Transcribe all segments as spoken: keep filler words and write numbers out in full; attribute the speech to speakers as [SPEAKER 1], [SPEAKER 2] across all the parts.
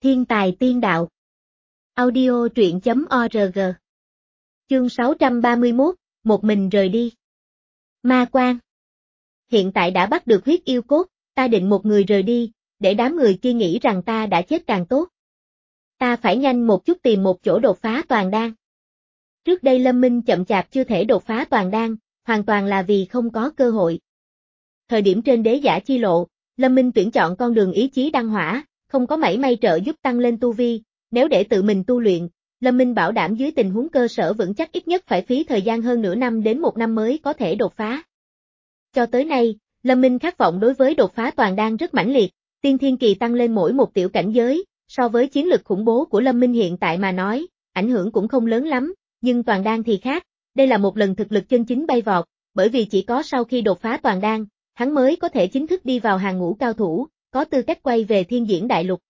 [SPEAKER 1] Thiên tài tiên đạo. Audio truyện chấm org. Chương sáu trăm ba mươi mốt, một mình rời đi. Ma quan. Hiện tại đã bắt được huyết yêu cốt, ta định một người rời đi, để đám người kia nghĩ rằng ta đã chết càng tốt. Ta phải nhanh một chút tìm một chỗ đột phá toàn đan. Trước đây Lâm Minh chậm chạp chưa thể đột phá toàn đan, hoàn toàn là vì không có cơ hội. Thời điểm trên đế giả chi lộ, Lâm Minh tuyển chọn con đường ý chí đăng hỏa, không có mảy may trợ giúp tăng lên tu vi, nếu để tự mình tu luyện, Lâm Minh bảo đảm dưới tình huống cơ sở vững chắc ít nhất phải phí thời gian hơn nửa năm đến một năm mới có thể đột phá. Cho tới nay, Lâm Minh khát vọng đối với đột phá toàn đan rất mãnh liệt, tiên thiên kỳ tăng lên mỗi một tiểu cảnh giới, so với chiến lực khủng bố của Lâm Minh hiện tại mà nói, ảnh hưởng cũng không lớn lắm, nhưng toàn đan thì khác, đây là một lần thực lực chân chính bay vọt, bởi vì chỉ có sau khi đột phá toàn đan, hắn mới có thể chính thức đi vào hàng ngũ cao thủ, có tư cách quay về thiên diễn đại lục.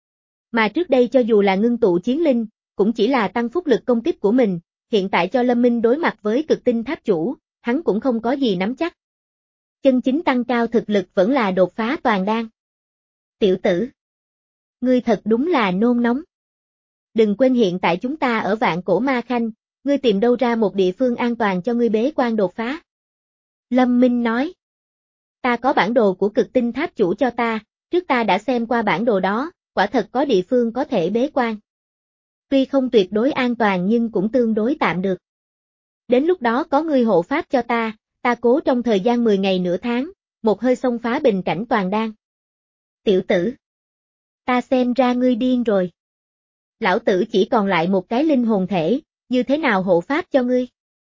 [SPEAKER 1] Mà trước đây cho dù là ngưng tụ chiến linh, cũng chỉ là tăng phúc lực công kích của mình, hiện tại cho Lâm Minh đối mặt với cực tinh tháp chủ, hắn cũng không có gì nắm chắc. Chân chính tăng cao thực lực vẫn là đột phá toàn đan. Tiểu tử, ngươi thật đúng là nôn nóng. Đừng quên hiện tại chúng ta ở Vạn Cổ Ma Khanh, ngươi tìm đâu ra một địa phương an toàn cho ngươi bế quan đột phá. Lâm Minh nói. Ta có bản đồ của cực tinh tháp chủ cho ta, trước ta đã xem qua bản đồ đó, quả thật có địa phương có thể bế quan. Tuy không tuyệt đối an toàn nhưng cũng tương đối tạm được. Đến lúc đó có ngươi hộ pháp cho ta, ta cố trong thời gian mười ngày nửa tháng, một hơi xông phá bình cảnh toàn đan. Tiểu tử, ta xem ra ngươi điên rồi. Lão tử chỉ còn lại một cái linh hồn thể, như thế nào hộ pháp cho ngươi?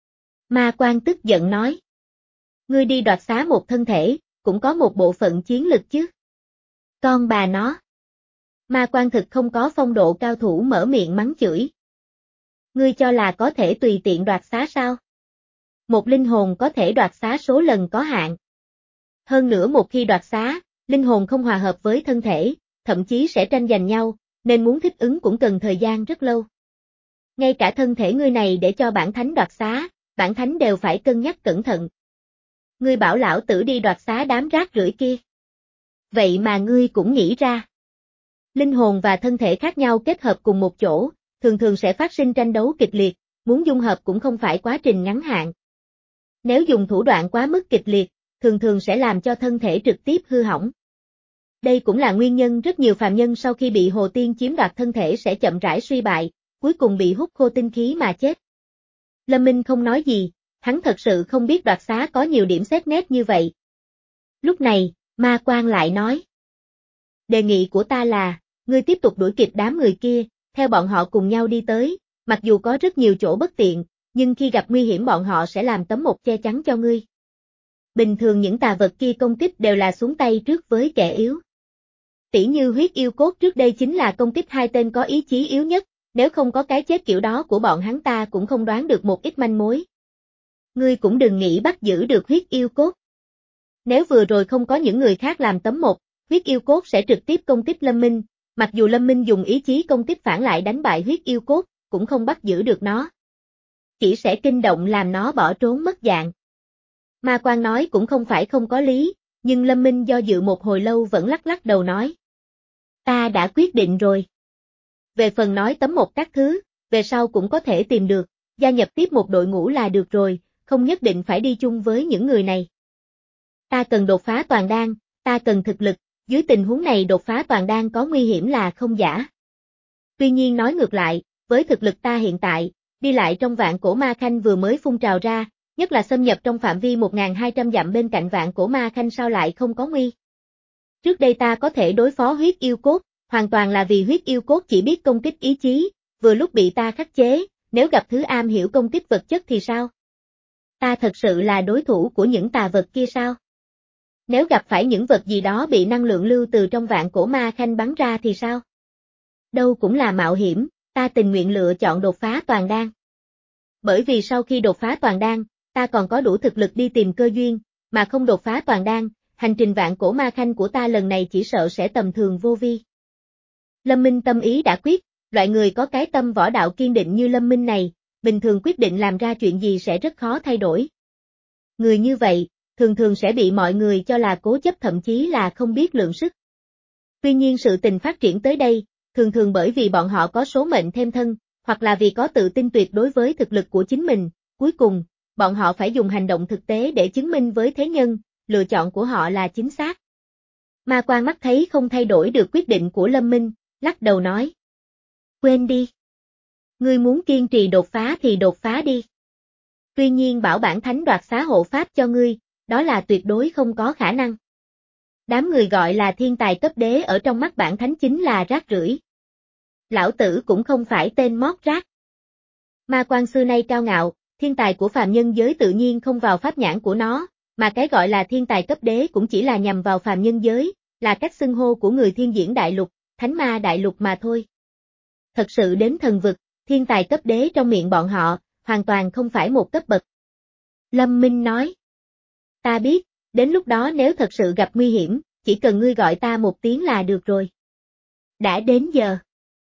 [SPEAKER 1] Ma quan tức giận nói. Ngươi đi đoạt xá một thân thể, cũng có một bộ phận chiến lực chứ. Con bà nó. Ma quan thực không có phong độ cao thủ mở miệng mắng chửi. Ngươi cho là có thể tùy tiện đoạt xá sao? Một linh hồn có thể đoạt xá số lần có hạn. Hơn nữa một khi đoạt xá, linh hồn không hòa hợp với thân thể, thậm chí sẽ tranh giành nhau, nên muốn thích ứng cũng cần thời gian rất lâu. Ngay cả thân thể ngươi này để cho bản thánh đoạt xá, bản thánh đều phải cân nhắc cẩn thận. Ngươi bảo lão tử đi đoạt xá đám rác rưởi kia. Vậy mà ngươi cũng nghĩ ra. Linh hồn và thân thể khác nhau kết hợp cùng một chỗ, thường thường sẽ phát sinh tranh đấu kịch liệt, muốn dung hợp cũng không phải quá trình ngắn hạn. Nếu dùng thủ đoạn quá mức kịch liệt, thường thường sẽ làm cho thân thể trực tiếp hư hỏng. Đây cũng là nguyên nhân rất nhiều phàm nhân sau khi bị Hồ Tiên chiếm đoạt thân thể sẽ chậm rãi suy bại, cuối cùng bị hút khô tinh khí mà chết. Lâm Minh không nói gì, hắn thật sự không biết đoạt xá có nhiều điểm xét nét như vậy. Lúc này, Ma quan lại nói. Đề nghị của ta là, ngươi tiếp tục đuổi kịp đám người kia, theo bọn họ cùng nhau đi tới, mặc dù có rất nhiều chỗ bất tiện, nhưng khi gặp nguy hiểm bọn họ sẽ làm tấm một che chắn cho ngươi. Bình thường những tà vật kia công kích đều là xuống tay trước với kẻ yếu. Tỉ như huyết yêu cốt trước đây chính là công kích hai tên có ý chí yếu nhất, nếu không có cái chết kiểu đó của bọn hắn ta cũng không đoán được một ít manh mối. Ngươi cũng đừng nghĩ bắt giữ được huyết yêu cốt. Nếu vừa rồi không có những người khác làm tấm một, huyết yêu cốt sẽ trực tiếp công kích Lâm Minh, mặc dù Lâm Minh dùng ý chí công kích phản lại đánh bại huyết yêu cốt, cũng không bắt giữ được nó. Chỉ sẽ kinh động làm nó bỏ trốn mất dạng. Ma quan nói cũng không phải không có lý, nhưng Lâm Minh do dự một hồi lâu vẫn lắc lắc đầu nói. Ta đã quyết định rồi. Về phần nói tấm một các thứ, về sau cũng có thể tìm được, gia nhập tiếp một đội ngũ là được rồi, không nhất định phải đi chung với những người này. Ta cần đột phá toàn đan, ta cần thực lực, dưới tình huống này đột phá toàn đan có nguy hiểm là không giả. Tuy nhiên nói ngược lại, với thực lực ta hiện tại, đi lại trong Vạn Cổ Ma Khanh vừa mới phun trào ra, nhất là xâm nhập trong phạm vi một nghìn hai trăm dặm bên cạnh Vạn Cổ Ma Khanh sao lại không có nguy. Trước đây ta có thể đối phó huyết yêu cốt, hoàn toàn là vì huyết yêu cốt chỉ biết công kích ý chí, vừa lúc bị ta khắc chế, nếu gặp thứ am hiểu công kích vật chất thì sao? Ta thật sự là đối thủ của những tà vật kia sao? Nếu gặp phải những vật gì đó bị năng lượng lưu từ trong Vạn Cổ Ma Khanh bắn ra thì sao? Đâu cũng là mạo hiểm, ta tình nguyện lựa chọn đột phá toàn đan. Bởi vì sau khi đột phá toàn đan, ta còn có đủ thực lực đi tìm cơ duyên, mà không đột phá toàn đan, hành trình Vạn Cổ Ma Khanh của ta lần này chỉ sợ sẽ tầm thường vô vi. Lâm Minh tâm ý đã quyết, loại người có cái tâm võ đạo kiên định như Lâm Minh này, bình thường quyết định làm ra chuyện gì sẽ rất khó thay đổi. Người như vậy, thường thường sẽ bị mọi người cho là cố chấp thậm chí là không biết lượng sức. Tuy nhiên sự tình phát triển tới đây, thường thường bởi vì bọn họ có số mệnh thêm thân, hoặc là vì có tự tin tuyệt đối với thực lực của chính mình, cuối cùng, bọn họ phải dùng hành động thực tế để chứng minh với thế nhân, lựa chọn của họ là chính xác. Ma Quan mắt thấy không thay đổi được quyết định của Lâm Minh, lắc đầu nói. Quên đi. Ngươi muốn kiên trì đột phá thì đột phá đi. Tuy nhiên bảo bản thánh đoạt xá hộ pháp cho ngươi, đó là tuyệt đối không có khả năng. Đám người gọi là thiên tài cấp đế ở trong mắt bản thánh chính là rác rưởi. Lão tử cũng không phải tên mót rác. Ma Quan xưa nay cao ngạo, thiên tài của phàm nhân giới tự nhiên không vào pháp nhãn của nó, mà cái gọi là thiên tài cấp đế cũng chỉ là nhằm vào phàm nhân giới, là cách xưng hô của người thiên diễn đại lục, thánh ma đại lục mà thôi. Thật sự đến thần vực, thiên tài cấp đế trong miệng bọn họ, hoàn toàn không phải một cấp bậc. Lâm Minh nói. Ta biết, đến lúc đó nếu thật sự gặp nguy hiểm, chỉ cần ngươi gọi ta một tiếng là được rồi. Đã đến giờ.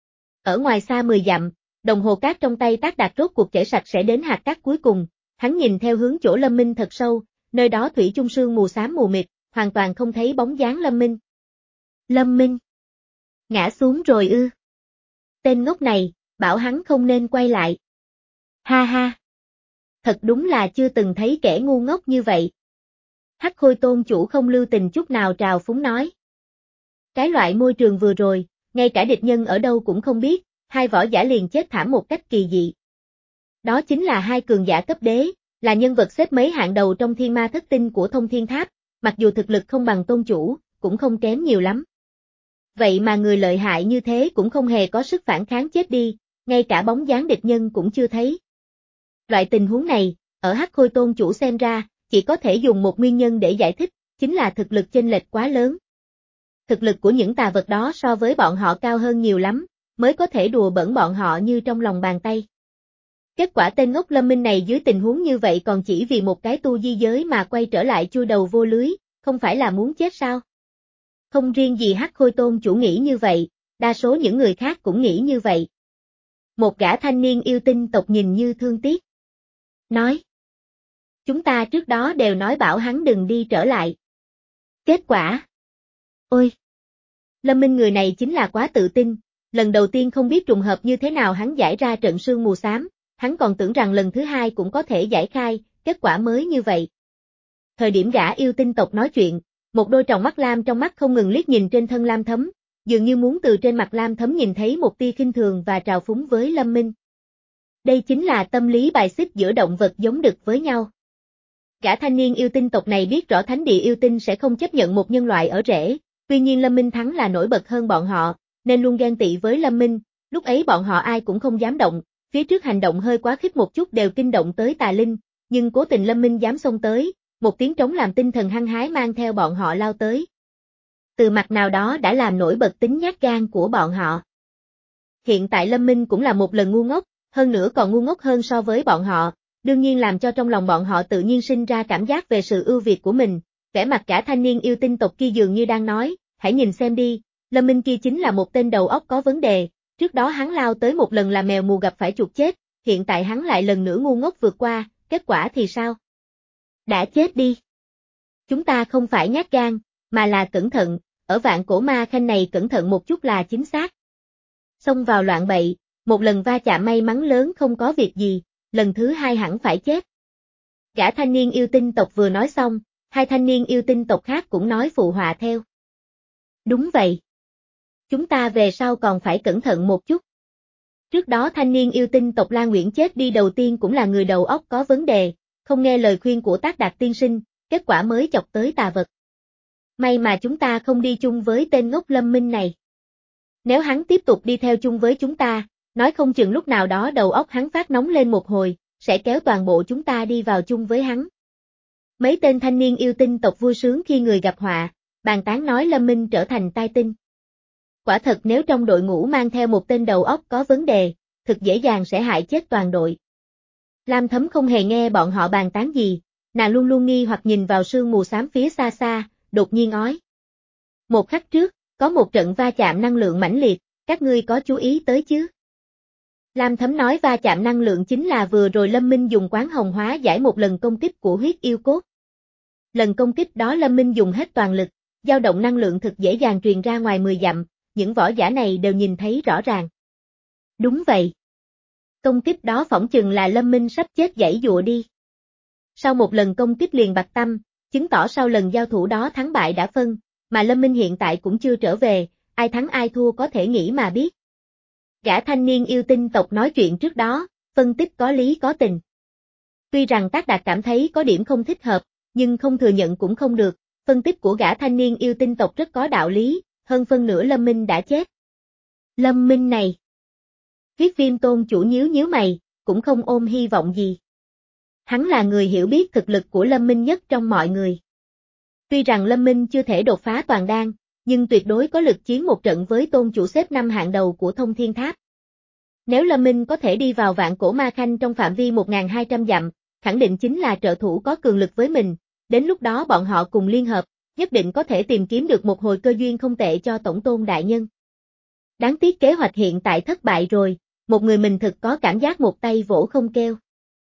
[SPEAKER 1] Ở ngoài xa mười dặm, đồng hồ cát trong tay Tác Đạt rốt cuộc chảy sạch sẽ đến hạt cát cuối cùng, hắn nhìn theo hướng chỗ Lâm Minh thật sâu, nơi đó thủy chung sương mù xám mù mịt, hoàn toàn không thấy bóng dáng Lâm Minh. Lâm Minh. Ngã xuống rồi ư. Tên ngốc này, bảo hắn không nên quay lại. Ha ha. Thật đúng là chưa từng thấy kẻ ngu ngốc như vậy. Hắc Khôi tôn chủ không lưu tình chút nào trào phúng nói. Cái loại môi trường vừa rồi, ngay cả địch nhân ở đâu cũng không biết, hai võ giả liền chết thảm một cách kỳ dị. Đó chính là hai cường giả cấp đế, là nhân vật xếp mấy hạng đầu trong thiên ma thất tinh của Thông Thiên Tháp, mặc dù thực lực không bằng tôn chủ, cũng không kém nhiều lắm. Vậy mà người lợi hại như thế cũng không hề có sức phản kháng chết đi, ngay cả bóng dáng địch nhân cũng chưa thấy. Loại tình huống này, ở Hắc Khôi tôn chủ xem ra, chỉ có thể dùng một nguyên nhân để giải thích, chính là thực lực chênh lệch quá lớn. Thực lực của những tà vật đó so với bọn họ cao hơn nhiều lắm, mới có thể đùa bỡn bọn họ như trong lòng bàn tay. Kết quả tên ngốc Lâm Minh này dưới tình huống như vậy còn chỉ vì một cái tu di giới mà quay trở lại chui đầu vô lưới, không phải là muốn chết sao? Không riêng gì Hắc Khôi tôn chủ nghĩ như vậy, đa số những người khác cũng nghĩ như vậy. Một gã thanh niên yêu tinh tộc nhìn như thương tiếc. Nói. Chúng ta trước đó đều nói bảo hắn đừng đi trở lại. Kết quả. Ôi! Lâm Minh người này chính là quá tự tin, lần đầu tiên không biết trùng hợp như thế nào hắn giải ra trận sương mù xám, hắn còn tưởng rằng lần thứ hai cũng có thể giải khai, kết quả mới như vậy. Thời điểm gã yêu tinh tộc nói chuyện, một đôi tròng mắt lam trong mắt không ngừng liếc nhìn trên thân Lam Thấm, dường như muốn từ trên mặt Lam Thấm nhìn thấy một tia khinh thường và trào phúng với Lâm Minh. Đây chính là tâm lý bài xích giữa động vật giống đực với nhau. Gã thanh niên yêu tinh tộc này biết rõ thánh địa yêu tinh sẽ không chấp nhận một nhân loại ở rễ, tuy nhiên Lâm Minh thắng là nổi bật hơn bọn họ, nên luôn ghen tị với Lâm Minh, lúc ấy bọn họ ai cũng không dám động, phía trước hành động hơi quá khích một chút đều kinh động tới tà linh, nhưng cố tình Lâm Minh dám xông tới, một tiếng trống làm tinh thần hăng hái mang theo bọn họ lao tới. Từ mặt nào đó đã làm nổi bật tính nhát gan của bọn họ. Hiện tại Lâm Minh cũng là một lần ngu ngốc, hơn nữa còn ngu ngốc hơn so với bọn họ, đương nhiên làm cho trong lòng bọn họ tự nhiên sinh ra cảm giác về sự ưu việt của mình, vẻ mặt cả thanh niên yêu tinh tộc kia dường như đang nói, hãy nhìn xem đi, Lâm Minh kia chính là một tên đầu óc có vấn đề, trước đó hắn lao tới một lần là mèo mù gặp phải chuột chết, hiện tại hắn lại lần nữa ngu ngốc vượt qua, kết quả thì sao? Đã chết đi. Chúng ta không phải nhát gan, mà là cẩn thận, ở vạn cổ ma khanh này cẩn thận một chút là chính xác. Xông vào loạn bậy, một lần va chạm may mắn lớn không có việc gì, lần thứ hai hẳn phải chết. Gã thanh niên yêu tinh tộc vừa nói xong, hai thanh niên yêu tinh tộc khác cũng nói phụ họa theo. Đúng vậy. Chúng ta về sau còn phải cẩn thận một chút. Trước đó thanh niên yêu tinh tộc La Nguyễn chết đi đầu tiên cũng là người đầu óc có vấn đề, không nghe lời khuyên của Tác Đạt tiên sinh, kết quả mới chọc tới tà vật. May mà chúng ta không đi chung với tên ngốc Lâm Minh này. Nếu hắn tiếp tục đi theo chung với chúng ta, nói không chừng lúc nào đó đầu óc hắn phát nóng lên một hồi, sẽ kéo toàn bộ chúng ta đi vào chung với hắn. Mấy tên thanh niên yêu tinh tộc vui sướng khi người gặp họa, bàn tán nói Lâm Minh trở thành tai tinh. Quả thật nếu trong đội ngũ mang theo một tên đầu óc có vấn đề, thực dễ dàng sẽ hại chết toàn đội. Lam Thấm không hề nghe bọn họ bàn tán gì, nàng luôn luôn nghi hoặc nhìn vào sương mù xám phía xa xa, đột nhiên nói. Một khắc trước, có một trận va chạm năng lượng mãnh liệt, các ngươi có chú ý tới chứ? Lam Thấm nói va chạm năng lượng chính là vừa rồi Lâm Minh dùng quán hồng hóa giải một lần công kích của huyết yêu cốt. Lần công kích đó Lâm Minh dùng hết toàn lực, dao động năng lượng thực dễ dàng truyền ra ngoài mười dặm, những võ giả này đều nhìn thấy rõ ràng. Đúng vậy. Công kích đó phỏng chừng là Lâm Minh sắp chết giãy giụa đi. Sau một lần công kích liền bặt tâm, chứng tỏ sau lần giao thủ đó thắng bại đã phân, mà Lâm Minh hiện tại cũng chưa trở về, ai thắng ai thua có thể nghĩ mà biết. Gã thanh niên yêu tinh tộc nói chuyện trước đó, phân tích có lý có tình. Tuy rằng Tác Đạt cảm thấy có điểm không thích hợp, nhưng không thừa nhận cũng không được, phân tích của gã thanh niên yêu tinh tộc rất có đạo lý, hơn phân nửa Lâm Minh đã chết. Lâm Minh này. Huyết Viêm tôn chủ nhíu nhíu mày, cũng không ôm hy vọng gì. Hắn là người hiểu biết thực lực của Lâm Minh nhất trong mọi người. Tuy rằng Lâm Minh chưa thể đột phá toàn đan, nhưng tuyệt đối có lực chiến một trận với tôn chủ xếp năm hạng đầu của Thông Thiên Tháp. Nếu Lâm Minh có thể đi vào Vạn Cổ Ma Khanh trong phạm vi một nghìn hai trăm dặm, khẳng định chính là trợ thủ có cường lực với mình, đến lúc đó bọn họ cùng liên hợp, nhất định có thể tìm kiếm được một hồi cơ duyên không tệ cho Tổng Tôn đại nhân. Đáng tiếc kế hoạch hiện tại thất bại rồi, một người mình thực có cảm giác một tay vỗ không kêu.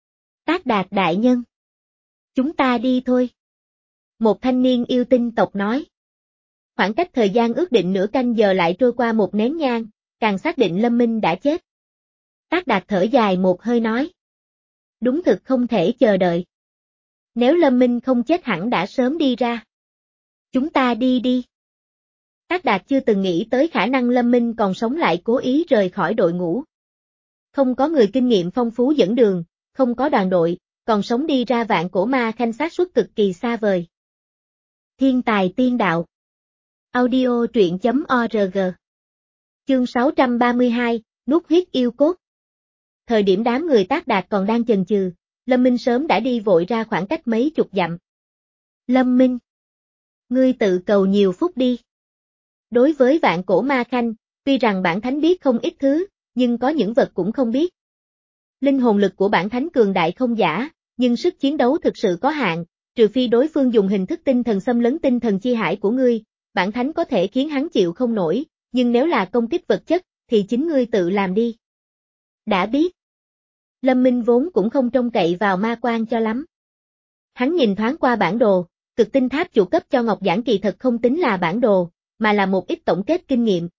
[SPEAKER 1] Tác Đạt đại nhân. Chúng ta đi thôi. Một thanh niên yêu tinh tộc nói. Khoảng cách thời gian ước định nửa canh giờ lại trôi qua một nén nhang, càng xác định Lâm Minh đã chết. Tác Đạt thở dài một hơi nói. Đúng thực không thể chờ đợi. Nếu Lâm Minh không chết hẳn đã sớm đi ra. Chúng ta đi đi. Tác Đạt chưa từng nghĩ tới khả năng Lâm Minh còn sống lại cố ý rời khỏi đội ngũ. Không có người kinh nghiệm phong phú dẫn đường, không có đoàn đội, còn sống đi ra Vạn Cổ Ma Khanh xác suất cực kỳ xa vời. Thiên tài tiên đạo. Audio truyện chấm org. Chương sáu trăm ba mươi hai, nuốt huyết yêu cốt. Thời điểm đám người Tác Đạt còn đang chần chừ, Lâm Minh sớm đã đi vội ra khoảng cách mấy chục dặm. Lâm Minh. Ngươi tự cầu nhiều phúc đi. Đối với Vạn Cổ Ma Khanh, tuy rằng bản thánh biết không ít thứ, nhưng có những vật cũng không biết. Linh hồn lực của bản thánh cường đại không giả, nhưng sức chiến đấu thực sự có hạn, trừ phi đối phương dùng hình thức tinh thần xâm lấn tinh thần chi hải của ngươi, bản thánh có thể khiến hắn chịu không nổi, nhưng nếu là công kích vật chất, thì chính ngươi tự làm đi. Đã biết. Lâm Minh vốn cũng không trông cậy vào ma quan cho lắm. Hắn nhìn thoáng qua bản đồ, cực tinh tháp chủ cấp cho Ngọc Giản kỳ thật không tính là bản đồ, mà là một ít tổng kết kinh nghiệm.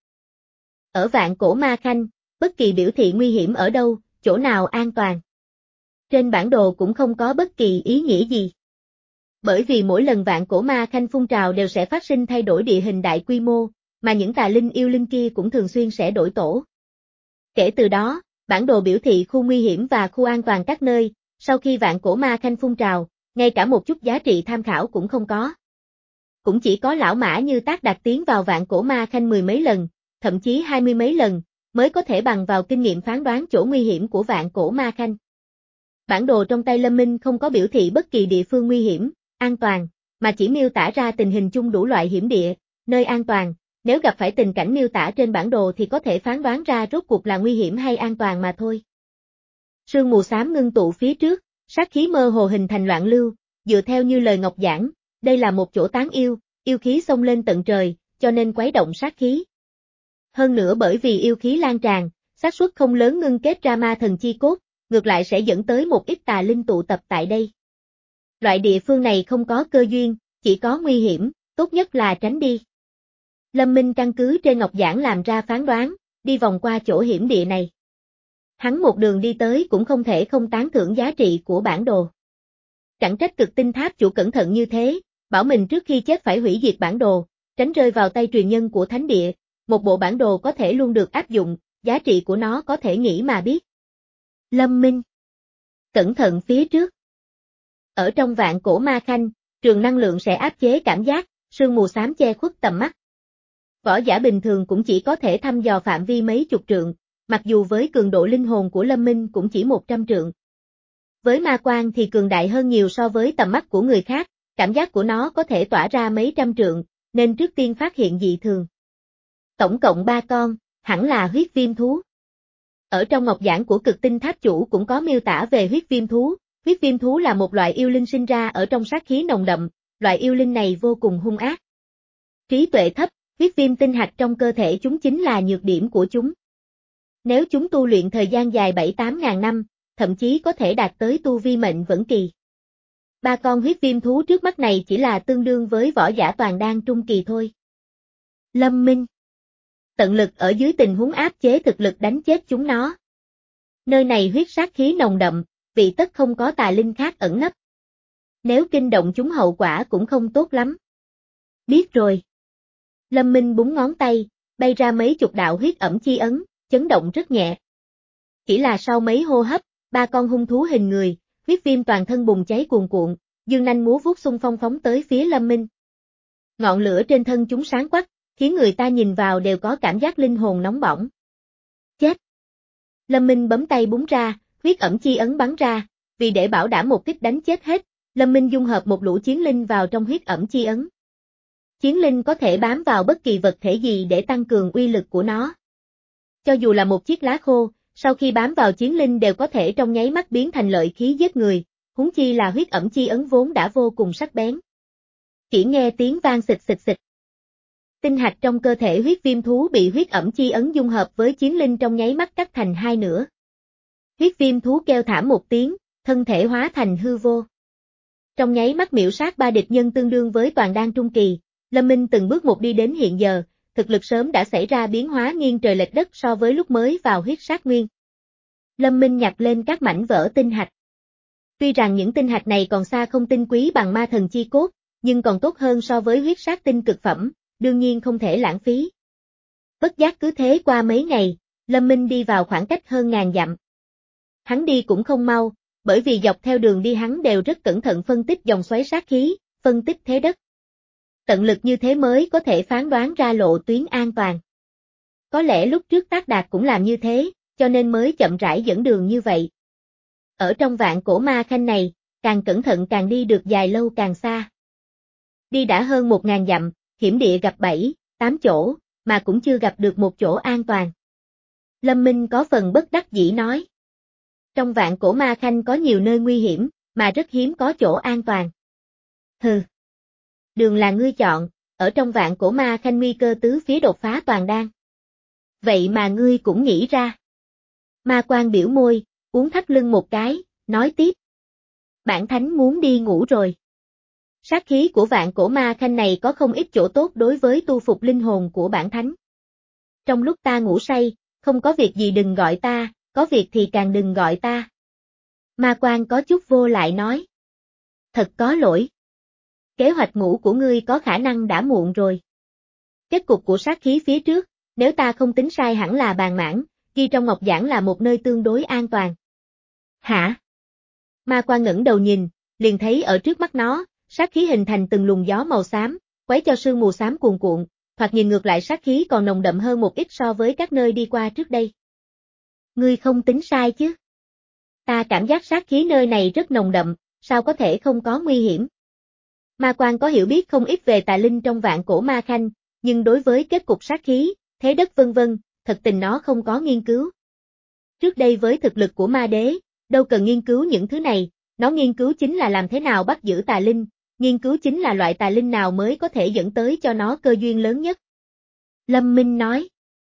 [SPEAKER 1] Ở Vạn Cổ Ma Khanh, bất kỳ biểu thị nguy hiểm ở đâu, chỗ nào an toàn. Trên bản đồ cũng không có bất kỳ ý nghĩa gì. Bởi vì mỗi lần Vạn Cổ Ma Khanh phun trào đều sẽ phát sinh thay đổi địa hình đại quy mô, mà những tà linh yêu linh kia cũng thường xuyên sẽ đổi tổ. Kể từ đó, bản đồ biểu thị khu nguy hiểm và khu an toàn các nơi, sau khi Vạn Cổ Ma Khanh phun trào, ngay cả một chút giá trị tham khảo cũng không có. Cũng chỉ có lão mã như Tác Đạt tiến vào Vạn Cổ Ma Khanh mười mấy lần, thậm chí hai mươi mấy lần, mới có thể bằng vào kinh nghiệm phán đoán chỗ nguy hiểm của Vạn Cổ Ma Khanh. Bản đồ trong tay Lâm Minh không có biểu thị bất kỳ địa phương nguy hiểm, an toàn, mà chỉ miêu tả ra tình hình chung đủ loại hiểm địa, nơi an toàn, nếu gặp phải tình cảnh miêu tả trên bản đồ thì có thể phán đoán ra rốt cuộc là nguy hiểm hay an toàn mà thôi. Sương mù xám ngưng tụ phía trước, sát khí mơ hồ hình thành loạn lưu, dựa theo như lời Ngọc giảng, đây là một chỗ tán yêu, yêu khí xông lên tận trời, cho nên quấy động sát khí. Hơn nữa bởi vì yêu khí lan tràn, xác suất không lớn ngưng kết ra ma thần chi cốt, ngược lại sẽ dẫn tới một ít tà linh tụ tập tại đây. Loại địa phương này không có cơ duyên, chỉ có nguy hiểm, tốt nhất là tránh đi. Lâm Minh căn cứ trên Ngọc giảng làm ra phán đoán, đi vòng qua chỗ hiểm địa này. Hắn một đường đi tới cũng không thể không tán thưởng giá trị của bản đồ. Chẳng trách cực tinh tháp chủ cẩn thận như thế, bảo mình trước khi chết phải hủy diệt bản đồ, tránh rơi vào tay truyền nhân của thánh địa, một bộ bản đồ có thể luôn được áp dụng, giá trị của nó có thể nghĩ mà biết. Lâm Minh. Cẩn thận phía trước. Ở trong Vạn Cổ Ma Khanh, trường năng lượng sẽ áp chế cảm giác, sương mù xám che khuất tầm mắt. Võ giả bình thường cũng chỉ có thể thăm dò phạm vi mấy chục trượng, mặc dù với cường độ linh hồn của Lâm Minh cũng chỉ một trăm trượng. Với ma quang thì cường đại hơn nhiều so với tầm mắt của người khác, cảm giác của nó có thể tỏa ra mấy trăm trượng, nên trước tiên phát hiện dị thường. Tổng cộng ba con, hẳn là huyết viêm thú. Ở trong ngọc giảng của cực tinh tháp chủ cũng có miêu tả về huyết viêm thú, huyết viêm thú là một loại yêu linh sinh ra ở trong sát khí nồng đậm, loại yêu linh này vô cùng hung ác. Trí tuệ thấp, huyết viêm tinh hạch trong cơ thể chúng chính là nhược điểm của chúng. Nếu chúng tu luyện thời gian dài bảy tám ngàn năm, thậm chí có thể đạt tới tu vi mệnh vẫn kỳ. Ba con huyết viêm thú trước mắt này chỉ là tương đương với võ giả toàn đan trung kỳ thôi. Lâm Minh. Tận lực ở dưới tình huống áp chế thực lực đánh chết chúng nó. Nơi này huyết sát khí nồng đậm, vị tất không có tà linh khác ẩn nấp. Nếu kinh động chúng hậu quả cũng không tốt lắm. Biết rồi. Lâm Minh búng ngón tay, bay ra mấy chục đạo huyết ẩm chi ấn, chấn động rất nhẹ. Chỉ là sau mấy hô hấp, ba con hung thú hình người, huyết viêm toàn thân bùng cháy cuồn cuộn, dương nanh múa vuốt xung phong phóng tới phía Lâm Minh. Ngọn lửa trên thân chúng sáng quắc, khiến người ta nhìn vào đều có cảm giác linh hồn nóng bỏng. Chết! Lâm Minh bấm tay búng ra, huyết ẩm chi ấn bắn ra, vì để bảo đảm một kích đánh chết hết, Lâm Minh dung hợp một lũ chiến linh vào trong huyết ẩm chi ấn. Chiến linh có thể bám vào bất kỳ vật thể gì để tăng cường uy lực của nó. Cho dù là một chiếc lá khô, sau khi bám vào chiến linh đều có thể trong nháy mắt biến thành lợi khí giết người, huống chi là huyết ẩm chi ấn vốn đã vô cùng sắc bén. Chỉ nghe tiếng vang xịt xịt xịt. Tinh hạch trong cơ thể huyết viêm thú bị huyết ẩm chi ấn dung hợp với chiến linh trong nháy mắt cắt thành hai nửa. Huyết viêm thú kêu thảm một tiếng, thân thể hóa thành hư vô. Trong nháy mắt miểu sát ba địch nhân tương đương với toàn đan trung kỳ, Lâm Minh từng bước một đi đến hiện giờ, thực lực sớm đã xảy ra biến hóa nghiêng trời lệch đất so với lúc mới vào huyết sát nguyên. Lâm Minh nhặt lên các mảnh vỡ tinh hạch. Tuy rằng những tinh hạch này còn xa không tinh quý bằng ma thần chi cốt, nhưng còn tốt hơn so với huyết sát tinh cực phẩm, đương nhiên không thể lãng phí. Bất giác cứ thế qua mấy ngày, Lâm Minh đi vào khoảng cách hơn ngàn dặm. Hắn đi cũng không mau, bởi vì dọc theo đường đi hắn đều rất cẩn thận phân tích dòng xoáy sát khí, phân tích thế đất. Tận lực như thế mới có thể phán đoán ra lộ tuyến an toàn. Có lẽ lúc trước Tác Đạt cũng làm như thế, cho nên mới chậm rãi dẫn đường như vậy. Ở trong vạn cổ ma khanh này, càng cẩn thận càng đi được dài lâu càng xa. Đi đã hơn một ngàn dặm, hiểm địa gặp bảy, tám chỗ, mà cũng chưa gặp được một chỗ an toàn. Lâm Minh có phần bất đắc dĩ nói. Trong vạn cổ ma khanh có nhiều nơi nguy hiểm, mà rất hiếm có chỗ an toàn. Hừ. Đường là ngươi chọn, ở trong vạn cổ ma khanh nguy cơ tứ phía đột phá toàn đan. Vậy mà ngươi cũng nghĩ ra. Ma Quan biểu môi, uống thắt lưng một cái, nói tiếp. Bản thánh muốn đi ngủ rồi. Sát khí của vạn cổ ma khanh này có không ít chỗ tốt đối với tu phục linh hồn của bản thánh. Trong lúc ta ngủ say, không có việc gì đừng gọi ta, có việc thì càng đừng gọi ta. Ma Quan có chút vô lại nói. Thật có lỗi. Kế hoạch ngủ của ngươi có khả năng đã muộn rồi. Kết cục của sát khí phía trước, nếu ta không tính sai hẳn là Bàn Mãn, ghi trong ngọc giản là một nơi tương đối an toàn. Hả? Ma Quan ngẩng đầu nhìn, liền thấy ở trước mắt nó, sát khí hình thành từng luồng gió màu xám, quấy cho sương mù xám cuồn cuộn, thoạt nhìn ngược lại sát khí còn nồng đậm hơn một ít so với các nơi đi qua trước đây. Ngươi không tính sai chứ? Ta cảm giác sát khí nơi này rất nồng đậm, sao có thể không có nguy hiểm? Ma Quan có hiểu biết không ít về tà linh trong vạn cổ ma khanh, nhưng đối với kết cục sát khí, thế đất vân vân, thật tình nó không có nghiên cứu. Trước đây với thực lực của ma đế, đâu cần nghiên cứu những thứ này, nó nghiên cứu chính là làm thế nào bắt giữ tà linh, nghiên cứu chính là loại tà linh nào mới có thể dẫn tới cho nó cơ duyên lớn nhất. Lâm Minh nói.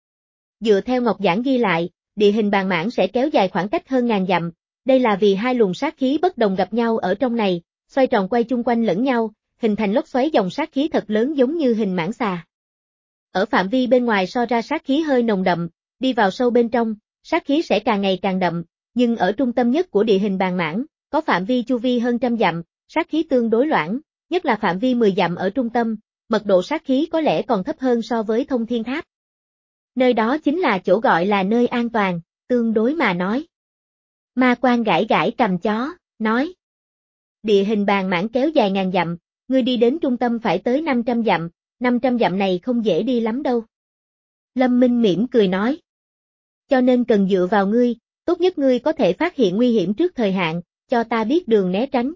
[SPEAKER 1] Dựa theo ngọc giản ghi lại, địa hình Bàn Mãn sẽ kéo dài khoảng cách hơn ngàn dặm, đây là vì hai luồng sát khí bất đồng gặp nhau ở trong này, xoay tròn quay chung quanh lẫn nhau, hình thành lốc xoáy dòng sát khí thật lớn giống như hình mãng xà. Ở phạm vi bên ngoài so ra sát khí hơi nồng đậm, đi vào sâu bên trong, sát khí sẽ càng ngày càng đậm, nhưng ở trung tâm nhất của địa hình Bàn Mãn, có phạm vi chu vi hơn trăm dặm, sát khí tương đối loãng, nhất là phạm vi mười dặm ở trung tâm, mật độ sát khí có lẽ còn thấp hơn so với Thông Thiên Tháp. Nơi đó chính là chỗ gọi là nơi an toàn, tương đối mà nói. Ma Quan gãi gãi cầm chó, nói. Địa hình Bàn Mãn kéo dài ngàn dặm, ngươi đi đến trung tâm phải tới năm trăm dặm, năm trăm dặm này không dễ đi lắm đâu. Lâm Minh mỉm cười nói. Cho nên cần dựa vào ngươi, tốt nhất ngươi có thể phát hiện nguy hiểm trước thời hạn, cho ta biết đường né tránh.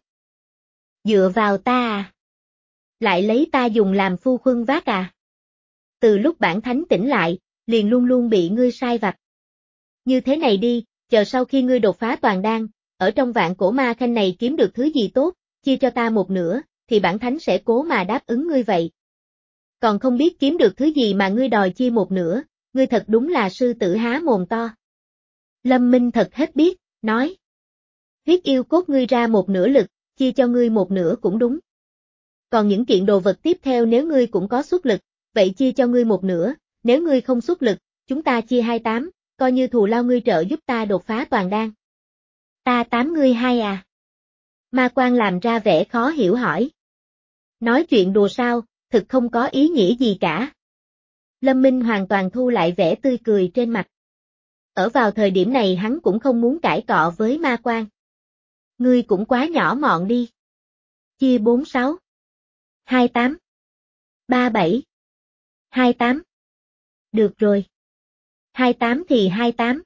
[SPEAKER 1] Dựa vào ta à? Lại lấy ta dùng làm phu khuân vác à? Từ lúc bản thánh tỉnh lại, liền luôn luôn bị ngươi sai vặt. Như thế này đi, chờ sau khi ngươi đột phá toàn đan, ở trong vạn cổ ma khanh này kiếm được thứ gì tốt, chia cho ta một nửa, thì bản thánh sẽ cố mà đáp ứng ngươi vậy. Còn không biết kiếm được thứ gì mà ngươi đòi chia một nửa, ngươi thật đúng là sư tử há mồm to. Lâm Minh thật hết biết, nói. Huyết yêu cốt ngươi ra một nửa lực, chia cho ngươi một nửa cũng đúng. Còn những kiện đồ vật tiếp theo nếu ngươi cũng có xuất lực, vậy chia cho ngươi một nửa, nếu ngươi không xuất lực, chúng ta chia hai tám, coi như thù lao ngươi trợ giúp ta đột phá toàn đan. Ta tám ngươi hai à? Ma Quan làm ra vẻ khó hiểu hỏi. Nói chuyện đùa sao, thực không có ý nghĩa gì cả. Lâm Minh hoàn toàn thu lại vẻ tươi cười trên mặt. Ở vào thời điểm này hắn cũng không muốn cãi cọ với Ma Quan. Ngươi cũng quá nhỏ mọn đi. Chia bốn sáu. hai tám. ba bảy. hai tám. Được rồi. hai tám thì hai tám.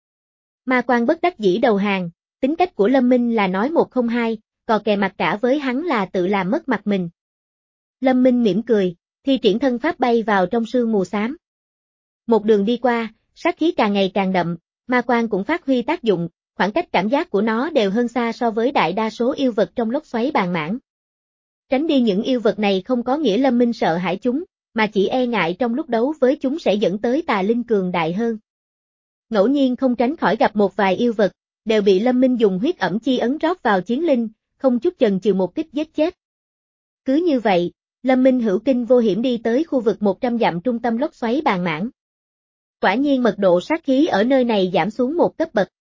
[SPEAKER 1] Ma Quan bất đắc dĩ đầu hàng, tính cách của Lâm Minh là nói một không hai, cò kè mặt cả với hắn là tự làm mất mặt mình. Lâm Minh mỉm cười, thi triển thân pháp bay vào trong sương mù xám. Một đường đi qua, sát khí càng ngày càng đậm, Ma Quan cũng phát huy tác dụng, khoảng cách cảm giác của nó đều hơn xa so với đại đa số yêu vật trong lốc xoáy bàn mãn. Tránh đi những yêu vật này không có nghĩa Lâm Minh sợ hãi chúng, mà chỉ e ngại trong lúc đấu với chúng sẽ dẫn tới tà linh cường đại hơn. Ngẫu nhiên không tránh khỏi gặp một vài yêu vật, đều bị Lâm Minh dùng huyết ẩm chi ấn rót vào chiến linh, không chút chần chừ một kích giết chết. Cứ như vậy, Lâm Minh hữu kinh vô hiểm đi tới khu vực một trăm dặm trung tâm lốc xoáy bàn mãn. Quả nhiên mật độ sát khí ở nơi này giảm xuống một cấp bậc.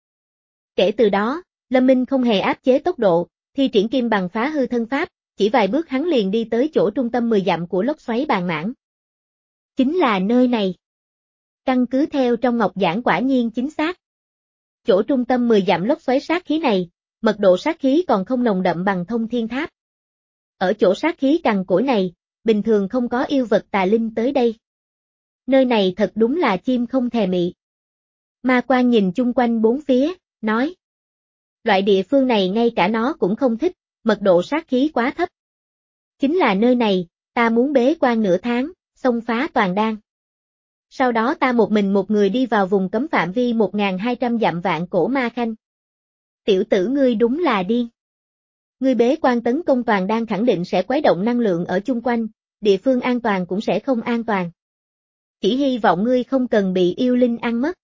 [SPEAKER 1] Kể từ đó, Lâm Minh không hề áp chế tốc độ, thi triển kim bằng phá hư thân pháp, chỉ vài bước hắn liền đi tới chỗ trung tâm mười dặm của lốc xoáy bàn mãn. Chính là nơi này. Căn cứ theo trong ngọc giảng quả nhiên chính xác. Chỗ trung tâm mười dặm lốc xoáy sát khí này, mật độ sát khí còn không nồng đậm bằng thông thiên tháp. Ở chỗ sát khí cằn cỗi này, bình thường không có yêu vật tà linh tới đây. Nơi này thật đúng là chim không thèm mị. Ma Quan nhìn chung quanh bốn phía, nói. Loại địa phương này ngay cả nó cũng không thích, mật độ sát khí quá thấp. Chính là nơi này, ta muốn bế quan nửa tháng, xông phá toàn đan. Sau đó ta một mình một người đi vào vùng cấm phạm vi một nghìn hai trăm dặm vạn cổ ma khanh. Tiểu tử ngươi đúng là điên. Ngươi bế quan tấn công toàn đan khẳng định sẽ quấy động năng lượng ở chung quanh, địa phương an toàn cũng sẽ không an toàn. Chỉ hy vọng ngươi không cần bị yêu linh ăn mất.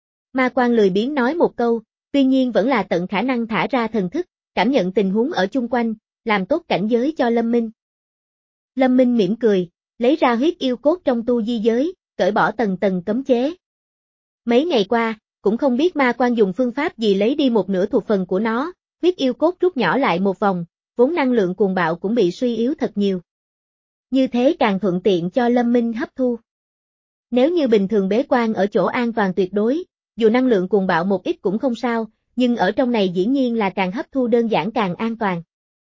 [SPEAKER 1] Ma Quan lười biếng nói một câu, tuy nhiên vẫn là tận khả năng thả ra thần thức, cảm nhận tình huống ở chung quanh, làm tốt cảnh giới cho Lâm Minh. Lâm Minh mỉm cười, lấy ra huyết yêu cốt trong tu di giới, cởi bỏ tầng tầng cấm chế. Mấy ngày qua, cũng không biết Ma Quan dùng phương pháp gì lấy đi một nửa thuộc phần của nó, huyết yêu cốt rút nhỏ lại một vòng, vốn năng lượng cuồng bạo cũng bị suy yếu thật nhiều. Như thế càng thuận tiện cho Lâm Minh hấp thu. Nếu như bình thường bế quan ở chỗ an toàn tuyệt đối, dù năng lượng cuồng bạo một ít cũng không sao, nhưng ở trong này dĩ nhiên là càng hấp thu đơn giản càng an toàn.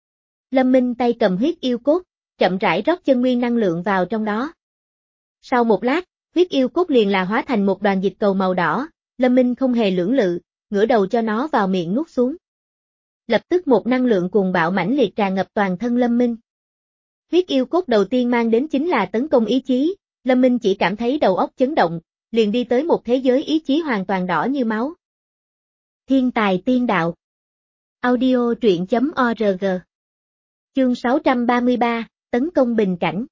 [SPEAKER 1] Lâm Minh tay cầm huyết yêu cốt, chậm rãi rót chân nguyên năng lượng vào trong đó. Sau một lát, huyết yêu cốt liền là hóa thành một đoàn dịch cầu màu đỏ, Lâm Minh không hề lưỡng lự, ngửa đầu cho nó vào miệng nuốt xuống. Lập tức một năng lượng cuồng bạo mãnh liệt tràn ngập toàn thân Lâm Minh. Huyết yêu cốt đầu tiên mang đến chính là tấn công ý chí, Lâm Minh chỉ cảm thấy đầu óc chấn động, liền đi tới một thế giới ý chí hoàn toàn đỏ như máu. Thiên tài tiên đạo. Audio truyện chấm org. Chương sáu trăm ba mươi ba, tấn công bình cảnh.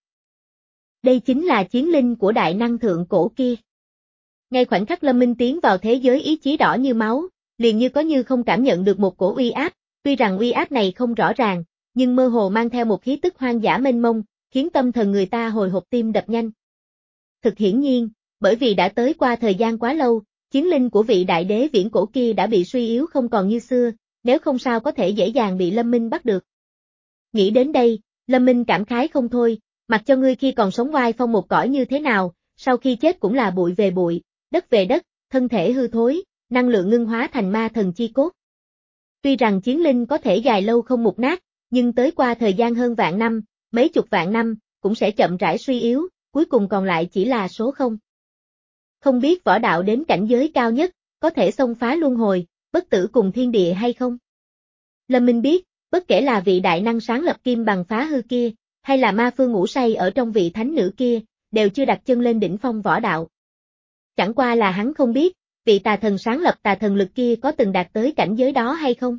[SPEAKER 1] Đây chính là chiến linh của đại năng thượng cổ kia. Ngay khoảnh khắc Lâm Minh tiến vào thế giới ý chí đỏ như máu, liền như có như không cảm nhận được một cổ uy áp, tuy rằng uy áp này không rõ ràng, nhưng mơ hồ mang theo một khí tức hoang dã mênh mông, khiến tâm thần người ta hồi hộp tim đập nhanh. Thực hiển nhiên, bởi vì đã tới qua thời gian quá lâu, chiến linh của vị đại đế viễn cổ kia đã bị suy yếu không còn như xưa, nếu không sao có thể dễ dàng bị Lâm Minh bắt được. Nghĩ đến đây, Lâm Minh cảm khái không thôi, mặc cho ngươi khi còn sống oai phong một cõi như thế nào, sau khi chết cũng là bụi về bụi, đất về đất, thân thể hư thối, năng lượng ngưng hóa thành ma thần chi cốt. Tuy rằng chiến linh có thể dài lâu không mục nát, nhưng tới qua thời gian hơn vạn năm, mấy chục vạn năm, cũng sẽ chậm rãi suy yếu, cuối cùng còn lại chỉ là số không. Không biết võ đạo đến cảnh giới cao nhất, có thể xông phá luân hồi, bất tử cùng thiên địa hay không? Lâm Minh biết, bất kể là vị đại năng sáng lập kim bằng phá hư kia, hay là ma phương ngủ say ở trong vị thánh nữ kia, đều chưa đặt chân lên đỉnh phong võ đạo. Chẳng qua là hắn không biết, vị tà thần sáng lập tà thần lực kia có từng đạt tới cảnh giới đó hay không?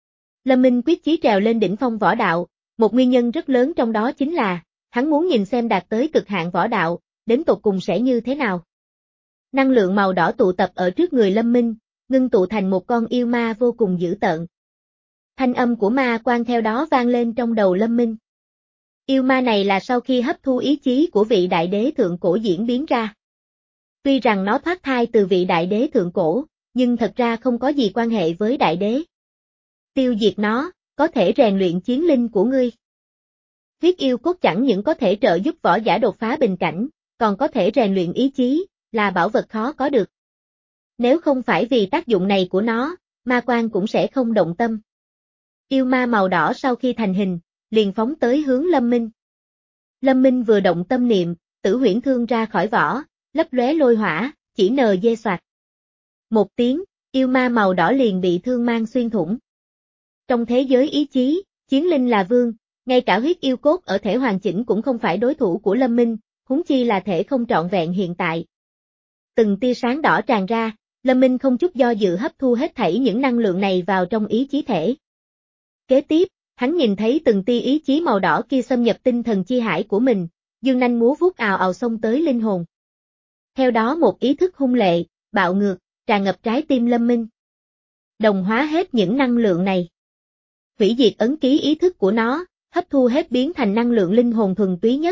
[SPEAKER 1] Lâm Minh quyết chí trèo lên đỉnh phong võ đạo, một nguyên nhân rất lớn trong đó chính là, hắn muốn nhìn xem đạt tới cực hạn võ đạo, đến tột cùng sẽ như thế nào. Năng lượng màu đỏ tụ tập ở trước người Lâm Minh, ngưng tụ thành một con yêu ma vô cùng dữ tợn. Thanh âm của ma quan theo đó vang lên trong đầu Lâm Minh. Yêu ma này là sau khi hấp thu ý chí của vị đại đế thượng cổ diễn biến ra. Tuy rằng nó thoát thai từ vị đại đế thượng cổ, nhưng thật ra không có gì quan hệ với đại đế. Tiêu diệt nó, có thể rèn luyện chiến linh của ngươi. Huyết yêu cốt chẳng những có thể trợ giúp võ giả đột phá bình cảnh, còn có thể rèn luyện ý chí, là bảo vật khó có được. Nếu không phải vì tác dụng này của nó, Ma Quan cũng sẽ không động tâm. Yêu ma màu đỏ sau khi thành hình, liền phóng tới hướng Lâm Minh. Lâm Minh vừa động tâm niệm, Tử Huyễn Thương ra khỏi vỏ, lấp lóe lôi hỏa, chỉ nờ dê soạt. Một tiếng, yêu ma màu đỏ liền bị thương mang xuyên thủng. Trong thế giới ý chí, chiến linh là vương, ngay cả huyết yêu cốt ở thể hoàn chỉnh cũng không phải đối thủ của Lâm Minh, huống chi là thể không trọn vẹn hiện tại. Từng tia sáng đỏ tràn ra, Lâm Minh không chút do dự hấp thu hết thảy những năng lượng này vào trong ý chí thể. Kế tiếp, hắn nhìn thấy từng tia ý chí màu đỏ kia xâm nhập tinh thần chi hải của mình, dương nanh múa vuốt ào ào xông tới linh hồn. Theo đó một ý thức hung lệ, bạo ngược, tràn ngập trái tim Lâm Minh. Đồng hóa hết những năng lượng này. Hủy diệt ấn ký ý thức của nó, hấp thu hết biến thành năng lượng linh hồn thuần túy nhất.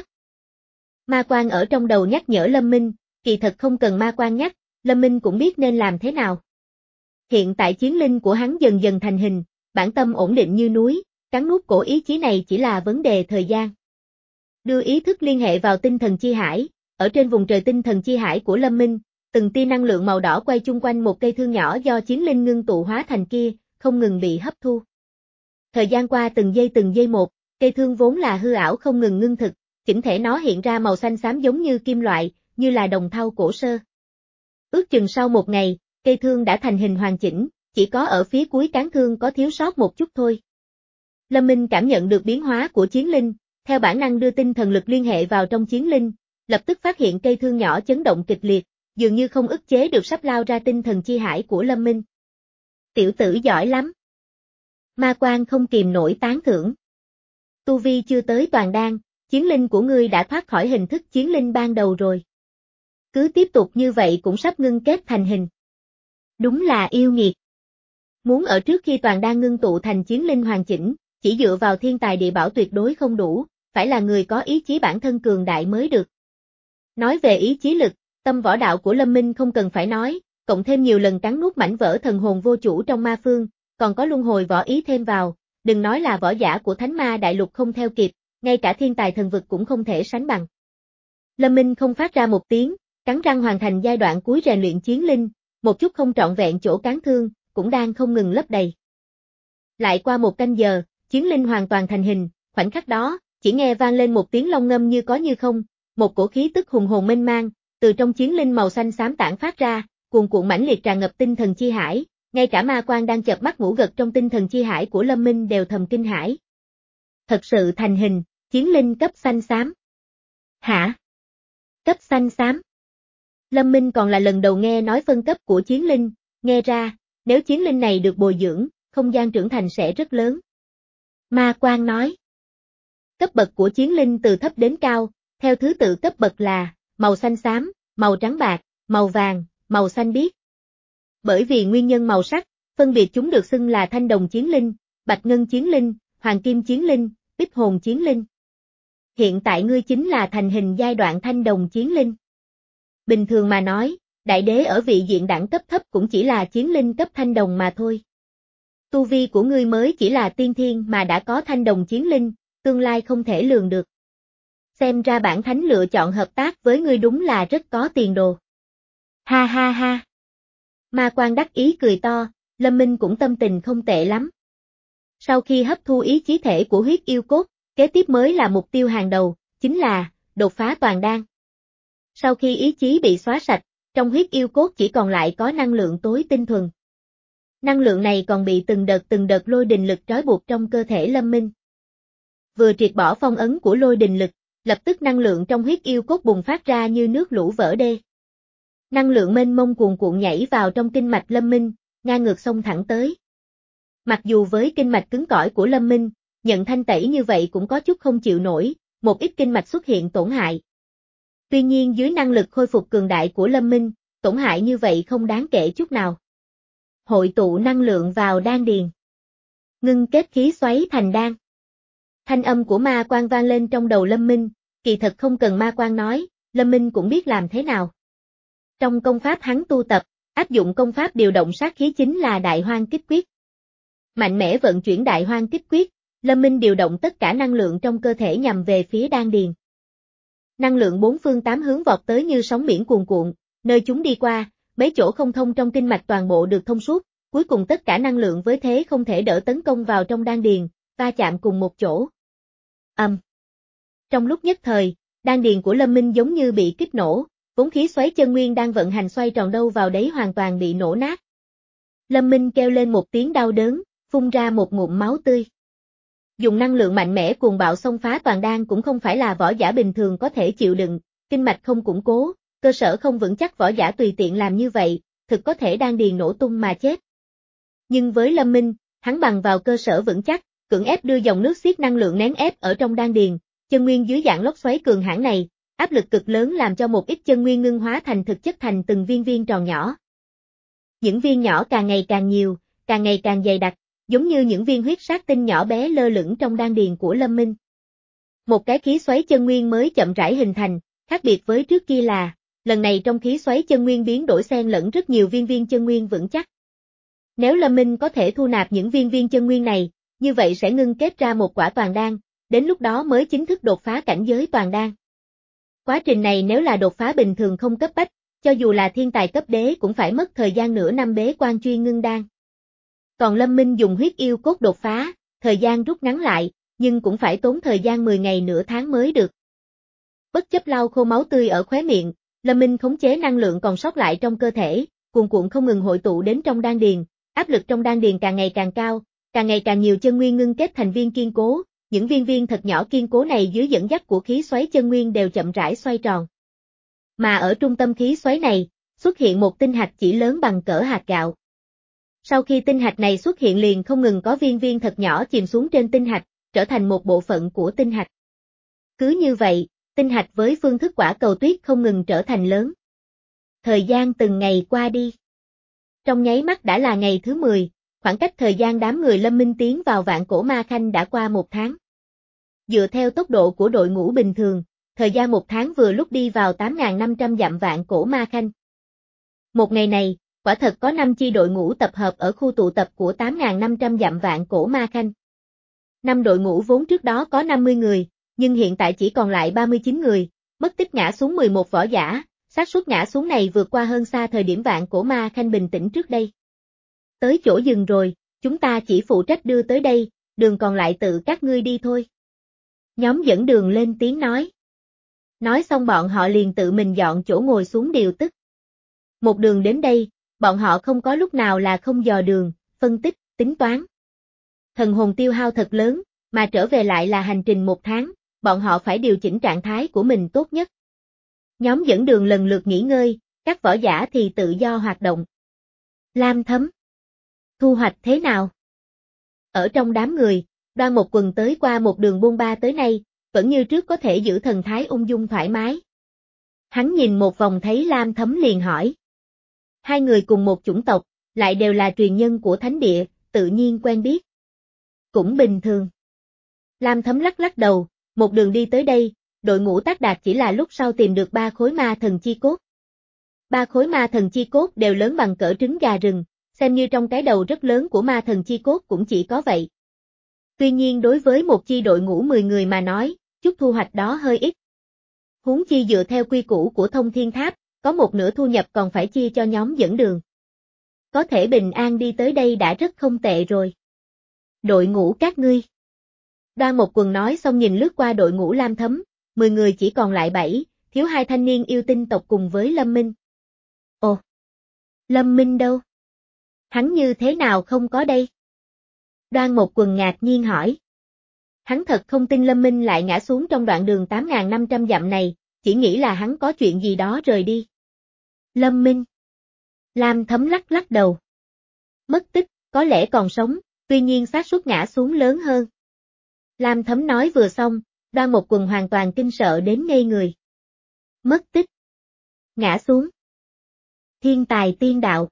[SPEAKER 1] Ma Quan ở trong đầu nhắc nhở Lâm Minh, kỳ thật không cần Ma Quan nhắc, Lâm Minh cũng biết nên làm thế nào. Hiện tại chiến linh của hắn dần dần thành hình, bản tâm ổn định như núi, cắn nuốt cổ ý chí này chỉ là vấn đề thời gian. Đưa ý thức liên hệ vào tinh thần chi hải, ở trên vùng trời tinh thần chi hải của Lâm Minh, từng tia năng lượng màu đỏ quay chung quanh một cây thương nhỏ do chiến linh ngưng tụ hóa thành kia, không ngừng bị hấp thu. Thời gian qua từng giây từng giây một, cây thương vốn là hư ảo không ngừng ngưng thực, chỉnh thể nó hiện ra màu xanh xám giống như kim loại, như là đồng thau cổ sơ. Ước chừng sau một ngày, cây thương đã thành hình hoàn chỉnh, chỉ có ở phía cuối cán thương có thiếu sót một chút thôi. Lâm Minh cảm nhận được biến hóa của chiến linh, theo bản năng đưa tinh thần lực liên hệ vào trong chiến linh, lập tức phát hiện cây thương nhỏ chấn động kịch liệt, dường như không ức chế được sắp lao ra tinh thần chi hải của Lâm Minh. Tiểu tử giỏi lắm. Ma Quan không kìm nổi tán thưởng. Tu vi chưa tới toàn đan, chiến linh của ngươi đã thoát khỏi hình thức chiến linh ban đầu rồi. Cứ tiếp tục như vậy cũng sắp ngưng kết thành hình. Đúng là yêu nghiệt. Muốn ở trước khi toàn đan ngưng tụ thành chiến linh hoàn chỉnh, chỉ dựa vào thiên tài địa bảo tuyệt đối không đủ, phải là người có ý chí bản thân cường đại mới được. Nói về ý chí lực, tâm võ đạo của Lâm Minh không cần phải nói, cộng thêm nhiều lần cắn nuốt mảnh vỡ thần hồn vô chủ trong ma phương, còn có luân hồi võ ý thêm vào, đừng nói là võ giả của Thánh Ma Đại Lục không theo kịp, ngay cả thiên tài thần vực cũng không thể sánh bằng. Lâm Minh không phát ra một tiếng, cắn răng hoàn thành giai đoạn cuối rèn luyện chiến linh, một chút không trọn vẹn chỗ cán thương, cũng đang không ngừng lấp đầy. Lại qua một canh giờ, chiến linh hoàn toàn thành hình, khoảnh khắc đó, chỉ nghe vang lên một tiếng long ngâm như có như không, một cổ khí tức hùng hồn mênh mang, từ trong chiến linh màu xanh xám tản phát ra, cuồn cuộn mãnh liệt tràn ngập tinh thần chi hải, ngay cả Ma Quan đang chợp mắt ngủ gật trong tinh thần chi hải của Lâm Minh đều thầm kinh hãi. Thật sự thành hình, chiến linh cấp xanh xám. Hả? Cấp xanh xám? Lâm Minh còn là lần đầu nghe nói phân cấp của chiến linh, nghe ra, nếu chiến linh này được bồi dưỡng, không gian trưởng thành sẽ rất lớn. Ma Quan nói. Cấp bậc của chiến linh từ thấp đến cao, theo thứ tự cấp bậc là, màu xanh xám, màu trắng bạc, màu vàng, màu xanh biếc. Bởi vì nguyên nhân màu sắc, phân biệt chúng được xưng là thanh đồng chiến linh, bạch ngân chiến linh, hoàng kim chiến linh, bích hồn chiến linh. Hiện tại ngươi chính là thành hình giai đoạn thanh đồng chiến linh. Bình thường mà nói, đại đế ở vị diện đẳng cấp thấp cũng chỉ là chiến linh cấp thanh đồng mà thôi. Tu vi của ngươi mới chỉ là tiên thiên mà đã có thanh đồng chiến linh, tương lai không thể lường được. Xem ra bản thánh lựa chọn hợp tác với ngươi đúng là rất có tiền đồ. Ha ha ha. Ma Quan đắc ý cười to, Lâm Minh cũng tâm tình không tệ lắm. Sau khi hấp thu ý chí thể của huyết yêu cốt, kế tiếp mới là mục tiêu hàng đầu, chính là đột phá toàn đan. Sau khi ý chí bị xóa sạch, trong huyết yêu cốt chỉ còn lại có năng lượng tối tinh thuần. Năng lượng này còn bị từng đợt từng đợt lôi đình lực trói buộc trong cơ thể Lâm Minh. Vừa triệt bỏ phong ấn của lôi đình lực, lập tức năng lượng trong huyết yêu cốt bùng phát ra như nước lũ vỡ đê. Năng lượng mênh mông cuồn cuộn nhảy vào trong kinh mạch Lâm Minh, ngang ngược xông thẳng tới. Mặc dù với kinh mạch cứng cỏi của Lâm Minh, nhận thanh tẩy như vậy cũng có chút không chịu nổi, một ít kinh mạch xuất hiện tổn hại. Tuy nhiên dưới năng lực khôi phục cường đại của Lâm Minh, tổn hại như vậy không đáng kể chút nào. Hội tụ năng lượng vào đan điền. Ngưng kết khí xoáy thành đan. Thanh âm của Ma Quan vang lên trong đầu Lâm Minh, kỳ thật không cần Ma Quan nói, Lâm Minh cũng biết làm thế nào. Trong công pháp hắn tu tập, áp dụng công pháp điều động sát khí chính là Đại Hoang Kích Quyết. Mạnh mẽ vận chuyển Đại Hoang Kích Quyết, Lâm Minh điều động tất cả năng lượng trong cơ thể nhằm về phía đan điền. Năng lượng bốn phương tám hướng vọt tới như sóng biển cuồn cuộn, nơi chúng đi qua, mấy chỗ không thông trong kinh mạch toàn bộ được thông suốt, cuối cùng tất cả năng lượng với thế không thể đỡ tấn công vào trong đan điền, va chạm cùng một chỗ. Ầm. Um. Trong lúc nhất thời, đan điền của Lâm Minh giống như bị kích nổ, vốn khí xoáy chân nguyên đang vận hành xoay tròn đâu vào đấy hoàn toàn bị nổ nát. Lâm Minh kêu lên một tiếng đau đớn, phun ra một ngụm máu tươi. Dùng năng lượng mạnh mẽ cuồng bạo xông phá toàn đan cũng không phải là võ giả bình thường có thể chịu đựng, kinh mạch không củng cố, cơ sở không vững chắc võ giả tùy tiện làm như vậy, thực có thể đan điền nổ tung mà chết. Nhưng với Lâm Minh, hắn bằng vào cơ sở vững chắc, cưỡng ép đưa dòng nước xiết năng lượng nén ép ở trong đan điền, chân nguyên dưới dạng lốc xoáy cường hãn này, áp lực cực lớn làm cho một ít chân nguyên ngưng hóa thành thực chất thành từng viên viên tròn nhỏ. Những viên nhỏ càng ngày càng nhiều, càng ngày càng dày đặc, giống như những viên huyết sát tinh nhỏ bé lơ lửng trong đan điền của Lâm Minh. Một cái khí xoáy chân nguyên mới chậm rãi hình thành, khác biệt với trước kia là, lần này trong khí xoáy chân nguyên biến đổi xen lẫn rất nhiều viên viên chân nguyên vững chắc. Nếu Lâm Minh có thể thu nạp những viên viên chân nguyên này, như vậy sẽ ngưng kết ra một quả toàn đan, đến lúc đó mới chính thức đột phá cảnh giới toàn đan. Quá trình này nếu là đột phá bình thường không cấp bách, cho dù là thiên tài cấp đế cũng phải mất thời gian nửa năm bế quan chuyên ngưng đan. Còn Lâm Minh dùng huyết yêu cốt đột phá, thời gian rút ngắn lại, nhưng cũng phải tốn thời gian mười ngày nửa tháng mới được. Bất chấp lau khô máu tươi ở khóe miệng, Lâm Minh khống chế năng lượng còn sót lại trong cơ thể, cuồn cuộn không ngừng hội tụ đến trong đan điền, áp lực trong đan điền càng ngày càng cao, càng ngày càng nhiều chân nguyên ngưng kết thành viên kiên cố, những viên viên thật nhỏ kiên cố này dưới dẫn dắt của khí xoáy chân nguyên đều chậm rãi xoay tròn. Mà ở trung tâm khí xoáy này, xuất hiện một tinh hạch chỉ lớn bằng cỡ hạt gạo. Sau khi tinh hạch này xuất hiện liền không ngừng có viên viên thật nhỏ chìm xuống trên tinh hạch, trở thành một bộ phận của tinh hạch. Cứ như vậy, tinh hạch với phương thức quả cầu tuyết không ngừng trở thành lớn. Thời gian từng ngày qua đi. Trong nháy mắt đã là ngày thứ mười, khoảng cách thời gian đám người Lâm Minh tiến vào Vạn Cổ Ma Khanh đã qua một tháng. Dựa theo tốc độ của đội ngũ bình thường, thời gian một tháng vừa lúc đi vào tám nghìn năm trăm dặm Vạn Cổ Ma Khanh. Một ngày này, quả thật có năm chi đội ngũ tập hợp ở khu tụ tập của tám nghìn năm trăm dặm Vạn Cổ Ma Khanh. Năm đội ngũ vốn trước đó có năm mươi người, nhưng hiện tại chỉ còn lại ba mươi chín người, mất tích ngã xuống mười một võ giả, xác suất ngã xuống này vượt qua hơn xa thời điểm Vạn Cổ Ma Khanh bình tĩnh trước đây. Tới chỗ dừng rồi, chúng ta chỉ phụ trách đưa tới đây, đường còn lại tự các ngươi đi thôi. Nhóm dẫn đường lên tiếng nói. Nói xong bọn họ liền tự mình dọn chỗ ngồi xuống điều tức. Một đường đến đây, bọn họ không có lúc nào là không dò đường, phân tích, tính toán. Thần hồn tiêu hao thật lớn, mà trở về lại là hành trình một tháng, bọn họ phải điều chỉnh trạng thái của mình tốt nhất. Nhóm dẫn đường lần lượt nghỉ ngơi, các võ giả thì tự do hoạt động. Lam Thấm. Thu hoạch thế nào? Ở trong đám người, Đoan Một Quần tới qua một đường bôn ba tới nay, vẫn như trước có thể giữ thần thái ung dung thoải mái. Hắn nhìn một vòng thấy Lam Thấm liền hỏi. Hai người cùng một chủng tộc, lại đều là truyền nhân của thánh địa, tự nhiên quen biết. Cũng bình thường. Lam Thấm lắc lắc đầu, một đường đi tới đây, đội ngũ tác đạt chỉ là lúc sau tìm được ba khối ma thần chi cốt. Ba khối ma thần chi cốt đều lớn bằng cỡ trứng gà rừng, xem như trong cái đầu rất lớn của ma thần chi cốt cũng chỉ có vậy. Tuy nhiên đối với một chi đội ngũ mười người mà nói, chút thu hoạch đó hơi ít. Huống chi dựa theo quy củ của Thông Thiên Tháp, có một nửa thu nhập còn phải chia cho nhóm dẫn đường. Có thể bình an đi tới đây đã rất không tệ rồi. Đội ngũ các ngươi. Đoan Một Quần nói xong nhìn lướt qua đội ngũ Lam Thấm, mười người chỉ còn lại bảy, thiếu hai thanh niên yêu tinh tộc cùng với Lâm Minh. Ồ! Lâm Minh đâu? Hắn như thế nào không có đây? Đoan Một Quần ngạc nhiên hỏi. Hắn thật không tin Lâm Minh lại ngã xuống trong đoạn đường tám nghìn năm trăm dặm này, chỉ nghĩ là hắn có chuyện gì đó rời đi. Lâm Minh. Lam Thấm lắc lắc đầu. Mất tích, có lẽ còn sống, tuy nhiên xác suất ngã xuống lớn hơn. Lam Thấm nói vừa xong, Đoan Một Quần hoàn toàn kinh sợ đến ngây người. Mất tích. Ngã xuống. Thiên tài tiên đạo.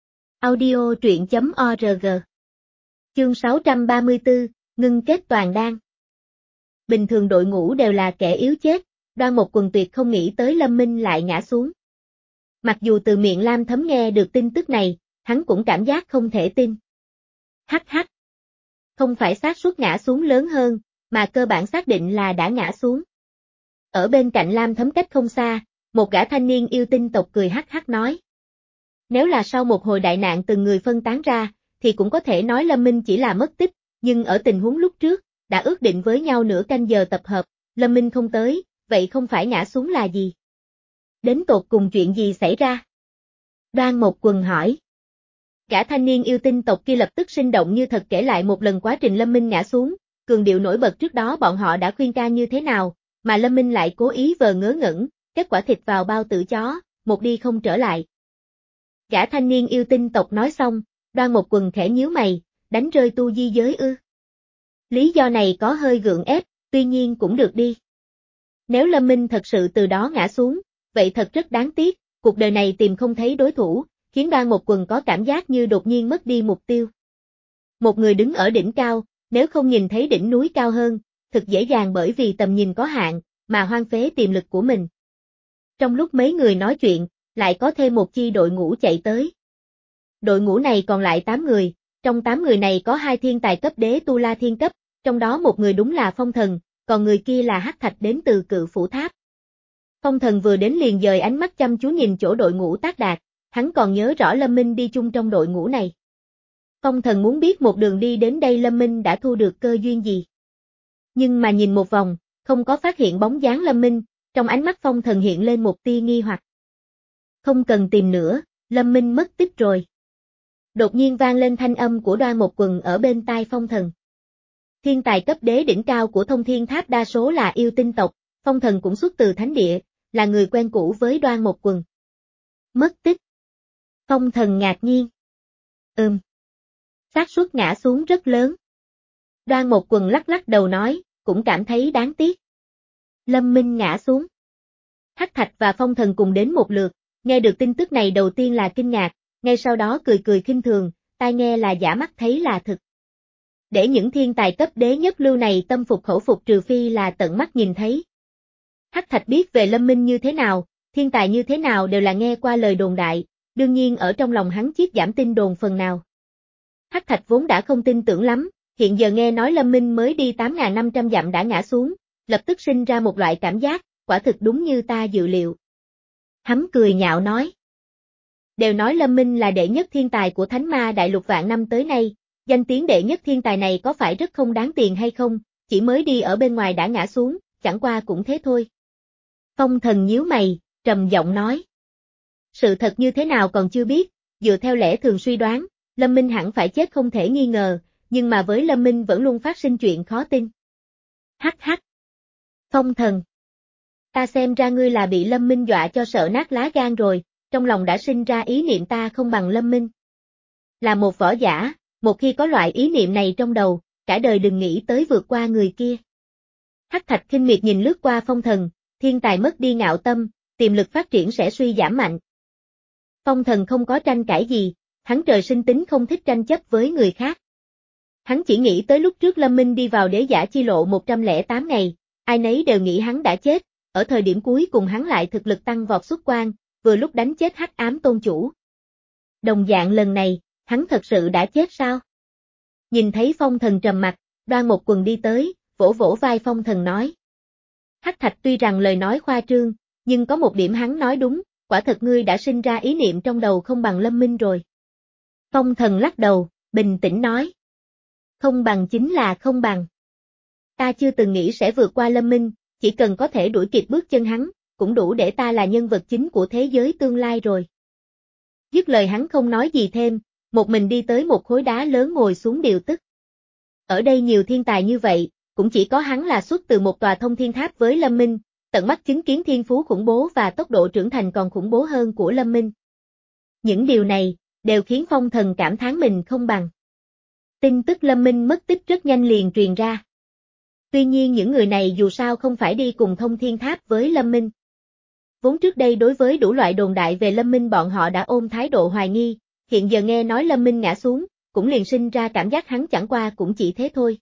[SPEAKER 1] Audio truyện chấm org. Chương sáu trăm ba mươi tư, ngưng kết toàn đan. Bình thường đội ngũ đều là kẻ yếu chết, Đoan Một Quần tuyệt không nghĩ tới Lâm Minh lại ngã xuống. Mặc dù từ miệng Lam Thấm nghe được tin tức này, hắn cũng cảm giác không thể tin. Hắc hắc. Không phải xác suất ngã xuống lớn hơn, mà cơ bản xác định là đã ngã xuống. Ở bên cạnh Lam Thấm cách không xa, một gã thanh niên yêu tinh tộc cười hắc hắc nói. Nếu là sau một hồi đại nạn từng người phân tán ra, thì cũng có thể nói Lâm Minh chỉ là mất tích, nhưng ở tình huống lúc trước, đã ước định với nhau nửa canh giờ tập hợp, Lâm Minh không tới, vậy không phải ngã xuống là gì? Đến tột cùng chuyện gì xảy ra? Đoan Một Quần hỏi. Gã thanh niên yêu tinh tộc kia lập tức sinh động như thật kể lại một lần quá trình Lâm Minh ngã xuống, cường điệu nổi bật trước đó bọn họ đã khuyên can như thế nào, mà Lâm Minh lại cố ý vờ ngớ ngẩn, kết quả thịt vào bao tử chó, một đi không trở lại. Gã thanh niên yêu tinh tộc nói xong, Đoan Một Quần khẽ nhíu mày, đánh rơi tu di giới ư. Lý do này có hơi gượng ép, tuy nhiên cũng được đi. Nếu Lâm Minh thật sự từ đó ngã xuống, vậy thật rất đáng tiếc, cuộc đời này tìm không thấy đối thủ, khiến Đoan Một Quần có cảm giác như đột nhiên mất đi mục tiêu. Một người đứng ở đỉnh cao, nếu không nhìn thấy đỉnh núi cao hơn, thực dễ dàng bởi vì tầm nhìn có hạn, mà hoang phế tiềm lực của mình. Trong lúc mấy người nói chuyện, lại có thêm một chi đội ngũ chạy tới. Đội ngũ này còn lại tám người, trong tám người này có hai thiên tài cấp đế tu la thiên cấp, trong đó một người đúng là Phong Thần, còn người kia là Hắc Thạch đến từ Cự Phủ Tháp. Phong Thần vừa đến liền dời ánh mắt chăm chú nhìn chỗ đội ngũ tác đạt, hắn còn nhớ rõ Lâm Minh đi chung trong đội ngũ này. Phong Thần muốn biết một đường đi đến đây Lâm Minh đã thu được cơ duyên gì. Nhưng mà nhìn một vòng, không có phát hiện bóng dáng Lâm Minh, trong ánh mắt Phong Thần hiện lên một tia nghi hoặc. Không cần tìm nữa, Lâm Minh mất tích rồi. Đột nhiên vang lên thanh âm của Đoan Một Quần ở bên tai Phong Thần. Thiên tài cấp đế đỉnh cao của Thông Thiên Tháp đa số là yêu tinh tộc, Phong Thần cũng xuất từ thánh địa, là người quen cũ với Đoan Một Quần. Mất tích. Phong Thần ngạc nhiên. Ừm. Xác suất ngã xuống rất lớn. Đoan Một Quần lắc lắc đầu nói, cũng cảm thấy đáng tiếc. Lâm Minh ngã xuống. Hắc Thạch và Phong Thần cùng đến một lượt, nghe được tin tức này đầu tiên là kinh ngạc, ngay sau đó cười cười khinh thường, tai nghe là giả mắt thấy là thực. Để những thiên tài cấp đế nhất lưu này tâm phục khẩu phục trừ phi là tận mắt nhìn thấy. Hắc Thạch biết về Lâm Minh như thế nào, thiên tài như thế nào đều là nghe qua lời đồn đại, đương nhiên ở trong lòng hắn chiết giảm tin đồn phần nào. Hắc Thạch vốn đã không tin tưởng lắm, hiện giờ nghe nói Lâm Minh mới đi tám nghìn năm trăm dặm đã ngã xuống, lập tức sinh ra một loại cảm giác, quả thực đúng như ta dự liệu. Hắn cười nhạo nói. Đều nói Lâm Minh là đệ nhất thiên tài của Thánh Ma Đại Lục vạn năm tới nay, danh tiếng đệ nhất thiên tài này có phải rất không đáng tiền hay không, chỉ mới đi ở bên ngoài đã ngã xuống, chẳng qua cũng thế thôi. Phong Thần nhíu mày, trầm giọng nói. Sự thật như thế nào còn chưa biết, dựa theo lẽ thường suy đoán, Lâm Minh hẳn phải chết không thể nghi ngờ, nhưng mà với Lâm Minh vẫn luôn phát sinh chuyện khó tin. Hắc hắc. Phong Thần. Ta xem ra ngươi là bị Lâm Minh dọa cho sợ nát lá gan rồi, trong lòng đã sinh ra ý niệm ta không bằng Lâm Minh. Là một võ giả, một khi có loại ý niệm này trong đầu, cả đời đừng nghĩ tới vượt qua người kia. Hắc Thạch khinh miệt nhìn lướt qua Phong Thần, thiên tài mất đi ngạo tâm, tiềm lực phát triển sẽ suy giảm mạnh. Phong Thần không có tranh cãi gì, hắn trời sinh tính không thích tranh chấp với người khác. Hắn chỉ nghĩ tới lúc trước Lâm Minh đi vào đế giả chi lộ một trăm lẻ tám ngày, ai nấy đều nghĩ hắn đã chết, ở thời điểm cuối cùng hắn lại thực lực tăng vọt xuất quan, vừa lúc đánh chết Hắc Ám Tôn Chủ. Đồng dạng lần này, hắn thật sự đã chết sao? Nhìn thấy Phong Thần trầm mặt, Đoan Một Quần đi tới, vỗ vỗ vai Phong Thần nói. Hắc Thạch tuy rằng lời nói khoa trương, nhưng có một điểm hắn nói đúng, quả thật ngươi đã sinh ra ý niệm trong đầu không bằng Lâm Minh rồi. Phong Thần lắc đầu, bình tĩnh nói. Không bằng chính là không bằng. Ta chưa từng nghĩ sẽ vượt qua Lâm Minh, chỉ cần có thể đuổi kịp bước chân hắn, cũng đủ để ta là nhân vật chính của thế giới tương lai rồi. Dứt lời hắn không nói gì thêm, một mình đi tới một khối đá lớn ngồi xuống điều tức. Ở đây nhiều thiên tài như vậy, cũng chỉ có hắn là xuất từ một tòa thông thiên tháp với Lâm Minh, tận mắt chứng kiến thiên phú khủng bố và tốc độ trưởng thành còn khủng bố hơn của Lâm Minh. Những điều này, đều khiến Phong Thần cảm thán mình không bằng. Tin tức Lâm Minh mất tích rất nhanh liền truyền ra. Tuy nhiên những người này dù sao không phải đi cùng thông thiên tháp với Lâm Minh. Vốn trước đây đối với đủ loại đồn đại về Lâm Minh bọn họ đã ôm thái độ hoài nghi, hiện giờ nghe nói Lâm Minh ngã xuống, cũng liền sinh ra cảm giác hắn chẳng qua cũng chỉ thế thôi.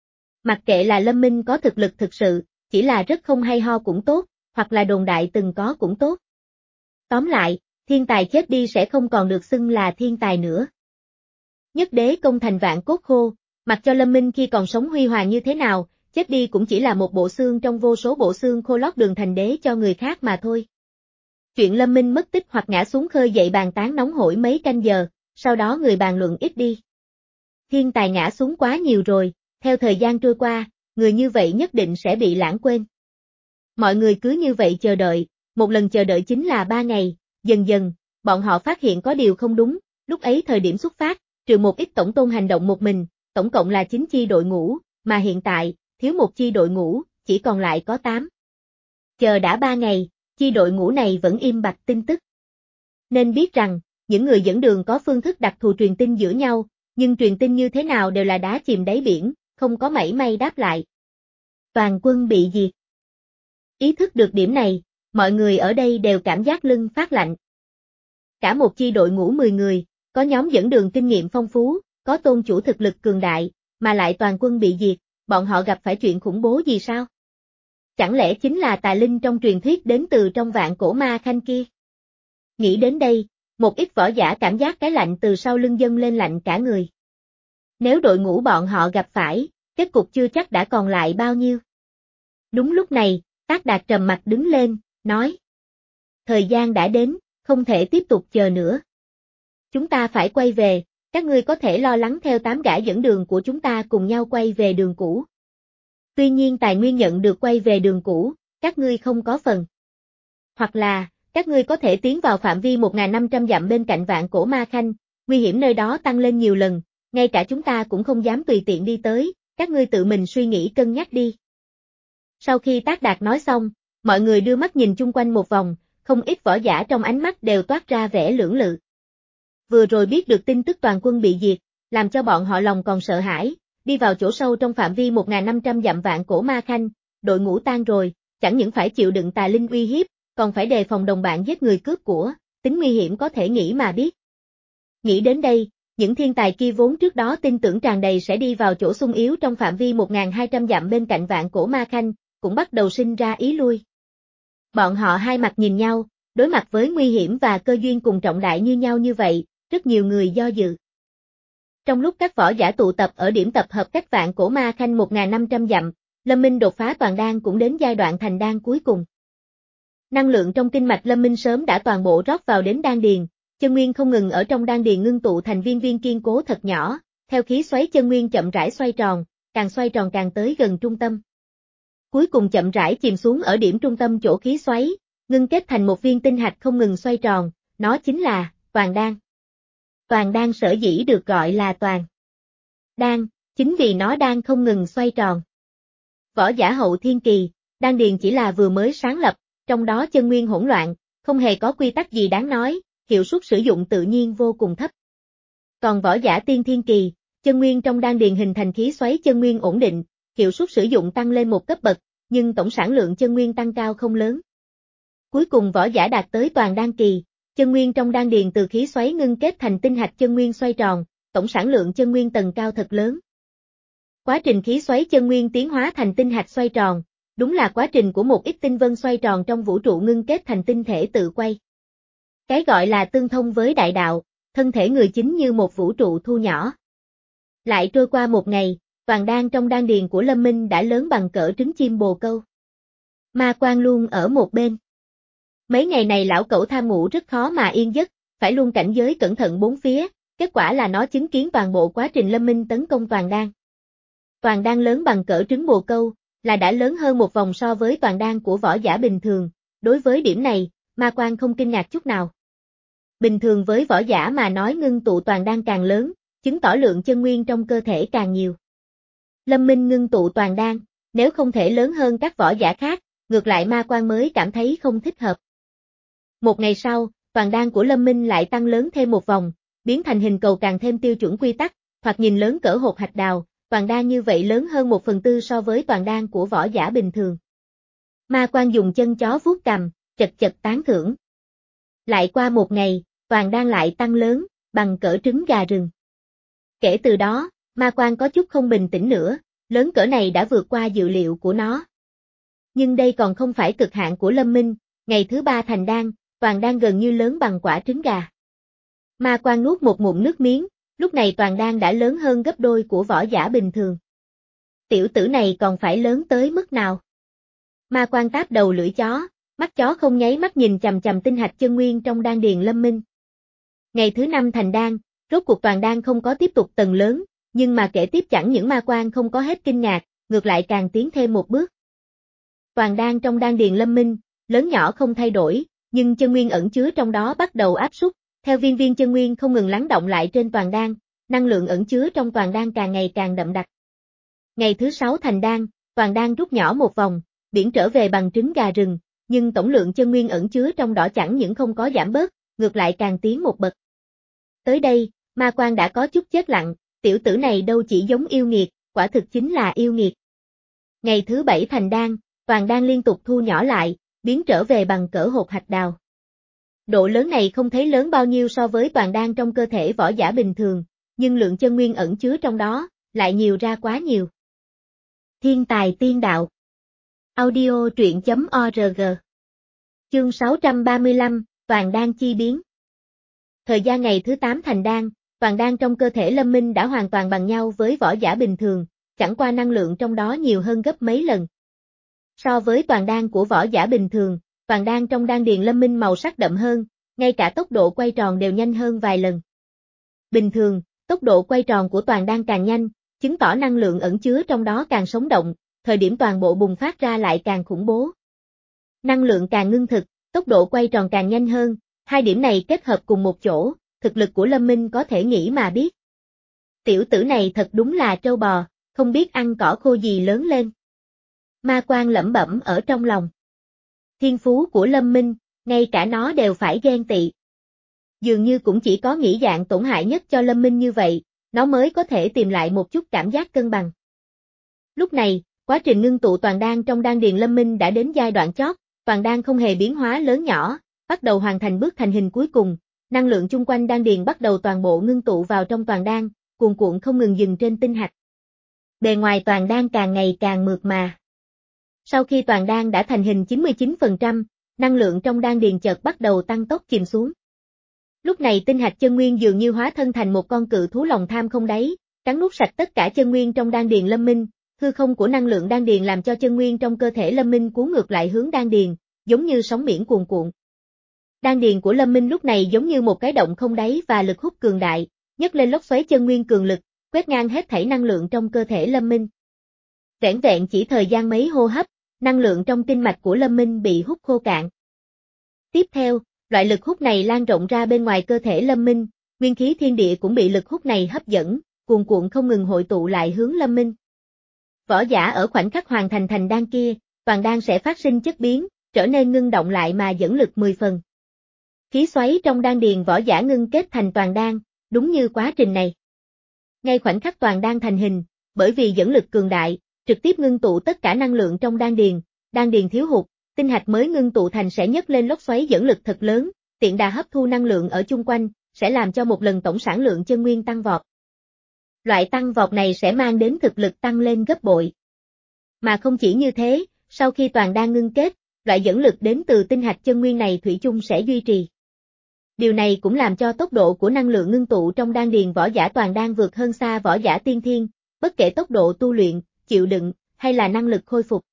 [SPEAKER 1] Mặc kệ là Lâm Minh có thực lực thực sự, chỉ là rất không hay ho cũng tốt, hoặc là đồn đại từng có cũng tốt. Tóm lại, thiên tài chết đi sẽ không còn được xưng là thiên tài nữa. Nhất đế công thành vạn cốt khô, mặc cho Lâm Minh khi còn sống huy hoàng như thế nào, chết đi cũng chỉ là một bộ xương trong vô số bộ xương khô lót đường thành đế cho người khác mà thôi. Chuyện Lâm Minh mất tích hoặc ngã xuống khơi dậy bàn tán nóng hổi mấy canh giờ, sau đó người bàn luận ít đi. Thiên tài ngã xuống quá nhiều rồi, theo thời gian trôi qua, người như vậy nhất định sẽ bị lãng quên. Mọi người cứ như vậy chờ đợi, một lần chờ đợi chính là ba ngày, dần dần, bọn họ phát hiện có điều không đúng, lúc ấy thời điểm xuất phát, trừ một ít tổng tôn hành động một mình, tổng cộng là chín chi đội ngũ, mà hiện tại, thiếu một chi đội ngũ, chỉ còn lại có tám. Chờ đã ba ngày, chi đội ngũ này vẫn im bặt tin tức. Nên biết rằng, những người dẫn đường có phương thức đặc thù truyền tin giữa nhau, nhưng truyền tin như thế nào đều là đá chìm đáy biển, không có mảy may đáp lại. Toàn quân bị diệt. Ý thức được điểm này, mọi người ở đây đều cảm giác lưng phát lạnh. Cả một chi đội ngũ mười người, có nhóm dẫn đường kinh nghiệm phong phú, có tôn chủ thực lực cường đại, mà lại toàn quân bị diệt, bọn họ gặp phải chuyện khủng bố gì sao? Chẳng lẽ chính là tà linh trong truyền thuyết đến từ trong vạn cổ ma khanh kia? Nghĩ đến đây, một ít võ giả cảm giác cái lạnh từ sau lưng dâng lên lạnh cả người. Nếu đội ngũ bọn họ gặp phải, kết cục chưa chắc đã còn lại bao nhiêu. Đúng lúc này, Tác Đạt trầm mặt đứng lên, nói. Thời gian đã đến, không thể tiếp tục chờ nữa. Chúng ta phải quay về, các ngươi có thể lo lắng theo tám gã dẫn đường của chúng ta cùng nhau quay về đường cũ. Tuy nhiên tài nguyên nhận được quay về đường cũ, các ngươi không có phần. Hoặc là, các ngươi có thể tiến vào phạm vi một nghìn năm trăm dặm bên cạnh vạn cổ ma khanh, nguy hiểm nơi đó tăng lên nhiều lần, ngay cả chúng ta cũng không dám tùy tiện đi tới, các ngươi tự mình suy nghĩ cân nhắc đi. Sau khi Tác Đạt nói xong, mọi người đưa mắt nhìn chung quanh một vòng, không ít võ giả trong ánh mắt đều toát ra vẻ lưỡng lự. Vừa rồi biết được tin tức toàn quân bị diệt, làm cho bọn họ lòng còn sợ hãi, đi vào chỗ sâu trong phạm vi một nghìn năm trăm dặm vạn cổ ma khanh, đội ngũ tan rồi, chẳng những phải chịu đựng tà linh uy hiếp, còn phải đề phòng đồng bạn giết người cướp của, tính nguy hiểm có thể nghĩ mà biết. Nghĩ đến đây, những thiên tài kia vốn trước đó tin tưởng tràn đầy sẽ đi vào chỗ xung yếu trong phạm vi một nghìn hai trăm dặm bên cạnh vạn cổ ma khanh, cũng bắt đầu sinh ra ý lui. Bọn họ hai mặt nhìn nhau, đối mặt với nguy hiểm và cơ duyên cùng trọng đại như nhau như vậy, rất nhiều người do dự. Trong lúc các võ giả tụ tập ở điểm tập hợp cách vạn cổ ma khanh một nghìn năm trăm dặm, Lâm Minh đột phá toàn đan cũng đến giai đoạn thành đan cuối cùng. Năng lượng trong kinh mạch Lâm Minh sớm đã toàn bộ rót vào đến đan điền, chân nguyên không ngừng ở trong đan điền ngưng tụ thành viên viên kiên cố thật nhỏ, theo khí xoáy chân nguyên chậm rãi xoay tròn, càng xoay tròn càng tới gần trung tâm. Cuối cùng chậm rãi chìm xuống ở điểm trung tâm chỗ khí xoáy, ngưng kết thành một viên tinh hạch không ngừng xoay tròn, nó chính là toàn đan. Toàn đan sở dĩ được gọi là toàn đan, chính vì nó đang không ngừng xoay tròn. Võ giả hậu thiên kỳ, đan điền chỉ là vừa mới sáng lập, trong đó chân nguyên hỗn loạn, không hề có quy tắc gì đáng nói, hiệu suất sử dụng tự nhiên vô cùng thấp. Còn võ giả tiên thiên kỳ, chân nguyên trong đan điền hình thành khí xoáy chân nguyên ổn định, hiệu suất sử dụng tăng lên một cấp bậc, nhưng tổng sản lượng chân nguyên tăng cao không lớn. Cuối cùng võ giả đạt tới toàn đan kỳ, chân nguyên trong đan điền từ khí xoáy ngưng kết thành tinh hạch chân nguyên xoay tròn, tổng sản lượng chân nguyên tầng cao thật lớn. Quá trình khí xoáy chân nguyên tiến hóa thành tinh hạch xoay tròn, đúng là quá trình của một ít tinh vân xoay tròn trong vũ trụ ngưng kết thành tinh thể tự quay. Cái gọi là tương thông với đại đạo, thân thể người chính như một vũ trụ thu nhỏ. Lại trôi qua một ngày, toàn đan trong đan điền của Lâm Minh đã lớn bằng cỡ trứng chim bồ câu. Ma Quan luôn ở một bên. Mấy ngày này lão cẩu tham ngủ rất khó mà yên giấc, phải luôn cảnh giới cẩn thận bốn phía, kết quả là nó chứng kiến toàn bộ quá trình Lâm Minh tấn công toàn đan. Toàn đan lớn bằng cỡ trứng bồ câu, là đã lớn hơn một vòng so với toàn đan của võ giả bình thường, đối với điểm này, Ma Quan không kinh ngạc chút nào. Bình thường với võ giả mà nói ngưng tụ toàn đan càng lớn, chứng tỏ lượng chân nguyên trong cơ thể càng nhiều. Lâm Minh ngưng tụ toàn đan, nếu không thể lớn hơn các võ giả khác, ngược lại Ma Quan mới cảm thấy không thích hợp. Một ngày sau, toàn đan của Lâm Minh lại tăng lớn thêm một vòng, biến thành hình cầu càng thêm tiêu chuẩn quy tắc, hoặc nhìn lớn cỡ hột hạch đào, toàn đan như vậy lớn hơn một phần tư so với toàn đan của võ giả bình thường. Ma Quan dùng chân chó vuốt cằm, chật chật tán thưởng. Lại qua một ngày, toàn đan lại tăng lớn, bằng cỡ trứng gà rừng. Kể từ đó, Ma Quan có chút không bình tĩnh nữa, lớn cỡ này đã vượt qua dự liệu của nó. Nhưng đây còn không phải cực hạn của Lâm Minh, ngày thứ ba thành đan, toàn đan gần như lớn bằng quả trứng gà. Ma Quan nuốt một ngụm nước miếng, lúc này toàn đan đã lớn hơn gấp đôi của võ giả bình thường. Tiểu tử này còn phải lớn tới mức nào? Ma Quan táp đầu lưỡi chó, mắt chó không nháy mắt nhìn chằm chằm tinh hạch chân nguyên trong đan điền Lâm Minh. Ngày thứ năm thành đan, rốt cuộc toàn đan không có tiếp tục tầng lớn, nhưng mà kể tiếp chẳng những Ma Quan không có hết kinh ngạc, ngược lại càng tiến thêm một bước. Toàn đan trong đan điền Lâm Minh, lớn nhỏ không thay đổi, nhưng chân nguyên ẩn chứa trong đó bắt đầu áp súc, theo viên viên chân nguyên không ngừng lắng động lại trên toàn đan, năng lượng ẩn chứa trong toàn đan càng ngày càng đậm đặc. Ngày thứ sáu thành đan, toàn đan rút nhỏ một vòng, biển trở về bằng trứng gà rừng, nhưng tổng lượng chân nguyên ẩn chứa trong đó chẳng những không có giảm bớt, ngược lại càng tiến một bậc. Tới đây, Ma Quan đã có chút chết lặng, tiểu tử này đâu chỉ giống yêu nghiệt, quả thực chính là yêu nghiệt. Ngày thứ bảy thành đan, toàn đan liên tục thu nhỏ lại, biến trở về bằng cỡ hột hạch đào. Độ lớn này không thấy lớn bao nhiêu so với toàn đan trong cơ thể võ giả bình thường, nhưng lượng chân nguyên ẩn chứa trong đó, lại nhiều ra quá nhiều. Thiên tài tiên đạo. Audio truyện chấm org. Chương sáu trăm ba mươi lăm, toàn đan chi biến. Thời gian ngày thứ tám thành đan, toàn đan trong cơ thể Lâm Minh đã hoàn toàn bằng nhau với võ giả bình thường, chẳng qua năng lượng trong đó nhiều hơn gấp mấy lần. So với toàn đan của võ giả bình thường, toàn đan trong đan điền Lâm Minh màu sắc đậm hơn, ngay cả tốc độ quay tròn đều nhanh hơn vài lần. Bình thường, tốc độ quay tròn của toàn đan càng nhanh, chứng tỏ năng lượng ẩn chứa trong đó càng sống động, thời điểm toàn bộ bùng phát ra lại càng khủng bố. Năng lượng càng ngưng thực, tốc độ quay tròn càng nhanh hơn, hai điểm này kết hợp cùng một chỗ, thực lực của Lâm Minh có thể nghĩ mà biết. Tiểu tử này thật đúng là trâu bò, không biết ăn cỏ khô gì lớn lên. Ma Quan lẩm bẩm ở trong lòng. Thiên phú của Lâm Minh, ngay cả nó đều phải ghen tị. Dường như cũng chỉ có nghĩ dạng tổn hại nhất cho Lâm Minh như vậy, nó mới có thể tìm lại một chút cảm giác cân bằng. Lúc này, quá trình ngưng tụ toàn đan trong đan điền Lâm Minh đã đến giai đoạn chót, toàn đan không hề biến hóa lớn nhỏ, bắt đầu hoàn thành bước thành hình cuối cùng, năng lượng chung quanh đan điền bắt đầu toàn bộ ngưng tụ vào trong toàn đan, cuồn cuộn không ngừng dừng trên tinh hạch. Bề ngoài toàn đan càng ngày càng mượt mà. Sau khi toàn đan đã thành hình chín mươi chín phần trăm, năng lượng trong đan điền chợt bắt đầu tăng tốc chìm xuống. Lúc này tinh hạch chân nguyên dường như hóa thân thành một con cự thú lòng tham không đáy, cắn nuốt sạch tất cả chân nguyên trong đan điền Lâm Minh, hư không của năng lượng đan điền làm cho chân nguyên trong cơ thể Lâm Minh cuốn ngược lại hướng đan điền, giống như sóng biển cuồn cuộn. Đan điền của Lâm Minh lúc này giống như một cái động không đáy và lực hút cường đại, nhấc lên lốc xoáy chân nguyên cường lực, quét ngang hết thảy năng lượng trong cơ thể Lâm Minh. Vẻn vẹn chỉ thời gian mấy hô hấp, năng lượng trong kinh mạch của Lâm Minh bị hút khô cạn. Tiếp theo, loại lực hút này lan rộng ra bên ngoài cơ thể Lâm Minh, nguyên khí thiên địa cũng bị lực hút này hấp dẫn, cuồn cuộn không ngừng hội tụ lại hướng Lâm Minh. Võ giả ở khoảnh khắc hoàn thành thành đan kia, toàn đan sẽ phát sinh chất biến, trở nên ngưng động lại mà dẫn lực mười phần. Khí xoáy trong đan điền võ giả ngưng kết thành toàn đan, đúng như quá trình này. Ngay khoảnh khắc toàn đan thành hình, bởi vì dẫn lực cường đại, trực tiếp ngưng tụ tất cả năng lượng trong đan điền, đan điền thiếu hụt, tinh hạch mới ngưng tụ thành sẽ nhấc lên lốc xoáy dẫn lực thật lớn, tiện đà hấp thu năng lượng ở chung quanh, sẽ làm cho một lần tổng sản lượng chân nguyên tăng vọt. Loại tăng vọt này sẽ mang đến thực lực tăng lên gấp bội. Mà không chỉ như thế, sau khi toàn đan ngưng kết, loại dẫn lực đến từ tinh hạch chân nguyên này thủy chung sẽ duy trì. Điều này cũng làm cho tốc độ của năng lượng ngưng tụ trong đan điền võ giả toàn đan vượt hơn xa võ giả tiên thiên, bất kể tốc độ tu luyện, chịu đựng, hay là năng lực khôi phục,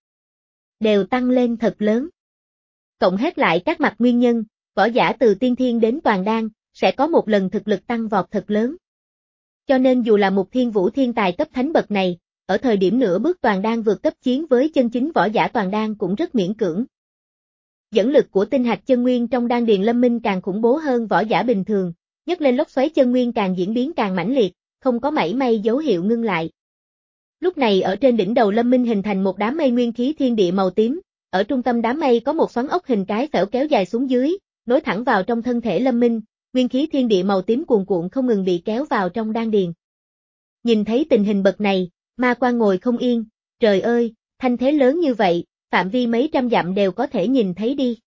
[SPEAKER 1] đều tăng lên thật lớn. Cộng hết lại các mặt nguyên nhân, võ giả từ tiên thiên đến toàn đan, sẽ có một lần thực lực tăng vọt thật lớn. Cho nên dù là một thiên vũ thiên tài cấp thánh bậc này, ở thời điểm nửa bước toàn đan vượt cấp chiến với chân chính võ giả toàn đan cũng rất miễn cưỡng. Dẫn lực của tinh hạch chân nguyên trong đan điền Lâm Minh càng khủng bố hơn võ giả bình thường, nhấc lên lốc xoáy chân nguyên càng diễn biến càng mãnh liệt, không có mảy may dấu hiệu ngưng lại. Lúc này ở trên đỉnh đầu Lâm Minh hình thành một đám mây nguyên khí thiên địa màu tím, ở trung tâm đám mây có một xoắn ốc hình cái phễu kéo dài xuống dưới, nối thẳng vào trong thân thể Lâm Minh, nguyên khí thiên địa màu tím cuồn cuộn không ngừng bị kéo vào trong đan điền. Nhìn thấy tình hình bậc này, Ma Quan ngồi không yên, trời ơi, thanh thế lớn như vậy, phạm vi mấy trăm dặm đều có thể nhìn thấy đi.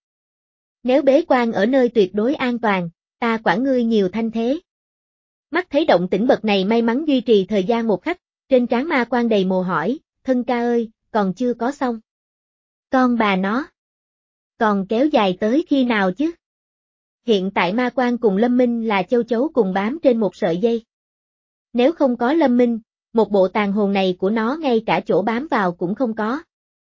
[SPEAKER 1] Nếu bế quan ở nơi tuyệt đối an toàn, ta quản ngươi nhiều thanh thế. Mắt thấy động tĩnh bậc này may mắn duy trì thời gian một khắc, trên trán Ma Quan đầy mồ hỏi, thân ca ơi, còn chưa có xong. Con bà nó. Còn kéo dài tới khi nào chứ? Hiện tại ma quan cùng Lâm Minh là châu chấu cùng bám trên một sợi dây. Nếu không có Lâm Minh, một bộ tàn hồn này của nó ngay cả chỗ bám vào cũng không có.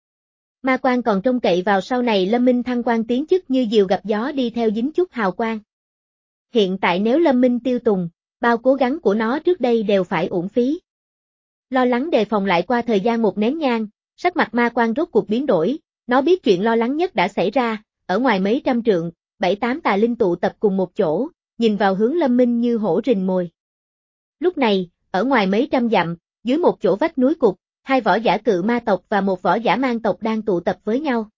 [SPEAKER 1] Ma quan còn trông cậy vào sau này Lâm Minh thăng quan tiến chức như diều gặp gió đi theo dính chút hào quang. Hiện tại nếu Lâm Minh tiêu tùng, bao cố gắng của nó trước đây đều phải uổng phí. Lo lắng đề phòng lại qua thời gian một nén nhang, sắc mặt ma quan rốt cuộc biến đổi, nó biết chuyện lo lắng nhất đã xảy ra, ở ngoài mấy trăm trượng, bảy tám tà linh tụ tập cùng một chỗ, nhìn vào hướng Lâm Minh như hổ rình mồi. Lúc này, ở ngoài mấy trăm dặm, dưới một chỗ vách núi cục, hai võ giả cự ma tộc và một võ giả mang tộc đang tụ tập với nhau.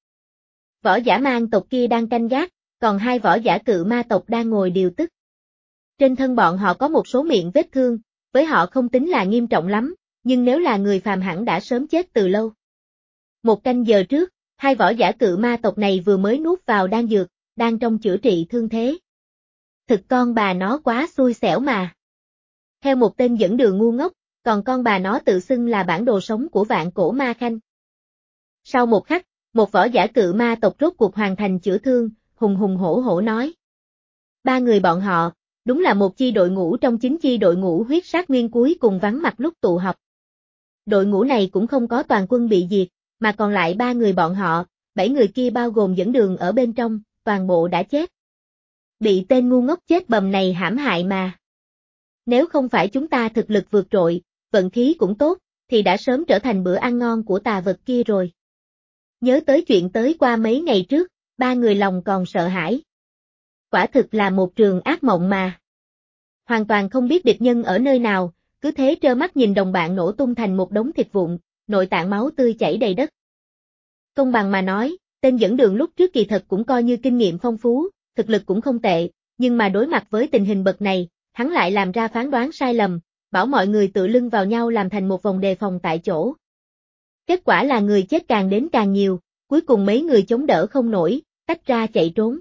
[SPEAKER 1] Võ giả mang tộc kia đang canh gác, còn hai võ giả cự ma tộc đang ngồi điều tức. Trên thân bọn họ có một số miệng vết thương, với họ không tính là nghiêm trọng lắm, nhưng nếu là người phàm hẳn đã sớm chết từ lâu. Một canh giờ trước, hai võ giả cự ma tộc này vừa mới nuốt vào đan dược, đang trong chữa trị thương thế. Thực con bà nó quá xui xẻo mà. Theo một tên dẫn đường ngu ngốc, còn con bà nó tự xưng là bản đồ sống của vạn cổ ma khanh. Sau một khắc, một võ giả cự ma tộc rốt cuộc hoàn thành chữa thương, hùng hùng hổ hổ nói. Ba người bọn họ, đúng là một chi đội ngũ trong chính chi đội ngũ huyết sát nguyên cuối cùng vắng mặt lúc tụ họp. Đội ngũ này cũng không có toàn quân bị diệt, mà còn lại ba người bọn họ, bảy người kia bao gồm dẫn đường ở bên trong, toàn bộ đã chết. Bị tên ngu ngốc chết bầm này hãm hại mà. Nếu không phải chúng ta thực lực vượt trội, vận khí cũng tốt, thì đã sớm trở thành bữa ăn ngon của tà vật kia rồi. Nhớ tới chuyện tới qua mấy ngày trước, ba người lòng còn sợ hãi. Quả thực là một trường ác mộng mà. Hoàn toàn không biết địch nhân ở nơi nào, cứ thế trơ mắt nhìn đồng bạn nổ tung thành một đống thịt vụn, nội tạng máu tươi chảy đầy đất. Công bằng mà nói, tên dẫn đường lúc trước kỳ thật cũng coi như kinh nghiệm phong phú, thực lực cũng không tệ, nhưng mà đối mặt với tình hình bậc này, hắn lại làm ra phán đoán sai lầm, bảo mọi người tựa lưng vào nhau làm thành một vòng đề phòng tại chỗ. Kết quả là người chết càng đến càng nhiều, cuối cùng mấy người chống đỡ không nổi, tách ra chạy trốn.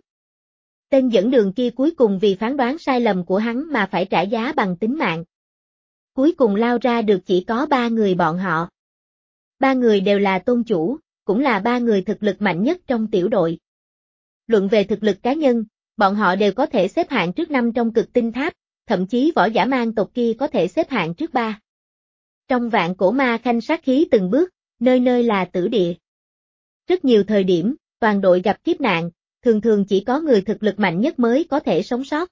[SPEAKER 1] Tên dẫn đường kia cuối cùng vì phán đoán sai lầm của hắn mà phải trả giá bằng tính mạng. Cuối cùng lao ra được chỉ có ba người bọn họ. Ba người đều là tôn chủ, cũng là ba người thực lực mạnh nhất trong tiểu đội. Luận về thực lực cá nhân, bọn họ đều có thể xếp hạng trước năm trong cực tinh tháp, thậm chí võ giả mang tộc kia có thể xếp hạng trước ba. Trong vạn cổ ma khanh sát khí từng bước, nơi nơi là tử địa. Rất nhiều thời điểm, toàn đội gặp kiếp nạn, thường thường chỉ có người thực lực mạnh nhất mới có thể sống sót.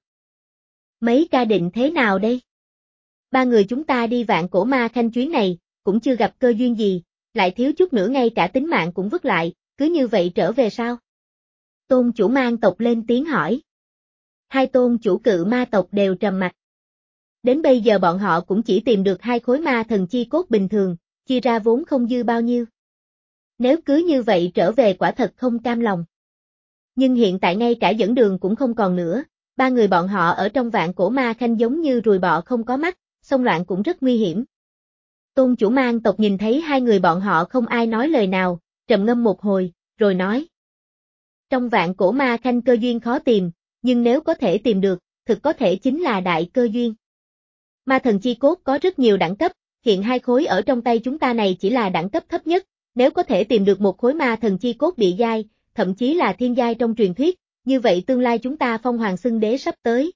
[SPEAKER 1] Mấy ca định thế nào đây? Ba người chúng ta đi vạn cổ ma khanh chuyến này, cũng chưa gặp cơ duyên gì, lại thiếu chút nữa ngay cả tính mạng cũng vứt lại, cứ như vậy trở về sao? Tôn chủ mang tộc lên tiếng hỏi. Hai tôn chủ cự ma tộc đều trầm mặt. Đến bây giờ bọn họ cũng chỉ tìm được hai khối ma thần chi cốt bình thường, chia ra vốn không dư bao nhiêu. Nếu cứ như vậy trở về quả thật không cam lòng. Nhưng hiện tại ngay cả dẫn đường cũng không còn nữa, ba người bọn họ ở trong vạn cổ ma khanh giống như ruồi bọ không có mắt, xông loạn cũng rất nguy hiểm. Tôn chủ mang tộc nhìn thấy hai người bọn họ không ai nói lời nào, trầm ngâm một hồi, rồi nói. Trong vạn cổ ma khanh cơ duyên khó tìm, nhưng nếu có thể tìm được, thực có thể chính là đại cơ duyên. Ma thần chi cốt có rất nhiều đẳng cấp, hiện hai khối ở trong tay chúng ta này chỉ là đẳng cấp thấp nhất, nếu có thể tìm được một khối ma thần chi cốt địa giai, thậm chí là thiên giai trong truyền thuyết, như vậy tương lai chúng ta phong hoàng xưng đế sắp tới.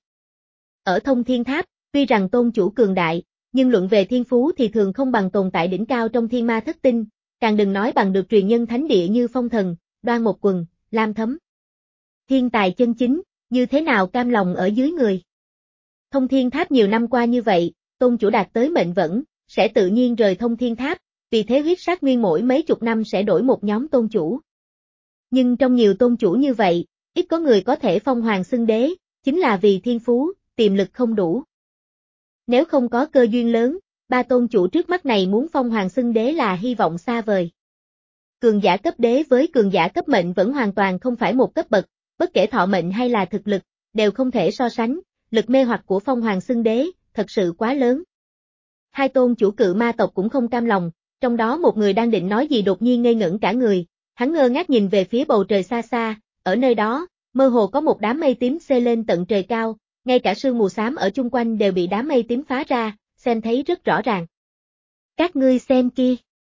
[SPEAKER 1] Ở thông thiên tháp, tuy rằng tôn chủ cường đại, nhưng luận về thiên phú thì thường không bằng tồn tại đỉnh cao trong thiên ma thất tinh, càng đừng nói bằng được truyền nhân thánh địa như phong thần, đoan một quần, lam thấm. Thiên tài chân chính, như thế nào cam lòng ở dưới người. Thông thiên tháp nhiều năm qua như vậy, tôn chủ đạt tới mệnh vẫn, sẽ tự nhiên rời thông thiên tháp, vì thế huyết sát nguyên mỗi mấy chục năm sẽ đổi một nhóm tôn chủ. Nhưng trong nhiều tôn chủ như vậy, ít có người có thể phong hoàng xưng đế, chính là vì thiên phú, tiềm lực không đủ. Nếu không có cơ duyên lớn, ba tôn chủ trước mắt này muốn phong hoàng xưng đế là hy vọng xa vời. Cường giả cấp đế với cường giả cấp mệnh vẫn hoàn toàn không phải một cấp bậc, bất kể thọ mệnh hay là thực lực, đều không thể so sánh, lực mê hoặc của phong hoàng xưng đế, thật sự quá lớn. Hai tôn chủ cự ma tộc cũng không cam lòng, trong đó một người đang định nói gì đột nhiên ngây ngẩn cả người, hắn ngơ ngác nhìn về phía bầu trời xa xa, ở nơi đó, mơ hồ có một đám mây tím xê lên tận trời cao, ngay cả sương mù xám ở chung quanh đều bị đám mây tím phá ra, xem thấy rất rõ ràng. Các ngươi xem kia.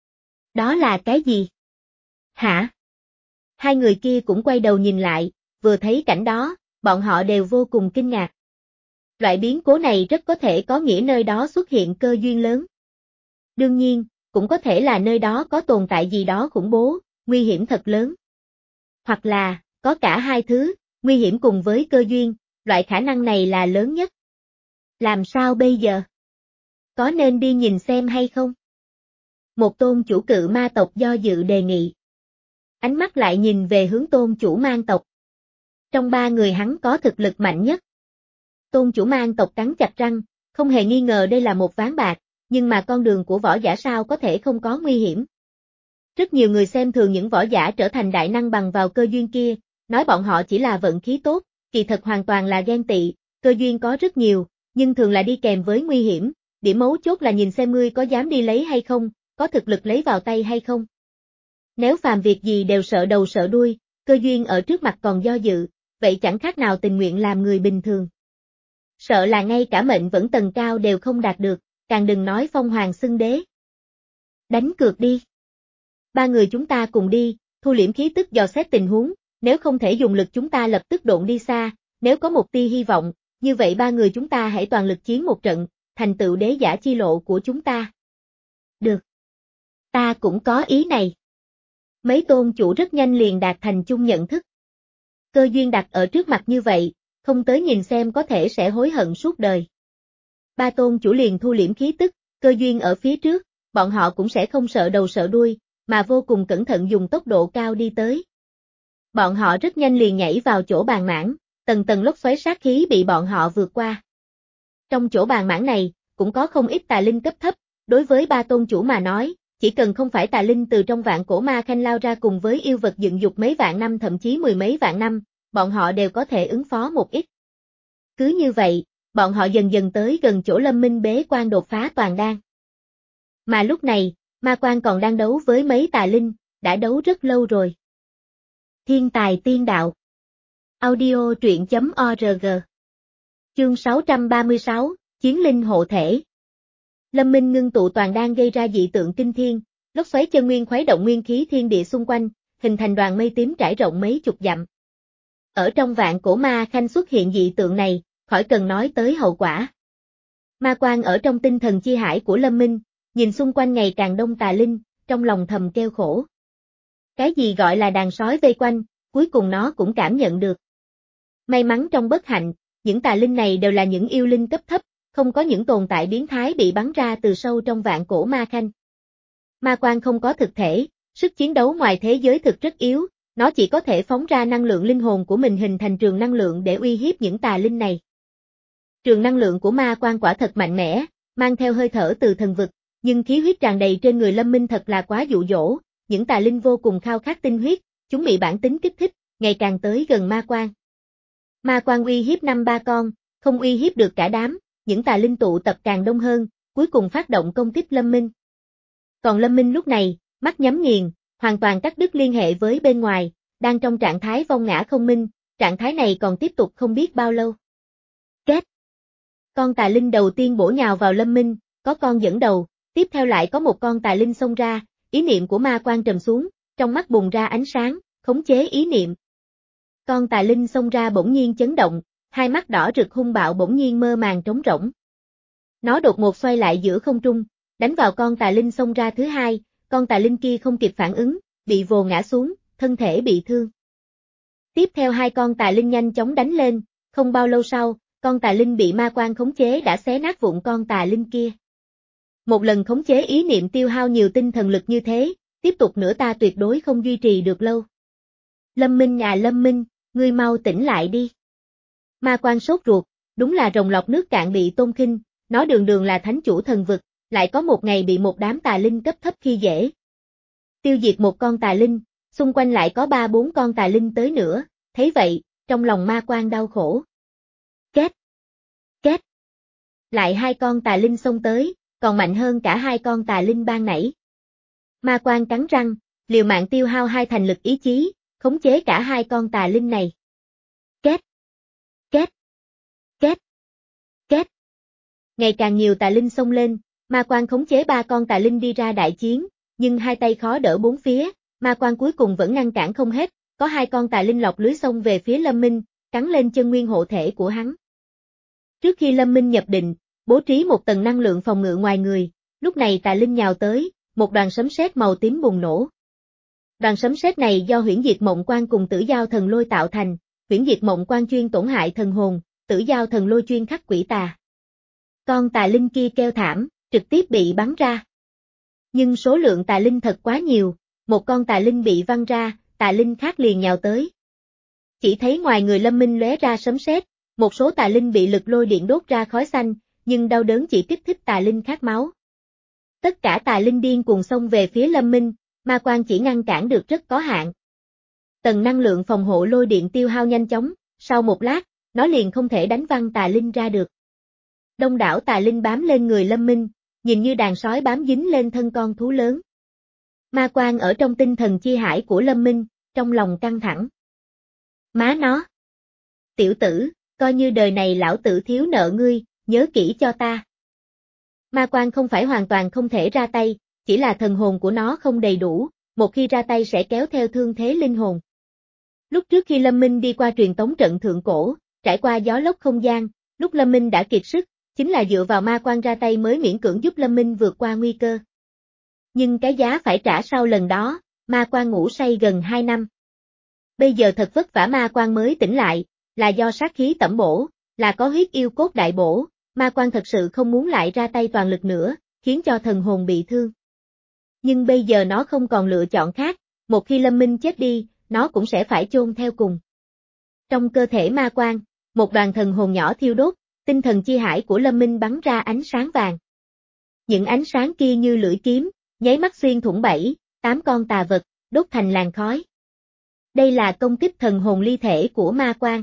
[SPEAKER 1] Đó là cái gì? Hả? Hai người kia cũng quay đầu nhìn lại, vừa thấy cảnh đó, bọn họ đều vô cùng kinh ngạc. Loại biến cố này rất có thể có nghĩa nơi đó xuất hiện cơ duyên lớn. Đương nhiên, cũng có thể là nơi đó có tồn tại gì đó khủng bố, nguy hiểm thật lớn. Hoặc là, có cả hai thứ, nguy hiểm cùng với cơ duyên, loại khả năng này là lớn nhất. Làm sao bây giờ? Có nên đi nhìn xem hay không? Một tôn chủ cự ma tộc do dự đề nghị. Ánh mắt lại nhìn về hướng tôn chủ mang tộc. Trong ba người hắn có thực lực mạnh nhất. Tôn chủ mang tộc cắn chặt răng, không hề nghi ngờ đây là một ván bạc, nhưng mà con đường của võ giả sao có thể không có nguy hiểm. Rất nhiều người xem thường những võ giả trở thành đại năng bằng vào cơ duyên kia, nói bọn họ chỉ là vận khí tốt, kỳ thật hoàn toàn là ghen tị, cơ duyên có rất nhiều, nhưng thường là đi kèm với nguy hiểm, điểm mấu chốt là nhìn xem ngươi có dám đi lấy hay không, có thực lực lấy vào tay hay không. Nếu phàm việc gì đều sợ đầu sợ đuôi, cơ duyên ở trước mặt còn do dự, vậy chẳng khác nào tình nguyện làm người bình thường. Sợ là ngay cả mệnh vẫn tầng cao đều không đạt được, càng đừng nói phong hoàng xưng đế. Đánh cược đi. Ba người chúng ta cùng đi, thu liễm khí tức dò xét tình huống, nếu không thể dùng lực chúng ta lập tức độn đi xa, nếu có một tia hy vọng, như vậy ba người chúng ta hãy toàn lực chiến một trận, thành tựu đế giả chi lộ của chúng ta. Được. Ta cũng có ý này. Mấy tôn chủ rất nhanh liền đạt thành chung nhận thức. Cơ duyên đặt ở trước mặt như vậy, không tới nhìn xem có thể sẽ hối hận suốt đời. Ba tôn chủ liền thu liễm khí tức, cơ duyên ở phía trước, bọn họ cũng sẽ không sợ đầu sợ đuôi, mà vô cùng cẩn thận dùng tốc độ cao đi tới. Bọn họ rất nhanh liền nhảy vào chỗ bàn mãn, tầng tầng lốc xoáy sát khí bị bọn họ vượt qua. Trong chỗ bàn mãn này, cũng có không ít tà linh cấp thấp, đối với ba tôn chủ mà nói, chỉ cần không phải tà linh từ trong vạn cổ ma khanh lao ra cùng với yêu vật dựng dục mấy vạn năm thậm chí mười mấy vạn năm, bọn họ đều có thể ứng phó một ít. Cứ như vậy, bọn họ dần dần tới gần chỗ Lâm Minh bế quan đột phá toàn đan. Mà lúc này, ma quan còn đang đấu với mấy tà linh, đã đấu rất lâu rồi. Thiên tài tiên đạo. Audio truyện chấm org. Chương sáu trăm ba mươi sáu, Chiến linh hộ thể. Lâm Minh ngưng tụ toàn đan gây ra dị tượng kinh thiên, lốc xoáy chân nguyên khuấy động nguyên khí thiên địa xung quanh, hình thành đoàn mây tím trải rộng mấy chục dặm. Ở trong vạn cổ ma khanh xuất hiện dị tượng này, khỏi cần nói tới hậu quả. Ma quan ở trong tinh thần chi hải của Lâm Minh, nhìn xung quanh ngày càng đông tà linh, trong lòng thầm kêu khổ. Cái gì gọi là đàn sói vây quanh, cuối cùng nó cũng cảm nhận được. May mắn trong bất hạnh, những tà linh này đều là những yêu linh cấp thấp, không có những tồn tại biến thái bị bắn ra từ sâu trong vạn cổ ma khanh. Ma quan không có thực thể, sức chiến đấu ngoài thế giới thực rất yếu, nó chỉ có thể phóng ra năng lượng linh hồn của mình hình thành trường năng lượng để uy hiếp những tà linh này. Trường năng lượng của ma quan quả thật mạnh mẽ, mang theo hơi thở từ thần vực, nhưng khí huyết tràn đầy trên người Lâm Minh thật là quá dụ dỗ, những tà linh vô cùng khao khát tinh huyết, chúng bị bản tính kích thích, ngày càng tới gần ma quan. Ma quan uy hiếp năm ba con, không uy hiếp được cả đám, những tà linh tụ tập càng đông hơn, cuối cùng phát động công kích Lâm Minh. Còn Lâm Minh lúc này, mắt nhắm nghiền, hoàn toàn cắt đứt liên hệ với bên ngoài, đang trong trạng thái vong ngã không minh, trạng thái này còn tiếp tục không biết bao lâu. Két. Con tà linh đầu tiên bổ nhào vào Lâm Minh, có con dẫn đầu, tiếp theo lại có một con tà linh xông ra, ý niệm của ma quan trầm xuống, trong mắt bùng ra ánh sáng, khống chế ý niệm. Con tà linh xông ra bỗng nhiên chấn động, hai mắt đỏ rực hung bạo bỗng nhiên mơ màng trống rỗng. Nó đột ngột xoay lại giữa không trung, đánh vào con tà linh xông ra thứ hai, con tà linh kia không kịp phản ứng, bị vồ ngã xuống, thân thể bị thương. Tiếp theo hai con tà linh nhanh chóng đánh lên, không bao lâu sau, con tà linh bị ma quan khống chế đã xé nát vụn con tà linh kia. Một lần khống chế ý niệm tiêu hao nhiều tinh thần lực như thế, tiếp tục nữa ta tuyệt đối không duy trì được lâu. Lâm Minh à Lâm Minh, ngươi mau tỉnh lại đi. Ma quan sốt ruột, đúng là rồng lọc nước cạn bị tôn khinh, nó đường đường là thánh chủ thần vực, lại có một ngày bị một đám tà linh cấp thấp khi dễ. Tiêu diệt một con tà linh, xung quanh lại có ba bốn con tà linh tới nữa, thấy vậy, trong lòng ma quan đau khổ. Két, két. Lại hai con tà linh xông tới, còn mạnh hơn cả hai con tà linh ban nãy. Ma quan cắn răng, liều mạng tiêu hao hai thành lực ý chí, khống chế cả hai con tà linh này. Két, két, két, két. Ngày càng nhiều tà linh xông lên, ma quan khống chế ba con tà linh đi ra đại chiến, nhưng hai tay khó đỡ bốn phía, ma quan cuối cùng vẫn ngăn cản không hết, có hai con tà linh lọc lưới xông về phía Lâm Minh, cắn lên chân nguyên hộ thể của hắn. Trước khi Lâm Minh nhập định, bố trí một tầng năng lượng phòng ngự ngoài người, lúc này tà linh nhào tới, một đoàn sấm sét màu tím bùng nổ. Đoàn sấm sét này do Huyễn Diệt Mộng Quan cùng Tử Giao Thần Lôi tạo thành, Huyễn Diệt Mộng Quan chuyên tổn hại thần hồn, Tử Giao Thần Lôi chuyên khắc quỷ tà. Con tà linh kia kêu thảm, trực tiếp bị bắn ra. Nhưng số lượng tà linh thật quá nhiều, một con tà linh bị văng ra, tà linh khác liền nhào tới. Chỉ thấy ngoài người Lâm Minh lóe ra sấm sét, một số tà linh bị lực lôi điện đốt ra khói xanh, nhưng đau đớn chỉ kích thích tà linh khát máu. Tất cả tà linh điên cuồng xông về phía Lâm Minh, ma quan chỉ ngăn cản được rất có hạn. Tầng năng lượng phòng hộ lôi điện tiêu hao nhanh chóng, sau một lát, nó liền không thể đánh văng tà linh ra được. Đông đảo tà linh bám lên người Lâm Minh, nhìn như đàn sói bám dính lên thân con thú lớn. Ma quan ở trong tinh thần chi hải của Lâm Minh, trong lòng căng thẳng. Má nó! Tiểu tử, coi như đời này lão tử thiếu nợ ngươi, nhớ kỹ cho ta. Ma quan không phải hoàn toàn không thể ra tay, chỉ là thần hồn của nó không đầy đủ, một khi ra tay sẽ kéo theo thương thế linh hồn. Lúc trước khi Lâm Minh đi qua truyền tống trận thượng cổ, trải qua gió lốc không gian, lúc Lâm Minh đã kiệt sức, chính là dựa vào ma quan ra tay mới miễn cưỡng giúp Lâm Minh vượt qua nguy cơ. Nhưng cái giá phải trả sau lần đó, ma quan ngủ say gần hai năm. Bây giờ thật vất vả ma quan mới tỉnh lại, là do sát khí tẩm bổ, là có huyết yêu cốt đại bổ, ma quan thật sự không muốn lại ra tay toàn lực nữa, khiến cho thần hồn bị thương. Nhưng bây giờ nó không còn lựa chọn khác, một khi Lâm Minh chết đi, nó cũng sẽ phải chôn theo cùng. Trong cơ thể ma quan, một đoàn thần hồn nhỏ thiêu đốt, tinh thần chi hải của Lâm Minh bắn ra ánh sáng vàng. Những ánh sáng kia như lưỡi kiếm, nháy mắt xuyên thủng bảy, tám con tà vật, đốt thành làn khói. Đây là công kích thần hồn ly thể của ma quan.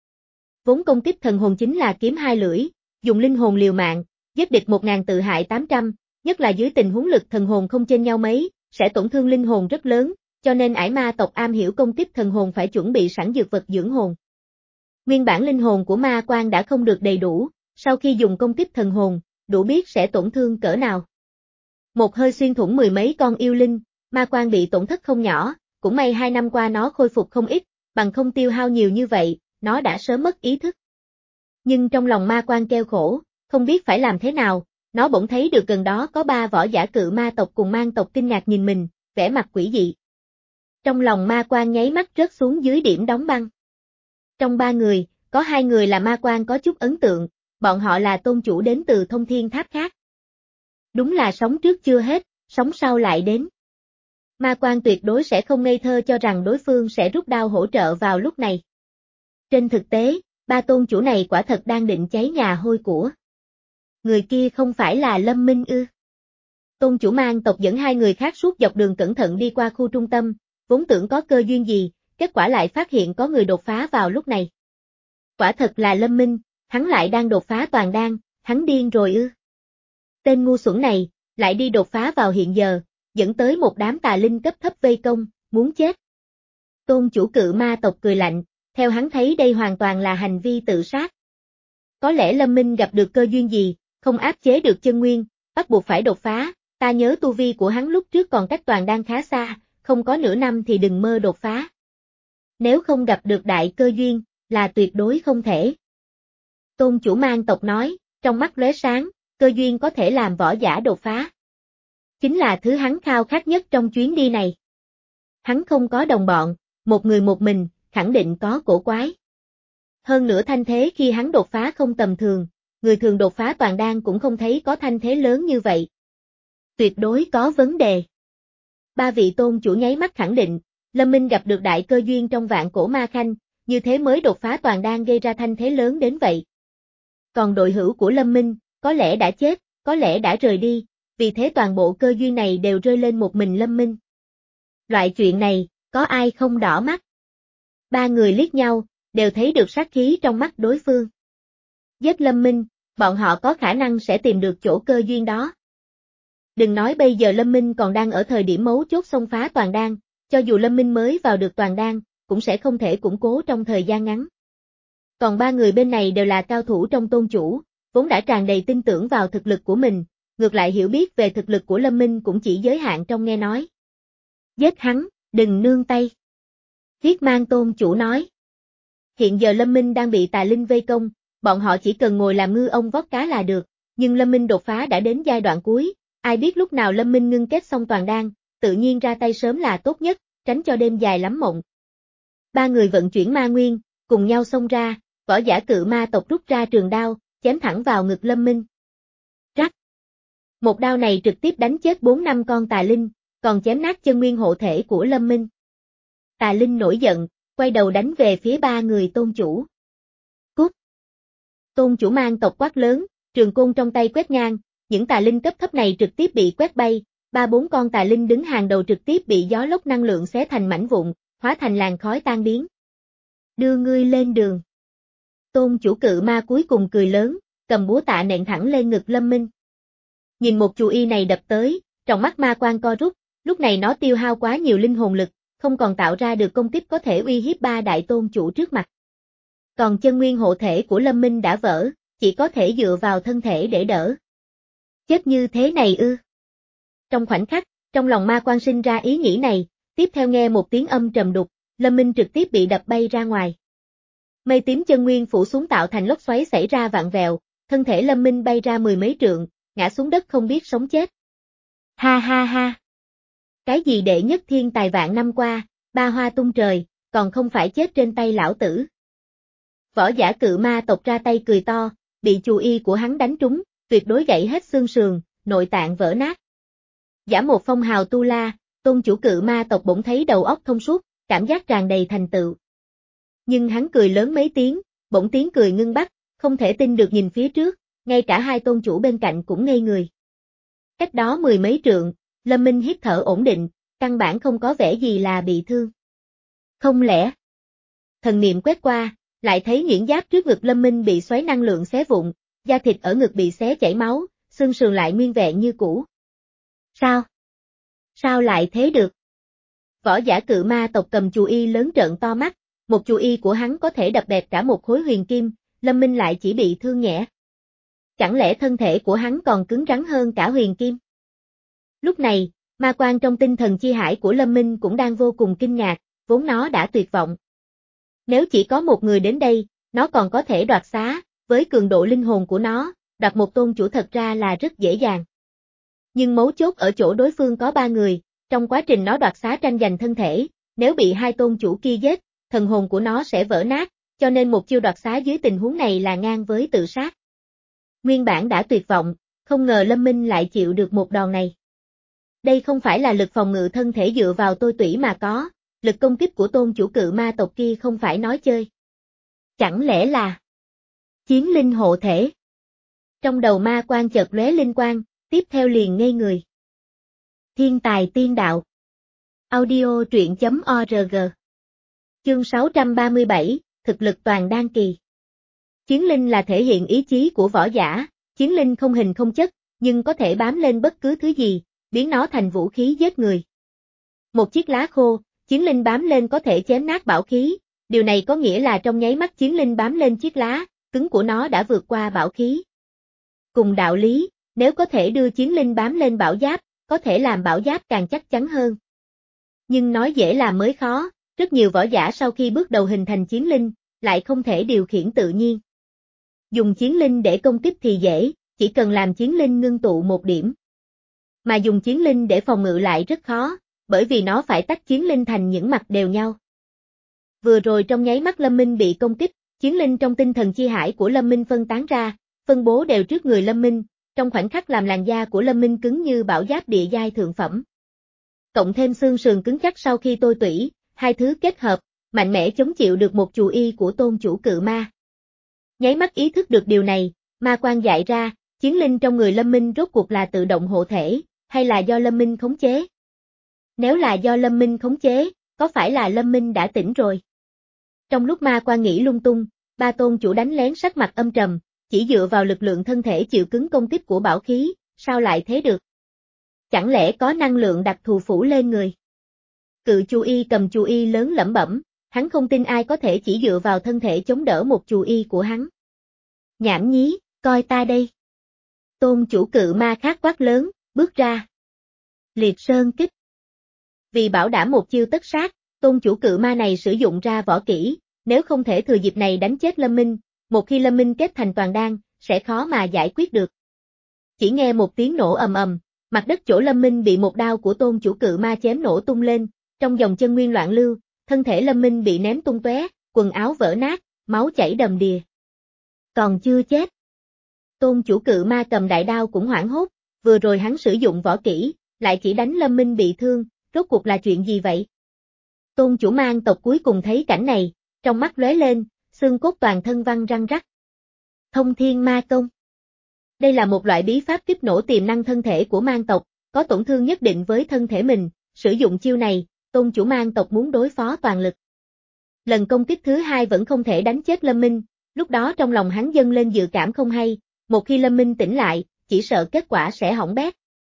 [SPEAKER 1] Vốn công kích thần hồn chính là kiếm hai lưỡi, dùng linh hồn liều mạng, giết địch một ngàn tự hại tám trăm, nhất là dưới tình huống lực thần hồn không chênh nhau mấy, sẽ tổn thương linh hồn rất lớn, cho nên ải ma tộc am hiểu công kích thần hồn phải chuẩn bị sẵn dược vật dưỡng hồn. Nguyên bản linh hồn của ma quan đã không được đầy đủ, sau khi dùng công kích thần hồn, đủ biết sẽ tổn thương cỡ nào. Một hơi xuyên thủng mười mấy con yêu linh, ma quan bị tổn thất không nhỏ, cũng may hai năm qua nó khôi phục không ít, bằng không tiêu hao nhiều như vậy, nó đã sớm mất ý thức. Nhưng trong lòng ma quan kêu khổ, không biết phải làm thế nào, nó bỗng thấy được gần đó có ba võ giả cự ma tộc cùng mang tộc kinh ngạc nhìn mình, vẻ mặt quỷ dị. Trong lòng ma quan nháy mắt rớt xuống dưới điểm đóng băng. Trong ba người, có hai người là ma quan có chút ấn tượng, bọn họ là tôn chủ đến từ thông thiên tháp khác. Đúng là sống trước chưa hết, sống sau lại đến. Ma quan tuyệt đối sẽ không ngây thơ cho rằng đối phương sẽ rút đao hỗ trợ vào lúc này. Trên thực tế, ba tôn chủ này quả thật đang định cháy nhà hôi của. Người kia không phải là Lâm Minh ư? Tôn chủ mang tộc dẫn hai người khác suốt dọc đường cẩn thận đi qua khu trung tâm, vốn tưởng có cơ duyên gì, kết quả lại phát hiện có người đột phá vào lúc này. Quả thật là Lâm Minh, hắn lại đang đột phá toàn đan, hắn điên rồi ư? Tên ngu xuẩn này, lại đi đột phá vào hiện giờ, dẫn tới một đám tà linh cấp thấp vây công, muốn chết. Tôn chủ cự ma tộc cười lạnh, theo hắn thấy đây hoàn toàn là hành vi tự sát. Có lẽ Lâm Minh gặp được cơ duyên gì, không áp chế được chân nguyên, bắt buộc phải đột phá, ta nhớ tu vi của hắn lúc trước còn cách toàn đan khá xa, không có nửa năm thì đừng mơ đột phá. Nếu không gặp được đại cơ duyên, là tuyệt đối không thể. Tôn chủ mang tộc nói, trong mắt lóe sáng, cơ duyên có thể làm võ giả đột phá. Chính là thứ hắn khao khát nhất trong chuyến đi này. Hắn không có đồng bọn, một người một mình, khẳng định có cổ quái. Hơn nữa thanh thế khi hắn đột phá không tầm thường, người thường đột phá toàn đan cũng không thấy có thanh thế lớn như vậy. Tuyệt đối có vấn đề. Ba vị tôn chủ nháy mắt khẳng định, Lâm Minh gặp được đại cơ duyên trong vạn cổ ma khanh, như thế mới đột phá toàn đan gây ra thanh thế lớn đến vậy. Còn đội hữu của Lâm Minh, có lẽ đã chết, có lẽ đã rời đi, vì thế toàn bộ cơ duyên này đều rơi lên một mình Lâm Minh. Loại chuyện này, có ai không đỏ mắt? Ba người liếc nhau, đều thấy được sát khí trong mắt đối phương. Giết Lâm Minh, bọn họ có khả năng sẽ tìm được chỗ cơ duyên đó. Đừng nói bây giờ Lâm Minh còn đang ở thời điểm mấu chốt xông phá toàn đan, cho dù Lâm Minh mới vào được toàn đan, cũng sẽ không thể củng cố trong thời gian ngắn. Còn ba người bên này đều là cao thủ trong tôn chủ, vốn đã tràn đầy tin tưởng vào thực lực của mình, ngược lại hiểu biết về thực lực của Lâm Minh cũng chỉ giới hạn trong nghe nói. Giết hắn, đừng nương tay. Huyết mang tôn chủ nói. Hiện giờ Lâm Minh đang bị tà linh vây công, bọn họ chỉ cần ngồi làm ngư ông vót cá là được, nhưng Lâm Minh đột phá đã đến giai đoạn cuối, ai biết lúc nào Lâm Minh ngưng kết xong toàn đan, tự nhiên ra tay sớm là tốt nhất, tránh cho đêm dài lắm mộng. Ba người vận chuyển ma nguyên, cùng nhau xông ra, võ giả cự ma tộc rút ra trường đao, chém thẳng vào ngực Lâm Minh. Rắc! Một đao này trực tiếp đánh chết bốn năm con tà linh, còn chém nát chân nguyên hộ thể của Lâm Minh. Tà linh nổi giận, quay đầu đánh về phía ba người tôn chủ. Cút! Tôn chủ mang tộc quát lớn, trường côn trong tay quét ngang, những tà linh cấp thấp này trực tiếp bị quét bay, ba bốn con tà linh đứng hàng đầu trực tiếp bị gió lốc năng lượng xé thành mảnh vụn, hóa thành làn khói tan biến. Đưa ngươi lên đường. Tôn chủ cự ma cuối cùng cười lớn, cầm búa tạ nện thẳng lên ngực Lâm Minh. Nhìn một chú y này đập tới, trong mắt ma quang co rút, lúc này nó tiêu hao quá nhiều linh hồn lực, không còn tạo ra được công kích có thể uy hiếp ba đại tôn chủ trước mặt. Còn chân nguyên hộ thể của Lâm Minh đã vỡ, chỉ có thể dựa vào thân thể để đỡ. Chết như thế này ư? Trong khoảnh khắc, trong lòng ma quang sinh ra ý nghĩ này, tiếp theo nghe một tiếng âm trầm đục, Lâm Minh trực tiếp bị đập bay ra ngoài. Mây tím chân nguyên phủ xuống tạo thành lốc xoáy xảy ra vạn vẹo, thân thể Lâm Minh bay ra mười mấy trượng, ngã xuống đất không biết sống chết. Ha ha ha! Cái gì đệ nhất thiên tài vạn năm qua, ba hoa tung trời, còn không phải chết trên tay lão tử. Võ giả cự ma tộc ra tay cười to, bị chù y của hắn đánh trúng, tuyệt đối gãy hết xương sườn, nội tạng vỡ nát. Giả một phong hào tu la, tôn chủ cự ma tộc bỗng thấy đầu óc thông suốt, cảm giác tràn đầy thành tựu. Nhưng hắn cười lớn mấy tiếng, bỗng tiếng cười ngưng bắt, không thể tin được nhìn phía trước, ngay cả hai tôn chủ bên cạnh cũng ngây người. Cách đó mười mấy trượng, Lâm Minh hít thở ổn định, căn bản không có vẻ gì là bị thương. Không lẽ? Thần niệm quét qua, lại thấy nhuyễn giáp trước ngực Lâm Minh bị xoáy năng lượng xé vụn, da thịt ở ngực bị xé chảy máu, xương sườn lại nguyên vẹn như cũ. Sao? Sao lại thế được? Võ giả cự ma tộc cầm chù y lớn trợn to mắt, một chù y của hắn có thể đập bẹp cả một khối huyền kim, Lâm Minh lại chỉ bị thương nhẹ. Chẳng lẽ thân thể của hắn còn cứng rắn hơn cả huyền kim? Lúc này, ma quang trong tinh thần chi hải của Lâm Minh cũng đang vô cùng kinh ngạc, vốn nó đã tuyệt vọng. Nếu chỉ có một người đến đây, nó còn có thể đoạt xá, với cường độ linh hồn của nó, đoạt một tôn chủ thật ra là rất dễ dàng. Nhưng mấu chốt ở chỗ đối phương có ba người, trong quá trình nó đoạt xá tranh giành thân thể, nếu bị hai tôn chủ kia giết, thần hồn của nó sẽ vỡ nát, cho nên một chiêu đoạt xá dưới tình huống này là ngang với tự sát. Nguyên bản đã tuyệt vọng, không ngờ Lâm Minh lại chịu được một đòn này. Đây không phải là lực phòng ngự thân thể dựa vào tôi tủy mà có, lực công kích của tôn chủ cự ma tộc kia không phải nói chơi. Chẳng lẽ là chiến linh hộ thể? Trong đầu ma quang chợt lóe linh quang, tiếp theo liền ngây người. Thiên tài tiên đạo. Audio truyện chấm org. Chương sáu trăm ba mươi bảy, thực lực toàn đan kỳ. Chiến linh là thể hiện ý chí của võ giả, chiến linh không hình không chất, nhưng có thể bám lên bất cứ thứ gì, biến nó thành vũ khí giết người. Một chiếc lá khô, chiến linh bám lên có thể chém nát bảo khí, điều này có nghĩa là trong nháy mắt chiến linh bám lên chiếc lá, cứng của nó đã vượt qua bảo khí. Cùng đạo lý, nếu có thể đưa chiến linh bám lên bảo giáp, có thể làm bảo giáp càng chắc chắn hơn. Nhưng nói dễ làm mới khó, rất nhiều võ giả sau khi bước đầu hình thành chiến linh, lại không thể điều khiển tự nhiên. Dùng chiến linh để công kích thì dễ, chỉ cần làm chiến linh ngưng tụ một điểm. Mà dùng chiến linh để phòng ngự lại rất khó, bởi vì nó phải tách chiến linh thành những mặt đều nhau. Vừa rồi trong nháy mắt Lâm Minh bị công kích, chiến linh trong tinh thần chi hải của Lâm Minh phân tán ra, phân bố đều trước người Lâm Minh, trong khoảnh khắc làm làn da của Lâm Minh cứng như bảo giáp địa giai thượng phẩm. Cộng thêm xương sườn cứng chắc sau khi tôi tủy, hai thứ kết hợp, mạnh mẽ chống chịu được một chù y của tôn chủ cự ma. Nháy mắt ý thức được điều này, ma quang dại ra, chiến linh trong người Lâm Minh rốt cuộc là tự động hộ thể, hay là do Lâm Minh khống chế? Nếu là do Lâm Minh khống chế, có phải là Lâm Minh đã tỉnh rồi? Trong lúc ma quang nghĩ lung tung, ba tôn chủ đánh lén sắc mặt âm trầm, chỉ dựa vào lực lượng thân thể chịu cứng công kích của bảo khí, sao lại thế được? Chẳng lẽ có năng lượng đặc thù phủ lên người? Cự chù y cầm chù y lớn lẩm bẩm, hắn không tin ai có thể chỉ dựa vào thân thể chống đỡ một chù y của hắn. Nhảm nhí, coi ta đây. Tôn chủ cự ma khát quát lớn, bước ra. Liệt sơn kích. Vì bảo đảm một chiêu tất sát, tôn chủ cự ma này sử dụng ra võ kỹ, nếu không thể thừa dịp này đánh chết Lâm Minh, một khi Lâm Minh kết thành toàn đan, sẽ khó mà giải quyết được. Chỉ nghe một tiếng nổ ầm ầm, mặt đất chỗ Lâm Minh bị một đao của tôn chủ cự ma chém nổ tung lên, trong dòng chân nguyên loạn lưu, thân thể Lâm Minh bị ném tung tóe, quần áo vỡ nát, máu chảy đầm đìa. Còn chưa chết. Tôn chủ cự ma cầm đại đao cũng hoảng hốt, vừa rồi hắn sử dụng võ kỹ, lại chỉ đánh Lâm Minh bị thương, rốt cuộc là chuyện gì vậy? Tôn chủ mang tộc cuối cùng thấy cảnh này, trong mắt lóe lên, xương cốt toàn thân văng răng rắc. Thông thiên ma công. Đây là một loại bí pháp kích nổ tiềm năng thân thể của mang tộc, có tổn thương nhất định với thân thể mình, sử dụng chiêu này, tôn chủ mang tộc muốn đối phó toàn lực. Lần công kích thứ hai vẫn không thể đánh chết Lâm Minh, lúc đó trong lòng hắn dâng lên dự cảm không hay, một khi Lâm Minh tỉnh lại, chỉ sợ kết quả sẽ hỏng bét.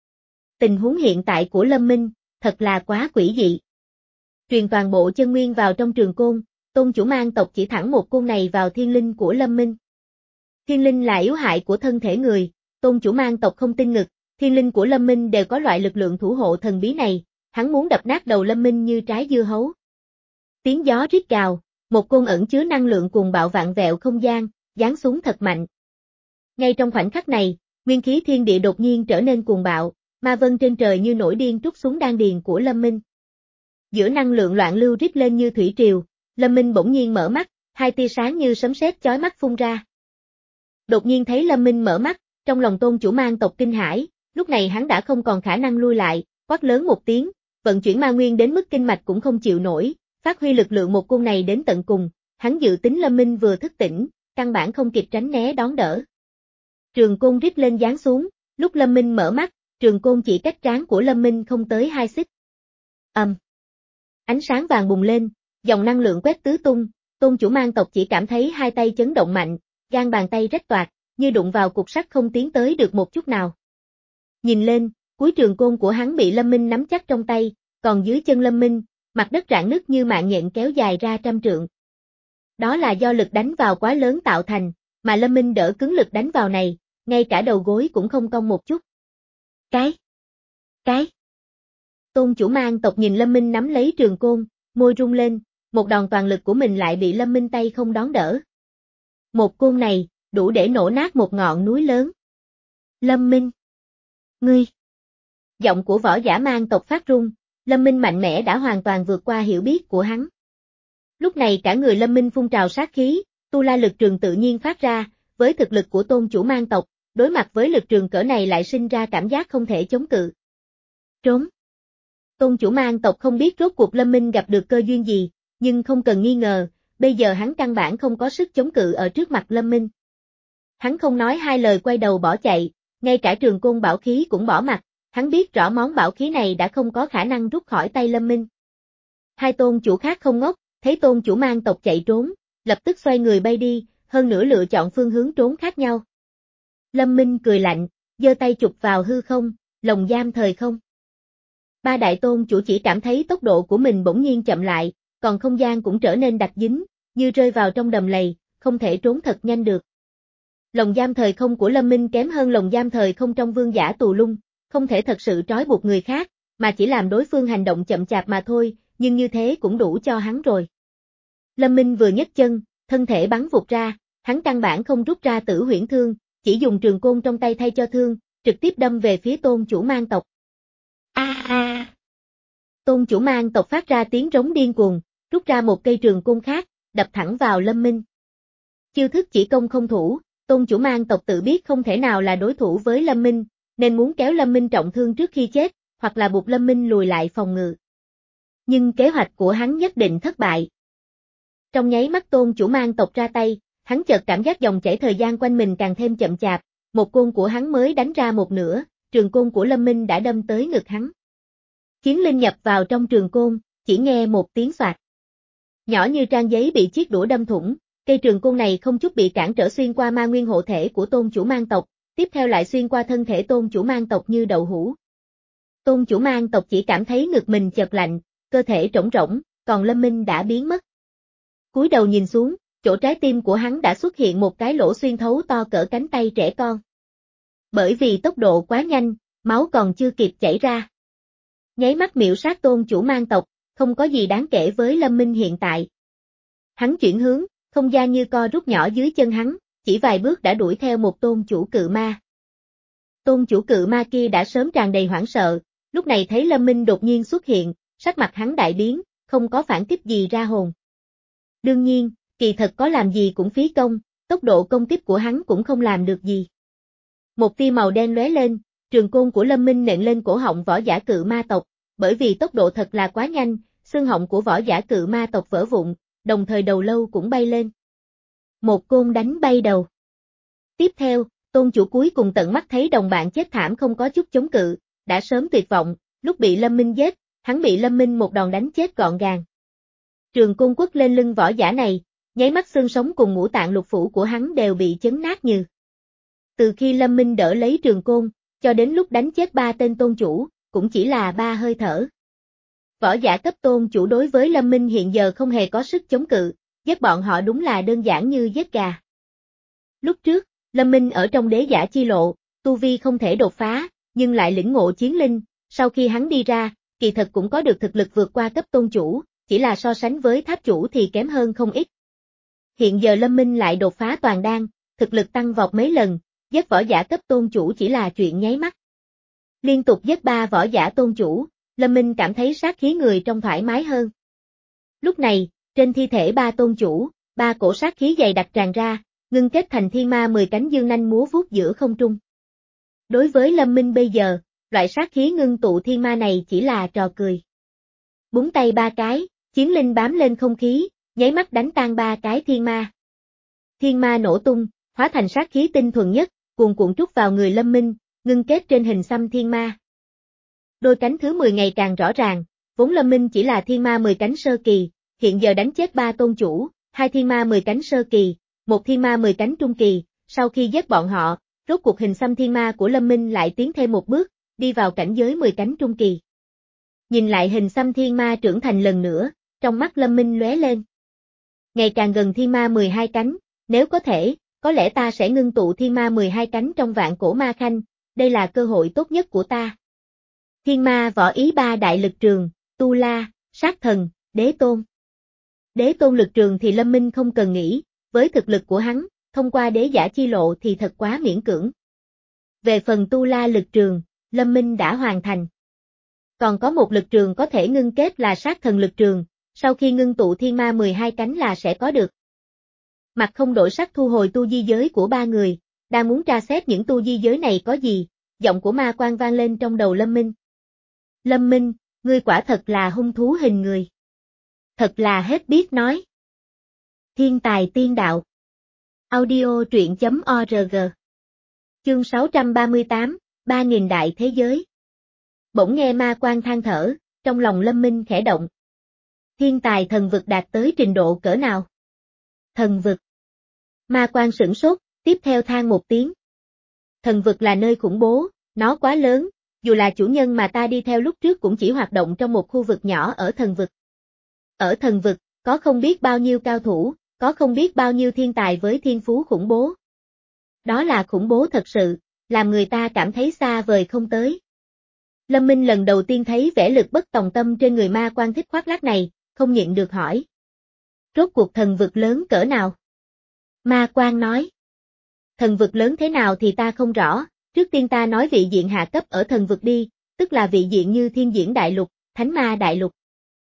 [SPEAKER 1] Tình huống hiện tại của Lâm Minh, thật là quá quỷ dị. Truyền toàn bộ chân nguyên vào trong trường côn, tôn chủ mang tộc chỉ thẳng một côn này vào thiên linh của Lâm Minh. Thiên linh là yếu hại của thân thể người, tôn chủ mang tộc không tin ngực, thiên linh của Lâm Minh đều có loại lực lượng thủ hộ thần bí này, hắn muốn đập nát đầu Lâm Minh như trái dưa hấu. Tiếng gió rít gào, một côn ẩn chứa năng lượng cuồng bạo vạn vẹo không gian, giáng xuống thật mạnh. Ngay trong khoảnh khắc này, nguyên khí thiên địa đột nhiên trở nên cuồng bạo, ma vân trên trời như nổi điên trút xuống đan điền của Lâm Minh. Giữa năng lượng loạn lưu rít lên như thủy triều, Lâm Minh bỗng nhiên mở mắt, hai tia sáng như sấm sét chói mắt phun ra. Đột nhiên thấy Lâm Minh mở mắt, trong lòng tôn chủ mang tộc kinh hãi, lúc này hắn đã không còn khả năng lui lại, quát lớn một tiếng, vận chuyển ma nguyên đến mức kinh mạch cũng không chịu nổi, phát huy lực lượng một côn này đến tận cùng, hắn dự tính Lâm Minh vừa thức tỉnh, căn bản không kịp tránh né đón đỡ. Trường côn rít lên giáng xuống, lúc Lâm Minh mở mắt, trường côn chỉ cách trán của Lâm Minh không tới hai xích. Ầm. Um. Ánh sáng vàng bùng lên, dòng năng lượng quét tứ tung, tôn chủ mang tộc chỉ cảm thấy hai tay chấn động mạnh, gan bàn tay rách toạc, như đụng vào cục sắt không tiến tới được một chút nào. Nhìn lên, cuối trường côn của hắn bị Lâm Minh nắm chắc trong tay, còn dưới chân Lâm Minh, mặt đất rạn nứt như mạng nhện kéo dài ra trăm trượng. Đó là do lực đánh vào quá lớn tạo thành, mà Lâm Minh đỡ cứng lực đánh vào này, ngay cả đầu gối cũng không cong một chút. Cái! Cái! Tôn chủ mang tộc nhìn Lâm Minh nắm lấy trường côn, môi rung lên, một đòn toàn lực của mình lại bị Lâm Minh tay không đón đỡ. Một côn này, đủ để nổ nát một ngọn núi lớn. Lâm Minh! Ngươi! Giọng của võ giả mang tộc phát run, Lâm Minh mạnh mẽ đã hoàn toàn vượt qua hiểu biết của hắn. Lúc này cả người Lâm Minh phun trào sát khí, tu la lực trường tự nhiên phát ra, với thực lực của tôn chủ mang tộc, đối mặt với lực trường cỡ này lại sinh ra cảm giác không thể chống cự. Trốn! Tôn chủ mang tộc không biết rốt cuộc Lâm Minh gặp được cơ duyên gì, nhưng không cần nghi ngờ, bây giờ hắn căn bản không có sức chống cự ở trước mặt Lâm Minh. Hắn không nói hai lời quay đầu bỏ chạy, ngay cả trường côn bảo khí cũng bỏ mặt, hắn biết rõ món bảo khí này đã không có khả năng rút khỏi tay Lâm Minh. Hai tôn chủ khác không ngốc, thấy tôn chủ mang tộc chạy trốn, lập tức xoay người bay đi, hơn nữa lựa chọn phương hướng trốn khác nhau. Lâm Minh cười lạnh, giơ tay chụp vào hư không, lồng giam thời không. Ba đại tôn chủ chỉ cảm thấy tốc độ của mình bỗng nhiên chậm lại, còn không gian cũng trở nên đặc dính, như rơi vào trong đầm lầy, không thể trốn thật nhanh được. Lồng giam thời không của Lâm Minh kém hơn lồng giam thời không trong vương giả tù lung, không thể thật sự trói buộc người khác, mà chỉ làm đối phương hành động chậm chạp mà thôi, nhưng như thế cũng đủ cho hắn rồi. Lâm Minh vừa nhấc chân, thân thể bắn vụt ra, hắn căn bản không rút ra tử huyễn thương, chỉ dùng trường côn trong tay thay cho thương, trực tiếp đâm về phía tôn chủ mang tộc. A a! Tôn chủ mang tộc phát ra tiếng rống điên cuồng, rút ra một cây trường côn khác, đập thẳng vào Lâm Minh. Chiêu thức chỉ công không thủ, tôn chủ mang tộc tự biết không thể nào là đối thủ với Lâm Minh, nên muốn kéo Lâm Minh trọng thương trước khi chết, hoặc là buộc Lâm Minh lùi lại phòng ngự. Nhưng kế hoạch của hắn nhất định thất bại. Trong nháy mắt tôn chủ mang tộc ra tay, hắn chợt cảm giác dòng chảy thời gian quanh mình càng thêm chậm chạp, một côn của hắn mới đánh ra một nửa, trường côn của Lâm Minh đã đâm tới ngực hắn. Chiến linh nhập vào trong trường côn, chỉ nghe một tiếng xoạt. Nhỏ như trang giấy bị chiếc đũa đâm thủng, cây trường côn này không chút bị cản trở xuyên qua ma nguyên hộ thể của tôn chủ mang tộc, tiếp theo lại xuyên qua thân thể tôn chủ mang tộc như đậu hũ. Tôn chủ mang tộc chỉ cảm thấy ngực mình chợt lạnh, cơ thể trống rỗng, còn Lâm Minh đã biến mất. Cúi đầu nhìn xuống, chỗ trái tim của hắn đã xuất hiện một cái lỗ xuyên thấu to cỡ cánh tay trẻ con. Bởi vì tốc độ quá nhanh, máu còn chưa kịp chảy ra. Nháy mắt miểu sát tôn chủ mang tộc, không có gì đáng kể với Lâm Minh hiện tại. Hắn chuyển hướng, không gian như co rút nhỏ dưới chân hắn, chỉ vài bước đã đuổi theo một tôn chủ cự ma. Tôn chủ cự ma kia đã sớm tràn đầy hoảng sợ, lúc này thấy Lâm Minh đột nhiên xuất hiện, sắc mặt hắn đại biến, không có phản kích gì ra hồn. Đương nhiên, kỳ thật có làm gì cũng phí công, tốc độ công kích của hắn cũng không làm được gì. Một tia màu đen lóe lên, trường côn của Lâm Minh nện lên cổ họng võ giả cự ma tộc, bởi vì tốc độ thật là quá nhanh, xương họng của võ giả cự ma tộc vỡ vụn, đồng thời đầu lâu cũng bay lên. Một côn đánh bay đầu. Tiếp theo, tôn chủ cuối cùng tận mắt thấy đồng bạn chết thảm không có chút chống cự, đã sớm tuyệt vọng, lúc bị Lâm Minh giết, hắn bị Lâm Minh một đòn đánh chết gọn gàng. Trường côn quất lên lưng võ giả này, nháy mắt xương sống cùng ngũ tạng lục phủ của hắn đều bị chấn nát như. Từ khi Lâm Minh đỡ lấy trường côn, cho đến lúc đánh chết ba tên tôn chủ, cũng chỉ là ba hơi thở. Võ giả cấp tôn chủ đối với Lâm Minh hiện giờ không hề có sức chống cự, giết bọn họ đúng là đơn giản như giết gà. Lúc trước, Lâm Minh ở trong đế giả chi lộ, tu vi không thể đột phá, nhưng lại lĩnh ngộ chiến linh, sau khi hắn đi ra, kỳ thật cũng có được thực lực vượt qua cấp tôn chủ, chỉ là so sánh với tháp chủ thì kém hơn không ít. Hiện giờ Lâm Minh lại đột phá toàn đan, thực lực tăng vọt mấy lần, giết võ giả cấp tôn chủ chỉ là chuyện nháy mắt. Liên tục giết ba võ giả tôn chủ, Lâm Minh cảm thấy sát khí người trong thoải mái hơn. Lúc này, trên thi thể ba tôn chủ, ba cổ sát khí dày đặc tràn ra, ngưng kết thành thiên ma mười cánh dương nanh múa vuốt giữa không trung. Đối với Lâm Minh bây giờ, loại sát khí ngưng tụ thiên ma này chỉ là trò cười. Búng tay ba cái, chiến linh bám lên không khí, nháy mắt đánh tan ba cái thiên ma. Thiên ma nổ tung, hóa thành sát khí tinh thuần nhất, cuồn cuộn trút vào người Lâm Minh, ngưng kết trên hình xăm thiên ma. Đôi cánh thứ mười ngày càng rõ ràng, vốn Lâm Minh chỉ là thiên ma mười cánh sơ kỳ, hiện giờ đánh chết ba tôn chủ, hai thiên ma mười cánh sơ kỳ, một thiên ma mười cánh trung kỳ, sau khi giết bọn họ, rốt cuộc hình xăm thiên ma của Lâm Minh lại tiến thêm một bước, đi vào cảnh giới mười cánh trung kỳ. Nhìn lại hình xăm thiên ma trưởng thành lần nữa, trong mắt Lâm Minh lóe lên. Ngày càng gần thiên ma mười hai cánh, nếu có thể, có lẽ ta sẽ ngưng tụ thiên ma mười hai cánh trong vạn cổ ma khanh, đây là cơ hội tốt nhất của ta. Thiên ma võ ý ba đại lực trường, tu la, sát thần, đế tôn. Đế tôn lực trường thì Lâm Minh không cần nghĩ, với thực lực của hắn, thông qua đế giả chi lộ thì thật quá miễn cưỡng. Về phần tu la lực trường, Lâm Minh đã hoàn thành. Còn có một lực trường có thể ngưng kết là sát thần lực trường, sau khi ngưng tụ thiên ma mười hai cánh là sẽ có được. Mặt không đổi sắc thu hồi tu di giới của ba người, đang muốn tra xét những tu di giới này có gì, giọng của ma quan vang lên trong đầu Lâm Minh. Lâm Minh, ngươi quả thật là hung thú hình người. Thật là hết biết nói. Thiên tài tiên đạo. Audio truyện chấm org. Chương sáu trăm ba mươi tám, ba nghìn đại thế giới. Bỗng nghe ma quan than thở, trong lòng Lâm Minh khẽ động. Thiên tài thần vực đạt tới trình độ cỡ nào? Thần vực. Ma quan sửng sốt, tiếp theo than một tiếng. Thần vực là nơi khủng bố, nó quá lớn, dù là chủ nhân mà ta đi theo lúc trước cũng chỉ hoạt động trong một khu vực nhỏ ở thần vực. Ở thần vực, có không biết bao nhiêu cao thủ, có không biết bao nhiêu thiên tài với thiên phú khủng bố. Đó là khủng bố thật sự, làm người ta cảm thấy xa vời không tới. Lâm Minh lần đầu tiên thấy vẻ lực bất tòng tâm trên người ma quan thích khoác lác này, không nhịn được hỏi. Rốt cuộc thần vực lớn cỡ nào? Ma quan nói. Thần vực lớn thế nào thì ta không rõ, trước tiên ta nói vị diện hạ cấp ở thần vực đi, tức là vị diện như Thiên Diễn Đại Lục, Thánh Ma Đại Lục.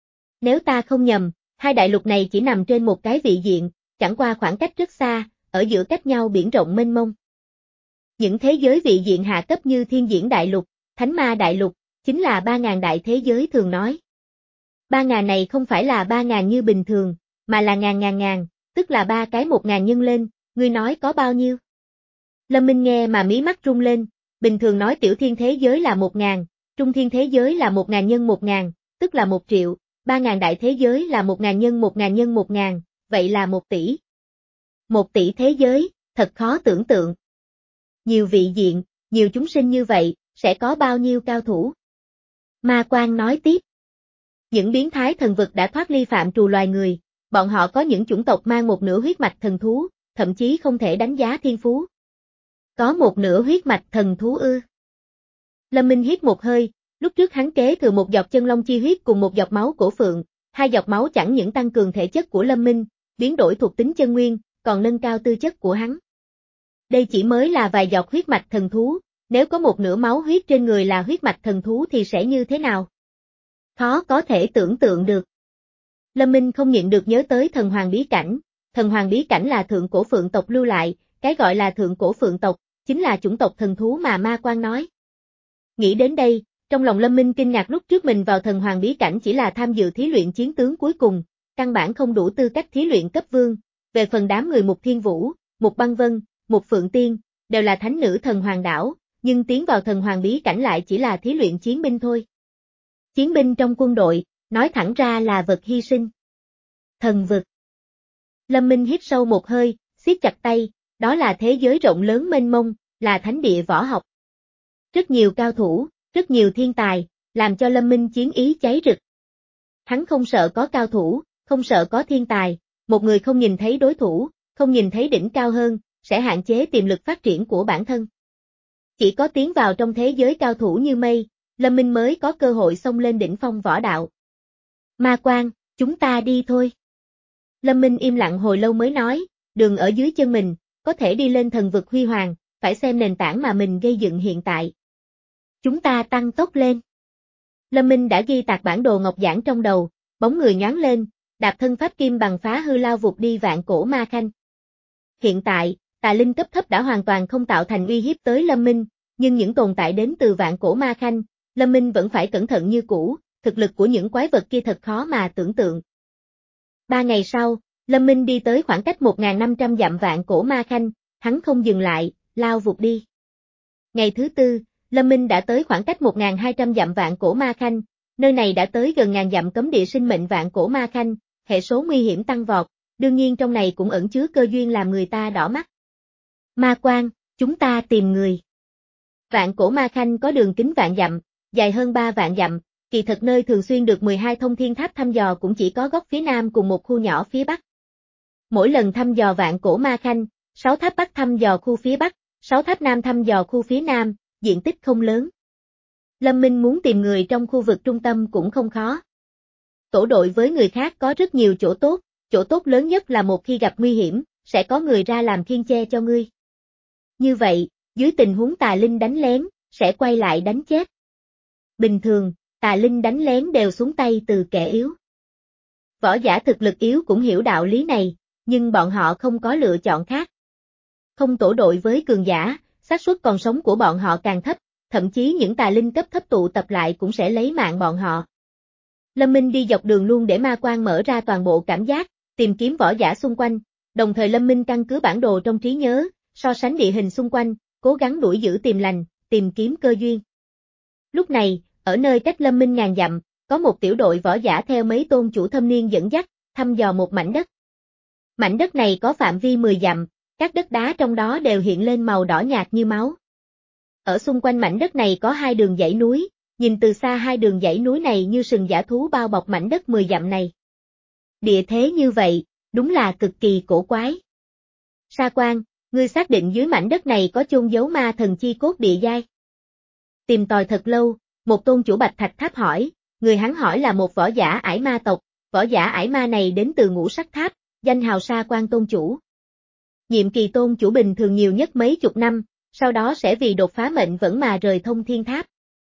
[SPEAKER 1] Nếu ta không nhầm, hai đại lục này chỉ nằm trên một cái vị diện, chẳng qua khoảng cách rất xa, ở giữa cách nhau biển rộng mênh mông. Những thế giới vị diện hạ cấp như Thiên Diễn Đại Lục, Thánh Ma Đại Lục, chính là ba ngàn đại thế giới thường nói. Ba ngàn này không phải là ba ngàn như bình thường, mà là ngàn ngàn ngàn, tức là ba cái một ngàn nhân lên, ngươi nói có bao nhiêu? Lâm Minh nghe mà mí mắt rung lên, bình thường nói tiểu thiên thế giới là một ngàn, trung thiên thế giới là một ngàn nhân một ngàn, tức là một triệu, ba ngàn đại thế giới là một ngàn nhân một ngàn nhân một ngàn, vậy là một tỷ. Một tỷ thế giới, thật khó tưởng tượng. Nhiều vị diện, nhiều chúng sinh như vậy, sẽ có bao nhiêu cao thủ? Ma Quan nói tiếp. Những biến thái thần vực đã thoát ly phạm trù loài người, bọn họ có những chủng tộc mang một nửa huyết mạch thần thú, thậm chí không thể đánh giá thiên phú. Có một nửa huyết mạch thần thú ư? Lâm Minh hít một hơi, lúc trước hắn kế thừa một giọt chân long chi huyết cùng một giọt máu cổ phượng, hai giọt máu chẳng những tăng cường thể chất của Lâm Minh, biến đổi thuộc tính chân nguyên, còn nâng cao tư chất của hắn. Đây chỉ mới là vài giọt huyết mạch thần thú, nếu có một nửa máu huyết trên người là huyết mạch thần thú thì sẽ như thế nào? Khó có thể tưởng tượng được. Lâm Minh không nhịn được nhớ tới thần hoàng bí cảnh, thần hoàng bí cảnh là thượng cổ phượng tộc lưu lại, cái gọi là thượng cổ phượng tộc, chính là chủng tộc thần thú mà Ma Quan nói. Nghĩ đến đây, trong lòng Lâm Minh kinh ngạc lúc trước mình vào thần hoàng bí cảnh chỉ là tham dự thí luyện chiến tướng cuối cùng, căn bản không đủ tư cách thí luyện cấp vương, về phần đám người Mục Thiên Vũ, Mục Băng Vân, Mục Phượng Tiên, đều là thánh nữ thần hoàng đảo, nhưng tiến vào thần hoàng bí cảnh lại chỉ là thí luyện chiến binh thôi. Chiến binh trong quân đội, nói thẳng ra là vật hy sinh. Thần vực. Lâm Minh hít sâu một hơi, siết chặt tay, đó là thế giới rộng lớn mênh mông, là thánh địa võ học. Rất nhiều cao thủ, rất nhiều thiên tài, làm cho Lâm Minh chiến ý cháy rực. Hắn không sợ có cao thủ, không sợ có thiên tài, một người không nhìn thấy đối thủ, không nhìn thấy đỉnh cao hơn, sẽ hạn chế tiềm lực phát triển của bản thân. Chỉ có tiến vào trong thế giới cao thủ như mây, Lâm Minh mới có cơ hội xông lên đỉnh phong võ đạo. Ma Quan, chúng ta đi thôi. Lâm Minh im lặng hồi lâu mới nói, đường ở dưới chân mình, có thể đi lên thần vực huy hoàng, phải xem nền tảng mà mình gây dựng hiện tại. Chúng ta tăng tốc lên. Lâm Minh đã ghi tạc bản đồ ngọc giản trong đầu, bóng người nhoáng lên, đạp thân pháp kim bằng phá hư lao vụt đi vạn cổ ma khanh. Hiện tại, tà linh cấp thấp đã hoàn toàn không tạo thành uy hiếp tới Lâm Minh, nhưng những tồn tại đến từ vạn cổ ma khanh, Lâm Minh vẫn phải cẩn thận như cũ, thực lực của những quái vật kia thật khó mà tưởng tượng. Ba ngày sau, Lâm Minh đi tới khoảng cách một nghìn năm trăm dặm vạn cổ ma khanh, hắn không dừng lại, lao vụt đi. Ngày thứ tư, Lâm Minh đã tới khoảng cách một nghìn hai trăm dặm vạn cổ ma khanh, nơi này đã tới gần ngàn dặm cấm địa sinh mệnh vạn cổ ma khanh, hệ số nguy hiểm tăng vọt, đương nhiên trong này cũng ẩn chứa cơ duyên làm người ta đỏ mắt. Ma Quan, chúng ta tìm người. Vạn cổ ma khanh có đường kính vạn dặm, dài hơn ba vạn dặm, kỳ thực nơi thường xuyên được mười hai thông thiên tháp thăm dò cũng chỉ có góc phía nam cùng một khu nhỏ phía bắc. Mỗi lần thăm dò vạn cổ ma khanh, sáu tháp bắc thăm dò khu phía bắc, sáu tháp nam thăm dò khu phía nam, diện tích không lớn. Lâm Minh muốn tìm người trong khu vực trung tâm cũng không khó. Tổ đội với người khác có rất nhiều chỗ tốt, chỗ tốt lớn nhất là một khi gặp nguy hiểm, sẽ có người ra làm khiên che cho ngươi. Như vậy, dưới tình huống tà linh đánh lén, sẽ quay lại đánh chết. Bình thường, tà linh đánh lén đều xuống tay từ kẻ yếu. Võ giả thực lực yếu cũng hiểu đạo lý này, nhưng bọn họ không có lựa chọn khác. Không tổ đội với cường giả, xác suất còn sống của bọn họ càng thấp, thậm chí những tà linh cấp thấp tụ tập lại cũng sẽ lấy mạng bọn họ. Lâm Minh đi dọc đường luôn để Ma Quan mở ra toàn bộ cảm giác, tìm kiếm võ giả xung quanh, đồng thời Lâm Minh căn cứ bản đồ trong trí nhớ, so sánh địa hình xung quanh, cố gắng đuổi giữ tìm lành, tìm kiếm cơ duyên. Lúc này, ở nơi cách Lâm Minh ngàn dặm, có một tiểu đội võ giả theo mấy tôn chủ thâm niên dẫn dắt, thăm dò một mảnh đất. Mảnh đất này có phạm vi mười dặm, các đất đá trong đó đều hiện lên màu đỏ nhạt như máu. Ở xung quanh mảnh đất này có hai đường dãy núi, nhìn từ xa hai đường dãy núi này như sừng dã thú bao bọc mảnh đất mười dặm này. Địa thế như vậy, đúng là cực kỳ cổ quái. Sa Quan, ngươi xác định dưới mảnh đất này có chôn giấu ma thần chi cốt địa giai. Tìm tòi thật lâu, một tôn chủ bạch thạch tháp hỏi, người hắn hỏi là một võ giả ải ma tộc, võ giả ải ma này đến từ ngũ sắc tháp, danh hào Sa Quan tôn chủ. Nhiệm kỳ tôn chủ bình thường nhiều nhất mấy chục năm, sau đó sẽ vì đột phá mệnh vẫn mà rời thông thiên tháp.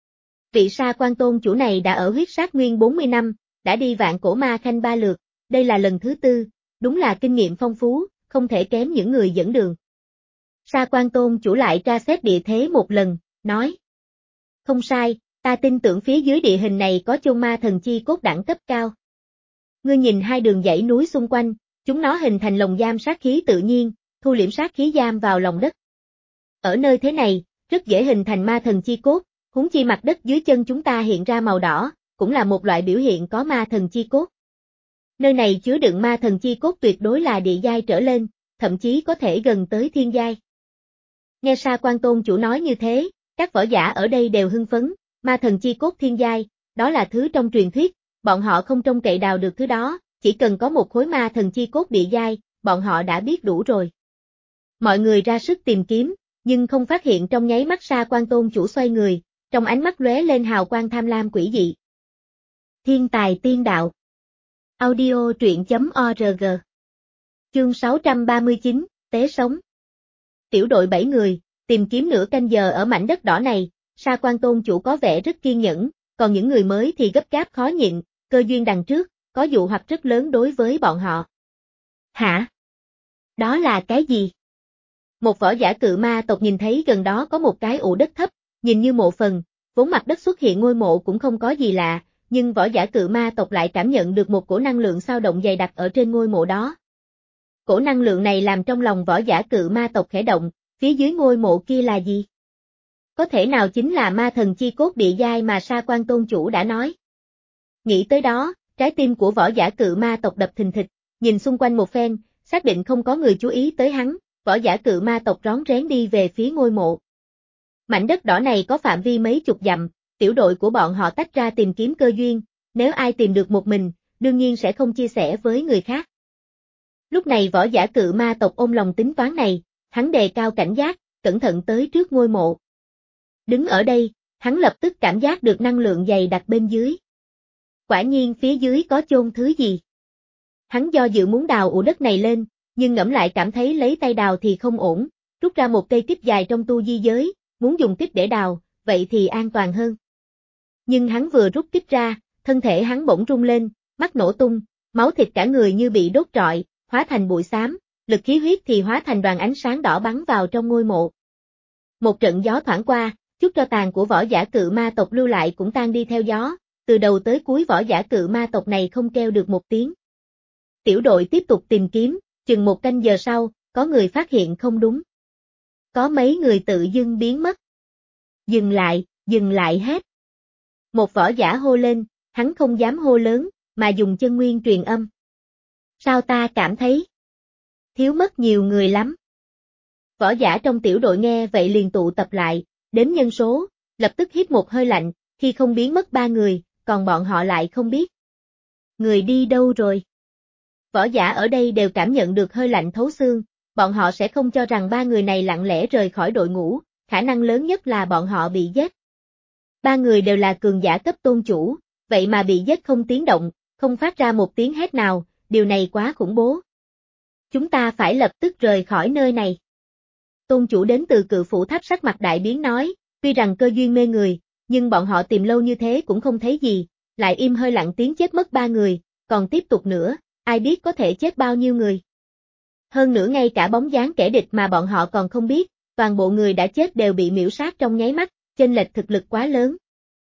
[SPEAKER 1] Vị Sa Quan tôn chủ này đã ở huyết sát nguyên bốn mươi năm, đã đi vạn cổ ma khanh ba lượt, đây là lần thứ tư, đúng là kinh nghiệm phong phú, không thể kém những người dẫn đường. Sa Quan tôn chủ lại tra xét địa thế một lần, nói. Không sai, ta tin tưởng phía dưới địa hình này có chôn ma thần chi cốt đẳng cấp cao. Ngươi nhìn hai đường dãy núi xung quanh, chúng nó hình thành lồng giam sát khí tự nhiên, thu liễm sát khí giam vào lòng đất. Ở nơi thế này, rất dễ hình thành ma thần chi cốt, huống chi mặt đất dưới chân chúng ta hiện ra màu đỏ, cũng là một loại biểu hiện có ma thần chi cốt. Nơi này chứa đựng ma thần chi cốt tuyệt đối là địa giai trở lên, thậm chí có thể gần tới thiên giai. Nghe Sa Quan tôn chủ nói như thế, các võ giả ở đây đều hưng phấn, ma thần chi cốt thiên giai, đó là thứ trong truyền thuyết, bọn họ không trông cậy đào được thứ đó, chỉ cần có một khối ma thần chi cốt địa giai, bọn họ đã biết đủ rồi. Mọi người ra sức tìm kiếm, nhưng không phát hiện trong nháy mắt Sa Quan tôn chủ xoay người, trong ánh mắt lóe lên hào quang tham lam quỷ dị. Thiên tài tiên đạo. Audio truyện chấm org Chương sáu trăm ba mươi chín, Tế sống. Tiểu đội bảy người, tìm kiếm nửa canh giờ ở mảnh đất đỏ này, Sa Quan Tôn chủ có vẻ rất kiên nhẫn, còn những người mới thì gấp gáp khó nhịn, cơ duyên đằng trước, có dụ hoặc rất lớn đối với bọn họ. Hả? Đó là cái gì? Một võ giả cự ma tộc nhìn thấy gần đó có một cái ụ đất thấp, nhìn như mộ phần, vốn mặt đất xuất hiện ngôi mộ cũng không có gì lạ, nhưng võ giả cự ma tộc lại cảm nhận được một cổ năng lượng xao động dày đặc ở trên ngôi mộ đó. Cổ năng lượng này làm trong lòng võ giả cự ma tộc khẽ động, phía dưới ngôi mộ kia là gì? Có thể nào chính là ma thần chi cốt địa giai mà Sa Quan Tôn chủ đã nói? Nghĩ tới đó, trái tim của võ giả cự ma tộc đập thình thịch, nhìn xung quanh một phen, xác định không có người chú ý tới hắn, võ giả cự ma tộc rón rén đi về phía ngôi mộ. Mảnh đất đỏ này có phạm vi mấy chục dặm, tiểu đội của bọn họ tách ra tìm kiếm cơ duyên, nếu ai tìm được một mình, đương nhiên sẽ không chia sẻ với người khác. Lúc này võ giả cự ma tộc ôm lòng tính toán này, hắn đề cao cảnh giác, cẩn thận tới trước ngôi mộ. Đứng ở đây, hắn lập tức cảm giác được năng lượng dày đặc bên dưới. Quả nhiên phía dưới có chôn thứ gì. Hắn do dự muốn đào ụ đất này lên, nhưng ngẫm lại cảm thấy lấy tay đào thì không ổn, rút ra một cây kích dài trong tu di giới, muốn dùng kích để đào, vậy thì an toàn hơn. Nhưng hắn vừa rút kích ra, thân thể hắn bỗng rung lên, mắt nổ tung, máu thịt cả người như bị đốt trọi, hóa thành bụi xám, lực khí huyết thì hóa thành đoàn ánh sáng đỏ bắn vào trong ngôi mộ. Một trận gió thoảng qua, chút tro tàn của võ giả cự ma tộc lưu lại cũng tan đi theo gió, từ đầu tới cuối võ giả cự ma tộc này không kêu được một tiếng. Tiểu đội tiếp tục tìm kiếm, chừng một canh giờ sau, có người phát hiện không đúng. Có mấy người tự dưng biến mất. Dừng lại, dừng lại hết. Một võ giả hô lên, hắn không dám hô lớn, mà dùng chân nguyên truyền âm. Sao ta cảm thấy thiếu mất nhiều người lắm. Võ giả trong tiểu đội nghe vậy liền tụ tập lại, đếm nhân số, lập tức hít một hơi lạnh, khi không biến mất ba người, còn bọn họ lại không biết. Người đi đâu rồi? Võ giả ở đây đều cảm nhận được hơi lạnh thấu xương, bọn họ sẽ không cho rằng ba người này lặng lẽ rời khỏi đội ngũ, khả năng lớn nhất là bọn họ bị giết. Ba người đều là cường giả cấp tôn chủ, vậy mà bị giết không tiếng động, không phát ra một tiếng hét nào, điều này quá khủng bố. Chúng ta phải lập tức rời khỏi nơi này. Tôn chủ đến từ Cự Phủ Tháp sắc mặt đại biến nói, tuy rằng cơ duyên mê người, nhưng bọn họ tìm lâu như thế cũng không thấy gì, lại im hơi lặng tiếng chết mất ba người, còn tiếp tục nữa, ai biết có thể chết bao nhiêu người. Hơn nữa ngay cả bóng dáng kẻ địch mà bọn họ còn không biết, toàn bộ người đã chết đều bị miễu sát trong nháy mắt, chênh lệch thực lực quá lớn.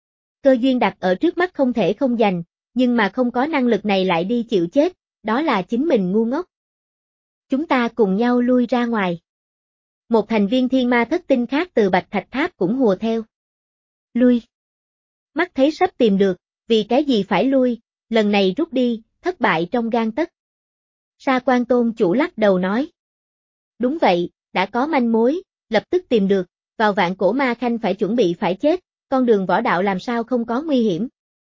[SPEAKER 1] Cơ duyên đặt ở trước mắt không thể không giành, nhưng mà không có năng lực này lại đi chịu chết, đó là chính mình ngu ngốc. Chúng ta cùng nhau lui ra ngoài. Một thành viên thiên ma thất tinh khác từ Bạch Thạch Tháp cũng hùa theo. Lui. Mắt thấy sắp tìm được, vì cái gì phải lui, lần này rút đi, thất bại trong gang tấc. Sa Quan Tôn chủ lắc đầu nói. Đúng vậy, đã có manh mối, lập tức tìm được, vào Vạn Cổ Ma Khanh phải chuẩn bị phải chết, con đường võ đạo làm sao không có nguy hiểm.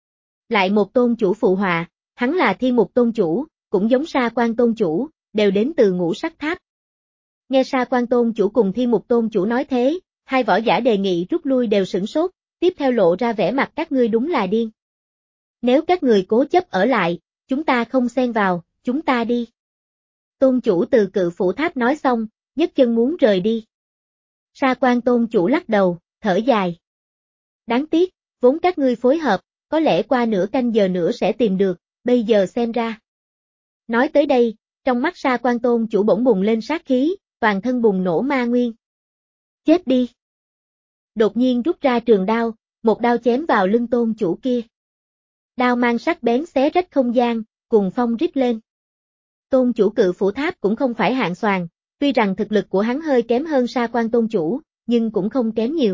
[SPEAKER 1] Lại một tôn chủ phụ họa, hắn là Thiên Mục Tôn chủ, cũng giống Sa Quan Tôn chủ, đều đến từ Ngũ Sắc Tháp. Nghe Sa Quan Tôn chủ cùng Thiên Mục Tôn chủ nói thế, hai võ giả đề nghị rút lui đều sửng sốt, tiếp theo lộ ra vẻ mặt các ngươi đúng là điên. Nếu các người cố chấp ở lại, chúng ta không xen vào, chúng ta đi. Tôn chủ từ Cự Phủ Tháp nói xong, nhấc chân muốn rời đi. Sa Quan Tôn chủ lắc đầu, thở dài. Đáng tiếc, vốn các ngươi phối hợp, có lẽ qua nửa canh giờ nữa sẽ tìm được, bây giờ xem ra. Nói tới đây, trong mắt Sa Quan Tôn chủ bỗng bùng lên sát khí, toàn thân bùng nổ ma nguyên. Chết đi. Đột nhiên rút ra trường đao, một đao chém vào lưng tôn chủ kia. Đao mang sắc bén xé rách không gian, cùng phong rít lên. Tôn chủ Cự Phủ Tháp cũng không phải hạng xoàn, tuy rằng thực lực của hắn hơi kém hơn Sa Quan Tôn chủ, nhưng cũng không kém nhiều.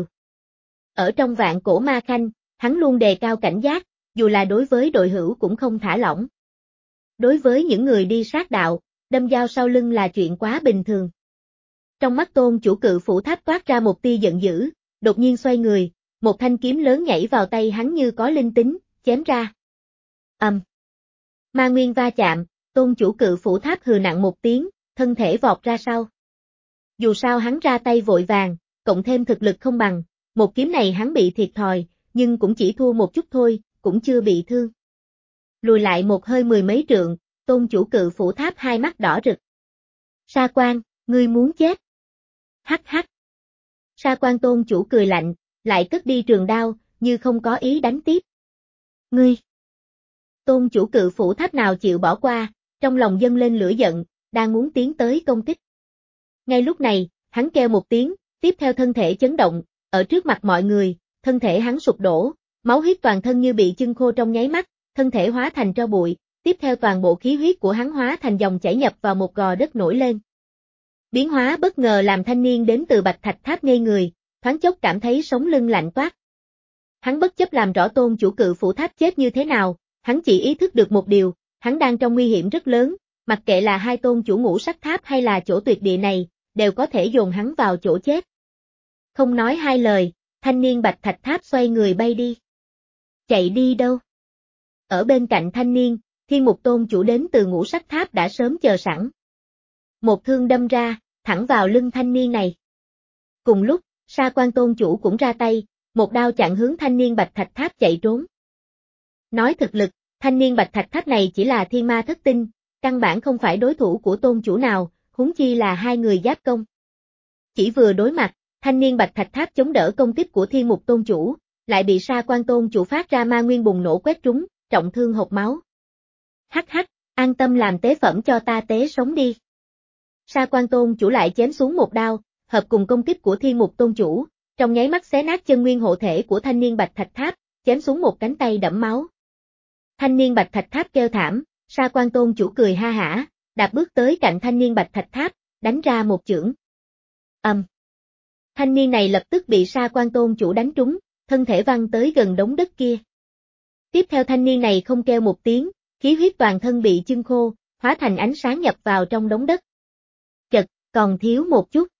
[SPEAKER 1] Ở trong Vạn Cổ Ma Khanh, hắn luôn đề cao cảnh giác, dù là đối với đội hữu cũng không thả lỏng. Đối với những người đi sát đạo, đâm dao sau lưng là chuyện quá bình thường. Trong mắt tôn chủ Cự Phủ Tháp toát ra một tia giận dữ, đột nhiên xoay người, một thanh kiếm lớn nhảy vào tay hắn như có linh tính, chém ra. Ầm. Um. Ma nguyên va chạm, tôn chủ Cự Phủ Tháp hừ nặng một tiếng, thân thể vọt ra sau. Dù sao hắn ra tay vội vàng, cộng thêm thực lực không bằng, một kiếm này hắn bị thiệt thòi, nhưng cũng chỉ thua một chút thôi, cũng chưa bị thương. Lùi lại một hơi mười mấy trượng, tôn chủ Cự Phủ Tháp hai mắt đỏ rực. Sa Quan, ngươi muốn chết. Hắc hắc. Sa Quan tôn chủ cười lạnh, lại cất đi trường đao, như không có ý đánh tiếp. Ngươi. Tôn chủ cự phủ tháp nào chịu bỏ qua, trong lòng dâng lên lửa giận, đang muốn tiến tới công kích. Ngay lúc này, hắn kêu một tiếng, tiếp theo thân thể chấn động, ở trước mặt mọi người, thân thể hắn sụp đổ, máu huyết toàn thân như bị chưng khô trong nháy mắt, thân thể hóa thành tro bụi, tiếp theo toàn bộ khí huyết của hắn hóa thành dòng chảy nhập vào một gò đất nổi lên. Biến hóa bất ngờ làm thanh niên đến từ Bạch Thạch Tháp ngây người, thoáng chốc cảm thấy sống lưng lạnh toát. Hắn bất chấp làm rõ tôn chủ cự phủ tháp chết như thế nào, hắn chỉ ý thức được một điều, hắn đang trong nguy hiểm rất lớn, mặc kệ là hai tôn chủ ngũ sắc tháp hay là chỗ tuyệt địa này, đều có thể dồn hắn vào chỗ chết. Không nói hai lời, thanh niên Bạch Thạch Tháp xoay người bay đi. Chạy đi đâu? Ở bên cạnh thanh niên, Thiên Mục tôn chủ đến từ ngũ sắc tháp đã sớm chờ sẵn. Một thương đâm ra, thẳng vào lưng thanh niên này. Cùng lúc, Sa Quan tôn chủ cũng ra tay, một đao chặn hướng thanh niên Bạch Thạch Tháp chạy trốn. Nói thực lực, thanh niên Bạch Thạch Tháp này chỉ là thiên ma thất tinh, căn bản không phải đối thủ của tôn chủ nào, huống chi là hai người giáp công. Chỉ vừa đối mặt, thanh niên Bạch Thạch Tháp chống đỡ công kích của Thiên Mục tôn chủ, lại bị Sa Quan tôn chủ phát ra ma nguyên bùng nổ quét trúng, trọng thương hộc máu. Hắc hắc, an tâm làm tế phẩm cho ta tế sống đi. Sa Quan tôn chủ lại chém xuống một đao, hợp cùng công kích của Thiên Mục tôn chủ, trong nháy mắt xé nát chân nguyên hộ thể của thanh niên Bạch Thạch Tháp, chém xuống một cánh tay đẫm máu. Thanh niên Bạch Thạch Tháp kêu thảm, Sa Quan tôn chủ cười ha hả, đạp bước tới cạnh thanh niên Bạch Thạch Tháp, đánh ra một chưởng. Ầm. Thanh niên này lập tức bị Sa Quan tôn chủ đánh trúng, thân thể văng tới gần đống đất kia. Tiếp theo thanh niên này không kêu một tiếng, khí huyết toàn thân bị chưng khô, hóa thành ánh sáng nhập vào trong đống đất. Chật, còn thiếu một chút.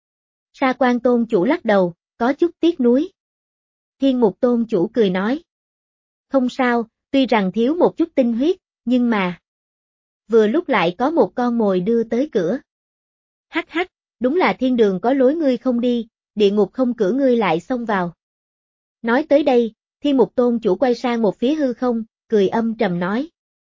[SPEAKER 1] Sa Quan tôn chủ lắc đầu, có chút tiếc nuối. Thiên Mục tôn chủ cười nói. Không sao, tuy rằng thiếu một chút tinh huyết, nhưng mà... Vừa lúc lại có một con mồi đưa tới cửa. Hắc hắc, đúng là thiên đường có lối ngươi không đi, địa ngục không cửa ngươi lại xông vào. Nói tới đây, Thiên Mục tôn chủ quay sang một phía hư không, cười âm trầm nói.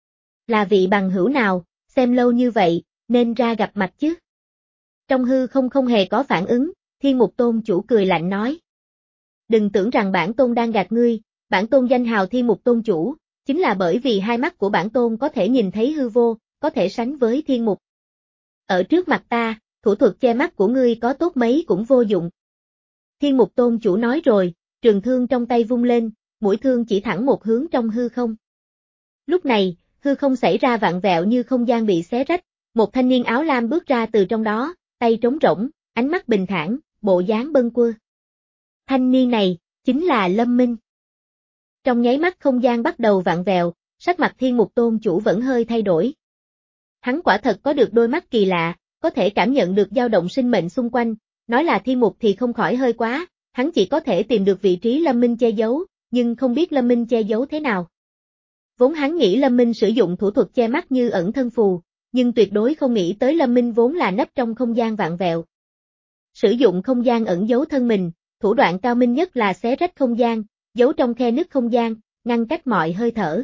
[SPEAKER 1] Là vị bằng hữu nào, xem lâu như vậy, nên ra gặp mặt chứ. Trong hư không không hề có phản ứng, Thiên Mục tôn chủ cười lạnh nói. Đừng tưởng rằng bản tôn đang gạt ngươi, bản tôn danh hào Thiên Mục tôn chủ, chính là bởi vì hai mắt của bản tôn có thể nhìn thấy hư vô, có thể sánh với thiên mục. Ở trước mặt ta, thủ thuật che mắt của ngươi có tốt mấy cũng vô dụng. Thiên Mục tôn chủ nói rồi, trường thương trong tay vung lên, mũi thương chỉ thẳng một hướng trong hư không. Lúc này, hư không xảy ra vặn vẹo như không gian bị xé rách, một thanh niên áo lam bước ra từ trong đó, tay trống rỗng, ánh mắt bình thản, bộ dáng bâng quơ. Thanh niên này, chính là Lâm Minh. Trong nháy mắt không gian bắt đầu vặn vẹo, sắc mặt Thiên Mục tôn chủ vẫn hơi thay đổi. Hắn quả thật có được đôi mắt kỳ lạ, có thể cảm nhận được dao động sinh mệnh xung quanh, nói là Thiên Mục thì không khỏi hơi quá, hắn chỉ có thể tìm được vị trí Lâm Minh che giấu, nhưng không biết Lâm Minh che giấu thế nào. Vốn hắn nghĩ Lâm Minh sử dụng thủ thuật che mắt như ẩn thân phù, nhưng tuyệt đối không nghĩ tới Lâm Minh vốn là nấp trong không gian vạn vẹo. Sử dụng không gian ẩn giấu thân mình, thủ đoạn cao minh nhất là xé rách không gian, giấu trong khe nứt không gian, ngăn cách mọi hơi thở.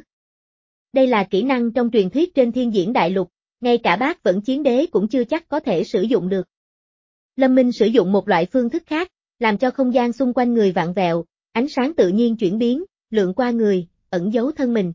[SPEAKER 1] Đây là kỹ năng trong truyền thuyết trên Thiên Diễn Đại Lục, ngay cả Bác Vẫn Chiến Đế cũng chưa chắc có thể sử dụng được. Lâm Minh sử dụng một loại phương thức khác, làm cho không gian xung quanh người vặn vẹo, ánh sáng tự nhiên chuyển biến, lượn qua người, ẩn giấu thân mình.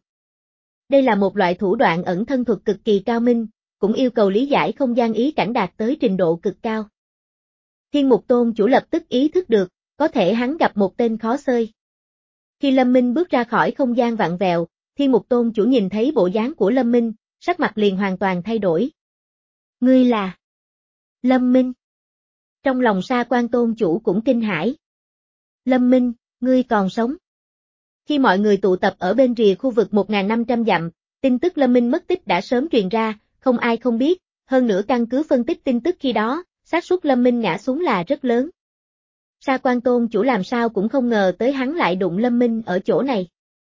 [SPEAKER 1] Đây là một loại thủ đoạn ẩn thân thuật cực kỳ cao minh, cũng yêu cầu lý giải không gian ý cảnh đạt tới trình độ cực cao. Thiên Mục tôn chủ lập tức ý thức được, có thể hắn gặp một tên khó xơi. Khi Lâm Minh bước ra khỏi không gian vặn vẹo, Thiên Mục tôn chủ nhìn thấy bộ dáng của Lâm Minh, sắc mặt liền hoàn toàn thay đổi. Ngươi là Lâm Minh. Trong lòng Sa Quan tôn chủ cũng kinh hãi. Lâm Minh, ngươi còn sống. Khi mọi người tụ tập ở bên rìa khu vực một nghìn năm trăm dặm, tin tức Lâm Minh mất tích đã sớm truyền ra, không ai không biết, hơn nữa căn cứ phân tích tin tức khi đó, xác suất Lâm Minh ngã xuống là rất lớn. Sa Quan tôn chủ làm sao cũng không ngờ tới hắn lại đụng Lâm Minh ở chỗ này.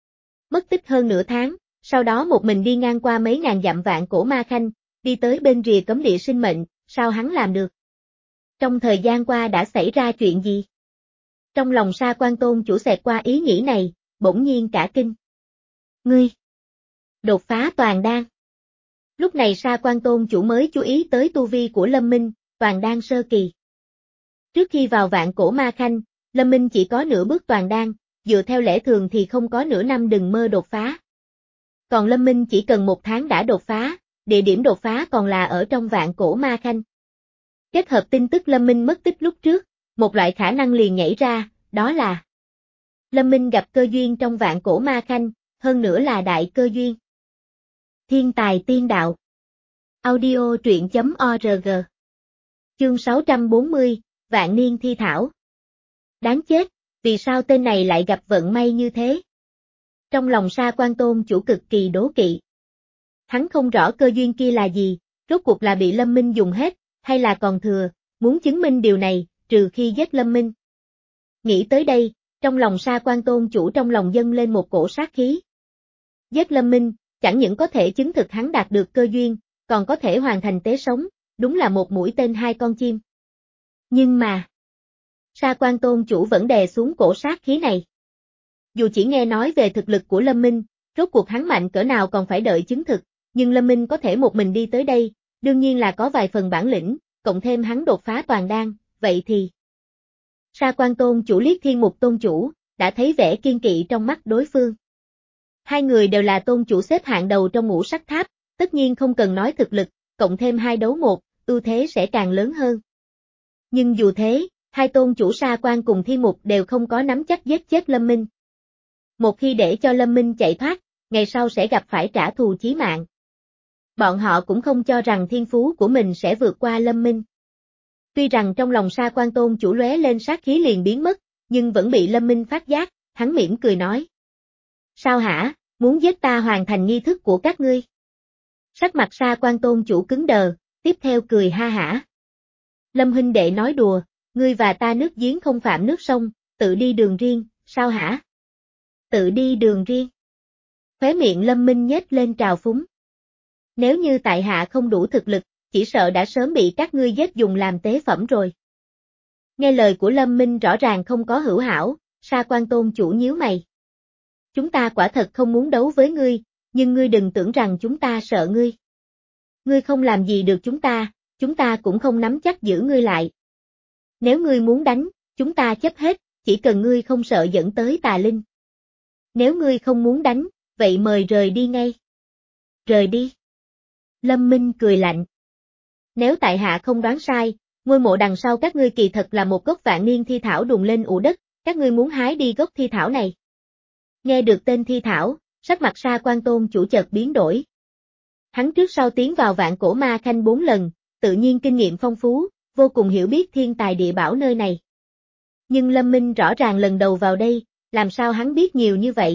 [SPEAKER 1] Mất tích hơn nửa tháng, sau đó một mình đi ngang qua mấy ngàn dặm vạn cổ ma khanh, đi tới bên rìa cấm địa sinh mệnh, sao hắn làm được? Trong thời gian qua đã xảy ra chuyện gì? Trong lòng Sa Quan tôn chủ xẹt qua ý nghĩ này, bỗng nhiên cả kinh. Ngươi! Đột phá toàn đan. Lúc này Sa Quan Tôn chủ mới chú ý tới tu vi của Lâm Minh, toàn đan sơ kỳ. Trước khi vào vạn cổ ma khanh, Lâm Minh chỉ có nửa bước toàn đan, dựa theo lẽ thường thì không có nửa năm đừng mơ đột phá. Còn Lâm Minh chỉ cần một tháng đã đột phá, địa điểm đột phá còn là ở trong vạn cổ ma khanh. Kết hợp tin tức Lâm Minh mất tích lúc trước, một loại khả năng liền nhảy ra, đó là Lâm Minh gặp cơ duyên trong vạn cổ ma khanh, hơn nữa là đại cơ duyên. Thiên tài tiên đạo. Audio truyện chấm org. Chương sáu trăm bốn mươi, Vạn niên thi thảo. Đáng chết, vì sao tên này lại gặp vận may như thế? Trong lòng Sa Quan Tôn chủ cực kỳ đố kỵ. Hắn không rõ cơ duyên kia là gì, rốt cuộc là bị Lâm Minh dùng hết, hay là còn thừa, muốn chứng minh điều này, trừ khi giết Lâm Minh. Nghĩ tới đây, trong lòng Sa Quan Tôn chủ trong lòng dâng lên một cổ sát khí. Giết Lâm Minh, chẳng những có thể chứng thực hắn đạt được cơ duyên, còn có thể hoàn thành tế sống, đúng là một mũi tên hai con chim. Nhưng mà, Sa Quan Tôn chủ vẫn đè xuống cổ sát khí này. Dù chỉ nghe nói về thực lực của Lâm Minh, rốt cuộc hắn mạnh cỡ nào còn phải đợi chứng thực, nhưng Lâm Minh có thể một mình đi tới đây, đương nhiên là có vài phần bản lĩnh, cộng thêm hắn đột phá toàn đan, vậy thì... Sa Quan Tôn chủ liếc Thiên Mục Tôn chủ, đã thấy vẻ kiên kỵ trong mắt đối phương. Hai người đều là tôn chủ xếp hạng đầu trong ngũ sắc tháp, tất nhiên không cần nói thực lực, cộng thêm hai đấu một, ưu thế sẽ càng lớn hơn. Nhưng dù thế, hai tôn chủ Sa Quan cùng Thiên Mục đều không có nắm chắc giết chết Lâm Minh. Một khi để cho Lâm Minh chạy thoát, ngày sau sẽ gặp phải trả thù chí mạng. Bọn họ cũng không cho rằng thiên phú của mình sẽ vượt qua Lâm Minh. Tuy rằng trong lòng Sa Quan Tôn chủ lóe lên sát khí liền biến mất, nhưng vẫn bị Lâm Minh phát giác, hắn mỉm cười nói. Sao hả, muốn giết ta hoàn thành nghi thức của các ngươi? Sắc mặt Sa Quan Tôn chủ cứng đờ, tiếp theo cười ha hả. Lâm huynh đệ nói đùa, ngươi và ta nước giếng không phạm nước sông, tự đi đường riêng, sao hả? Tự đi đường riêng. Khóe miệng Lâm Minh nhếch lên trào phúng. Nếu như tại hạ không đủ thực lực, chỉ sợ đã sớm bị các ngươi giết dùng làm tế phẩm rồi. Nghe lời của Lâm Minh rõ ràng không có hữu hảo, Sa Quan Tôn chủ nhíu mày. Chúng ta quả thật không muốn đấu với ngươi, nhưng ngươi đừng tưởng rằng chúng ta sợ ngươi. Ngươi không làm gì được chúng ta, chúng ta cũng không nắm chắc giữ ngươi lại. Nếu ngươi muốn đánh, chúng ta chấp hết, chỉ cần ngươi không sợ dẫn tới tà linh. Nếu ngươi không muốn đánh, vậy mời rời đi ngay. Rời đi. Lâm Minh cười lạnh. Nếu tại hạ không đoán sai, ngôi mộ đằng sau các ngươi kỳ thật là một gốc vạn niên thi thảo đùng lên ụ đất, các ngươi muốn hái đi gốc thi thảo này. Nghe được tên thi thảo, sắc mặt Sa Quan Tôn chủ chợt biến đổi. Hắn trước sau tiến vào vạn cổ ma khanh bốn lần, tự nhiên kinh nghiệm phong phú, vô cùng hiểu biết thiên tài địa bảo nơi này. Nhưng Lâm Minh rõ ràng lần đầu vào đây, làm sao hắn biết nhiều như vậy?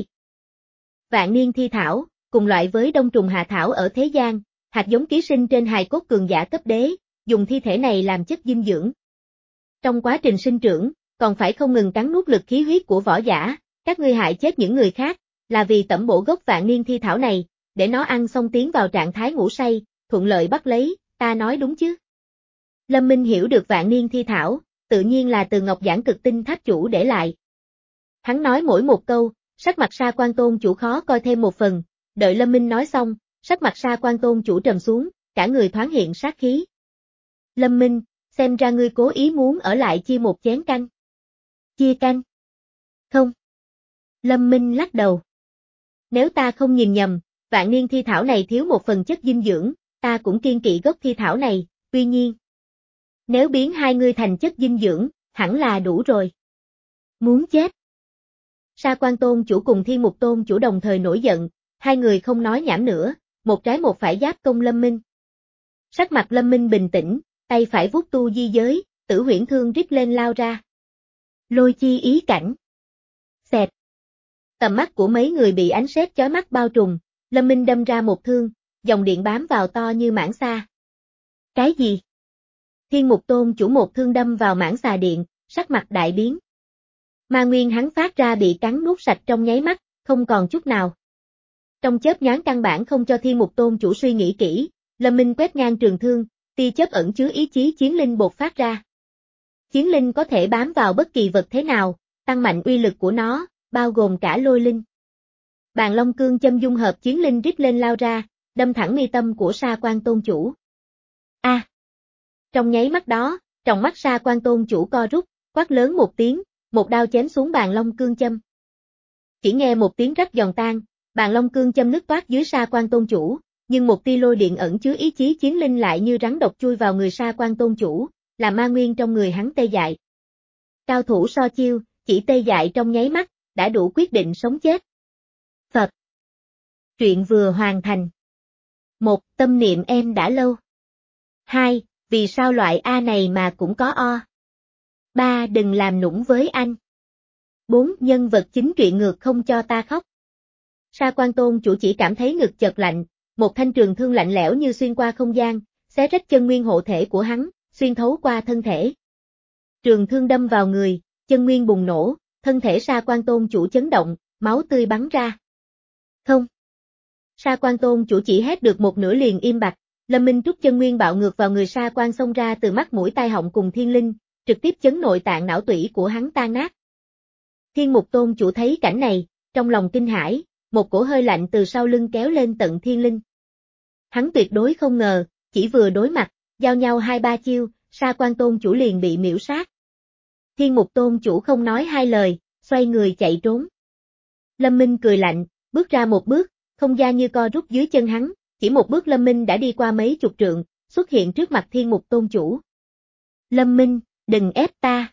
[SPEAKER 1] Vạn niên thi thảo, cùng loại với đông trùng hạ thảo ở thế gian, hạt giống ký sinh trên hài cốt cường giả cấp đế, dùng thi thể này làm chất dinh dưỡng. Trong quá trình sinh trưởng, còn phải không ngừng cắn nuốt lực khí huyết của võ giả, các ngươi hại chết những người khác, là vì tẩm bổ gốc vạn niên thi thảo này, để nó ăn xong tiến vào trạng thái ngủ say, thuận lợi bắt lấy, ta nói đúng chứ? Lâm Minh hiểu được vạn niên thi thảo, tự nhiên là từ Ngọc Giản Cực Tinh Tháp chủ để lại. Hắn nói mỗi một câu, sắc mặt Sa Quan Tôn chủ khó coi thêm một phần, đợi Lâm Minh nói xong, sắc mặt Sa Quan Tôn chủ trầm xuống, cả người thoáng hiện sát khí. Lâm Minh, xem ra ngươi cố ý muốn ở lại chia một chén canh. Chia canh? Không. Lâm Minh lắc đầu. Nếu ta không nhìn nhầm, vạn niên thi thảo này thiếu một phần chất dinh dưỡng, ta cũng kiên kỵ gốc thi thảo này, tuy nhiên. Nếu biến hai ngươi thành chất dinh dưỡng, hẳn là đủ rồi. Muốn chết. Sa Quan Tôn chủ cùng Thiên Mục Tôn chủ đồng thời nổi giận, hai người không nói nhảm nữa, một trái một phải giáp công Lâm Minh. Sắc mặt Lâm Minh bình tĩnh, tay phải vuốt tu di giới, tử huyễn thương rít lên lao ra. Lôi chi ý cảnh. Xẹt. Tầm mắt của mấy người bị ánh sét chói mắt bao trùm, Lâm Minh đâm ra một thương, dòng điện bám vào to như mãng xà. Cái gì? Thiên Mục Tôn chủ một thương đâm vào mãng xà điện, sắc mặt đại biến. Ma nguyên hắn phát ra bị cắn nuốt sạch trong nháy mắt, không còn chút nào. Trong chớp nhoáng căn bản không cho Thiên Mục Tôn chủ suy nghĩ kỹ, Lâm Minh quét ngang trường thương, tia chớp ẩn chứa ý chí chiến linh bộc phát ra. Chiến linh có thể bám vào bất kỳ vật thế nào, tăng mạnh uy lực của nó, bao gồm cả lôi linh. Bàn Long Cương châm dung hợp chiến linh rít lên lao ra, đâm thẳng mi tâm của Sa Quan Tôn chủ. A! À, trong nháy mắt đó, tròng mắt Sa Quan Tôn chủ co rút, quát lớn một tiếng, một đao chém xuống bàn long cương châm. Chỉ nghe một tiếng rắc giòn tan, bàn long cương châm nứt toát dưới Sa Quan Tôn chủ, nhưng một tia lôi điện ẩn chứa ý chí chiến linh lại như rắn độc chui vào người Sa Quan Tôn chủ, làm ma nguyên trong người hắn tê dại. Cao thủ so chiêu, chỉ tê dại trong nháy mắt, đã đủ quyết định sống chết. Phật. Truyện vừa hoàn thành. Một. Tâm niệm em đã lâu. Hai. Vì sao loại A này mà cũng có O. Ba. Đừng làm nũng với anh. Bốn. Nhân vật chính truyện ngược không cho ta khóc. Sa Quan Tôn chủ chỉ cảm thấy ngực chợt lạnh, một thanh trường thương lạnh lẽo như xuyên qua không gian, xé rách chân nguyên hộ thể của hắn, xuyên thấu qua thân thể. Trường thương đâm vào người, chân nguyên bùng nổ, thân thể Sa Quan Tôn chủ chấn động, máu tươi bắn ra. Không. Sa Quan Tôn chủ chỉ hét được một nửa liền im bặt, Lâm Minh Trúc chân nguyên bạo ngược vào người Sa Quan xông ra từ mắt mũi tai họng cùng thiên linh, trực tiếp chấn nội tạng não tủy của hắn tan nát. Thiên Mục Tôn chủ thấy cảnh này, trong lòng kinh hãi, một cổ hơi lạnh từ sau lưng kéo lên tận thiên linh. Hắn tuyệt đối không ngờ, chỉ vừa đối mặt, giao nhau hai ba chiêu, Sa Quan Tôn chủ liền bị miễu sát. Thiên Mục Tôn chủ không nói hai lời, xoay người chạy trốn. Lâm Minh cười lạnh, bước ra một bước, không gian như co rút dưới chân hắn, chỉ một bước Lâm Minh đã đi qua mấy chục trượng, xuất hiện trước mặt Thiên Mục Tôn chủ. Lâm Minh, đừng ép ta.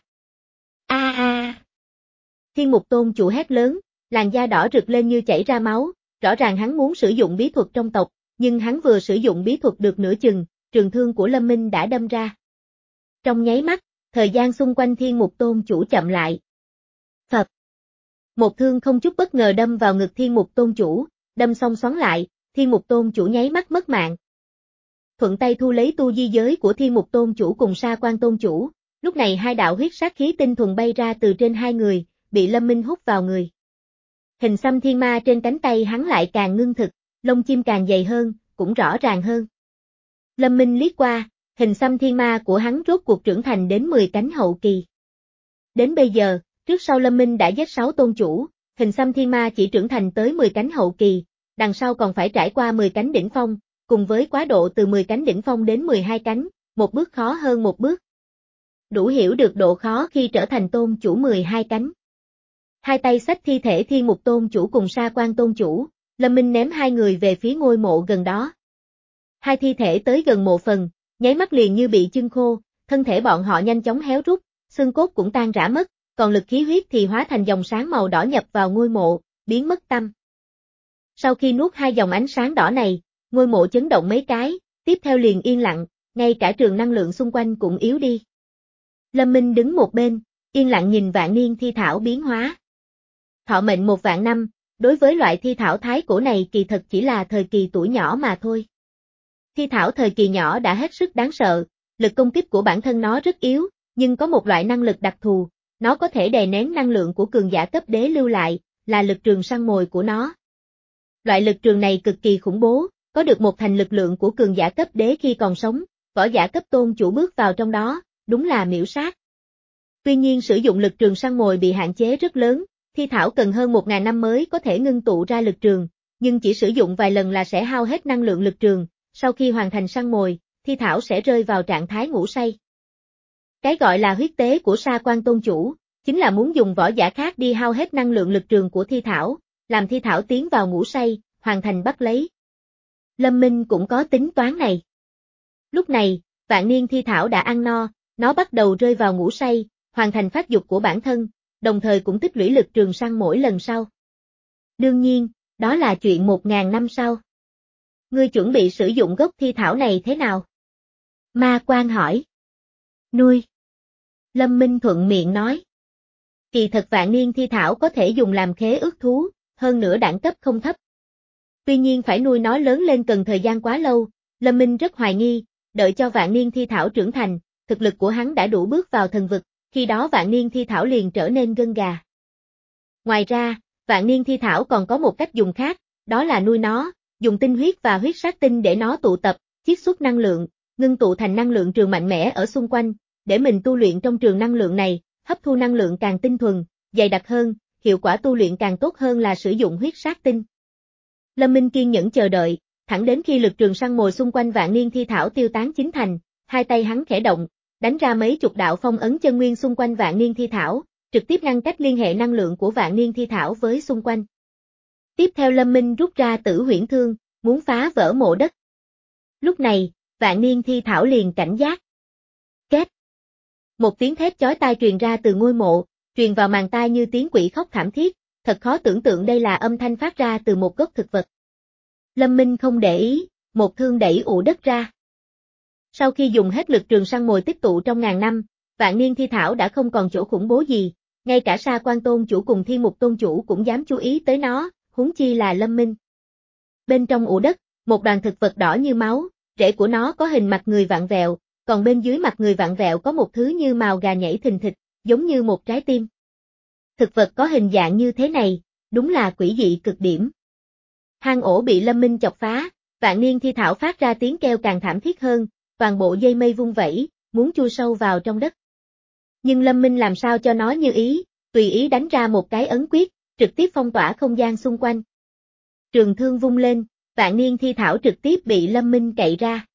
[SPEAKER 1] A a. Thiên Mục Tôn chủ hét lớn, làn da đỏ rực lên như chảy ra máu, rõ ràng hắn muốn sử dụng bí thuật trong tộc, nhưng hắn vừa sử dụng bí thuật được nửa chừng, trường thương của Lâm Minh đã đâm ra. Trong nháy mắt, thời gian xung quanh Thiên Mục Tôn chủ chậm lại. Phật. Một thương không chút bất ngờ đâm vào ngực Thiên Mục Tôn chủ, đâm xong xoắn lại, Thiên Mục Tôn chủ nháy mắt mất mạng. Thuận tay thu lấy tu di giới của Thiên Mục Tôn chủ cùng Sa Quan Tôn chủ, lúc này hai đạo huyết sát khí tinh thuần bay ra từ trên hai người, bị Lâm Minh hút vào người. Hình xăm thiên ma trên cánh tay hắn lại càng ngưng thực, lông chim càng dày hơn, cũng rõ ràng hơn. Lâm Minh liếc qua, hình xăm thiên ma của hắn rốt cuộc trưởng thành đến mười cánh hậu kỳ. Đến bây giờ, trước sau Lâm Minh đã giết sáu tôn chủ, hình xăm thiên ma chỉ trưởng thành tới mười cánh hậu kỳ, đằng sau còn phải trải qua mười cánh đỉnh phong, cùng với quá độ từ mười cánh đỉnh phong đến mười hai cánh, một bước khó hơn một bước. Đủ hiểu được độ khó khi trở thành tôn chủ mười hai cánh. Hai tay xách thi thể Thiên Mục Tôn chủ cùng Sa Quan Tôn chủ, Lâm Minh ném hai người về phía ngôi mộ gần đó. Hai thi thể tới gần mộ phần, nháy mắt liền như bị chưng khô, thân thể bọn họ nhanh chóng héo rút, xương cốt cũng tan rã mất, còn lực khí huyết thì hóa thành dòng sáng màu đỏ nhập vào ngôi mộ, biến mất tăm. Sau khi nuốt hai dòng ánh sáng đỏ này, ngôi mộ chấn động mấy cái, tiếp theo liền yên lặng, ngay cả trường năng lượng xung quanh cũng yếu đi. Lâm Minh đứng một bên, yên lặng nhìn vạn niên thi thảo biến hóa. Thọ mệnh một vạn năm, đối với loại thi thảo thái cổ này kỳ thật chỉ là thời kỳ tuổi nhỏ mà thôi. Thi thảo thời kỳ nhỏ đã hết sức đáng sợ, lực công kích của bản thân nó rất yếu, nhưng có một loại năng lực đặc thù, nó có thể đè nén năng lượng của cường giả cấp đế lưu lại, là lực trường săn mồi của nó. Loại lực trường này cực kỳ khủng bố, có được một thành lực lượng của cường giả cấp đế khi còn sống, võ giả cấp tôn chủ bước vào trong đó, đúng là miễu sát. Tuy nhiên sử dụng lực trường săn mồi bị hạn chế rất lớn, thi thảo cần hơn một ngàn năm mới có thể ngưng tụ ra lực trường, nhưng chỉ sử dụng vài lần là sẽ hao hết năng lượng lực trường, sau khi hoàn thành săn mồi, thi thảo sẽ rơi vào trạng thái ngủ say. Cái gọi là huyết tế của Sa Quan Tôn chủ, chính là muốn dùng võ giả khác đi hao hết năng lượng lực trường của thi thảo, làm thi thảo tiến vào ngủ say, hoàn thành bắt lấy. Lâm Minh cũng có tính toán này. Lúc này, vạn niên thi thảo đã ăn no, nó bắt đầu rơi vào ngủ say, hoàn thành phát dục của bản thân, đồng thời cũng tích lũy lực trường săn mỗi lần sau. Đương nhiên, đó là chuyện một ngàn năm sau. Ngươi chuẩn bị sử dụng gốc thi thảo này thế nào? Ma Quan hỏi. Nuôi. Lâm Minh thuận miệng nói. Kỳ thật vạn niên thi thảo có thể dùng làm khế ước thú, hơn nữa đẳng cấp không thấp. Tuy nhiên phải nuôi nó lớn lên cần thời gian quá lâu, Lâm Minh rất hoài nghi, đợi cho vạn niên thi thảo trưởng thành, thực lực của hắn đã đủ bước vào thần vực, khi đó vạn niên thi thảo liền trở nên gân gà. Ngoài ra, vạn niên thi thảo còn có một cách dùng khác, đó là nuôi nó, dùng tinh huyết và huyết sát tinh để nó tụ tập, chiết xuất năng lượng, ngưng tụ thành năng lượng trường mạnh mẽ ở xung quanh, để mình tu luyện trong trường năng lượng này, hấp thu năng lượng càng tinh thuần, dày đặc hơn, hiệu quả tu luyện càng tốt hơn là sử dụng huyết sát tinh. Lâm Minh kiên nhẫn chờ đợi, thẳng đến khi lực trường săn mồi xung quanh vạn niên thi thảo tiêu tán chín thành, hai tay hắn khẽ động, đánh ra mấy chục đạo phong ấn chân nguyên xung quanh vạn niên thi thảo, trực tiếp ngăn cách liên hệ năng lượng của vạn niên thi thảo với xung quanh. Tiếp theo Lâm Minh rút ra Tử Huyễn Thương, muốn phá vỡ mộ đất. Lúc này, vạn niên thi thảo liền cảnh giác. Két. Một tiếng thét chói tai truyền ra từ ngôi mộ, truyền vào màng tai như tiếng quỷ khóc thảm thiết, thật khó tưởng tượng đây là âm thanh phát ra từ một gốc thực vật. Lâm Minh không để ý, một thương đẩy ụ đất ra. Sau khi dùng hết lực trường săn mồi tích tụ trong ngàn năm, vạn niên thi thảo đã không còn chỗ khủng bố gì, ngay cả Sa Quan Tôn chủ cùng Thiên Mục Tôn chủ cũng dám chú ý tới nó, huống chi là Lâm Minh. Bên trong ụ đất, một đoàn thực vật đỏ như máu, rễ của nó có hình mặt người vặn vẹo, còn bên dưới mặt người vặn vẹo có một thứ như mào gà nhảy thình thịch, giống như một trái tim. Thực vật có hình dạng như thế này, đúng là quỷ dị cực điểm. Hang ổ bị Lâm Minh chọc phá, vạn niên thi thảo phát ra tiếng kêu càng thảm thiết hơn, toàn bộ dây mây vung vẩy, muốn chui sâu vào trong đất. Nhưng Lâm Minh làm sao cho nó như ý, tùy ý đánh ra một cái ấn quyết, trực tiếp phong tỏa không gian xung quanh. Trường thương vung lên, vạn niên thi thảo trực tiếp bị Lâm Minh cậy ra.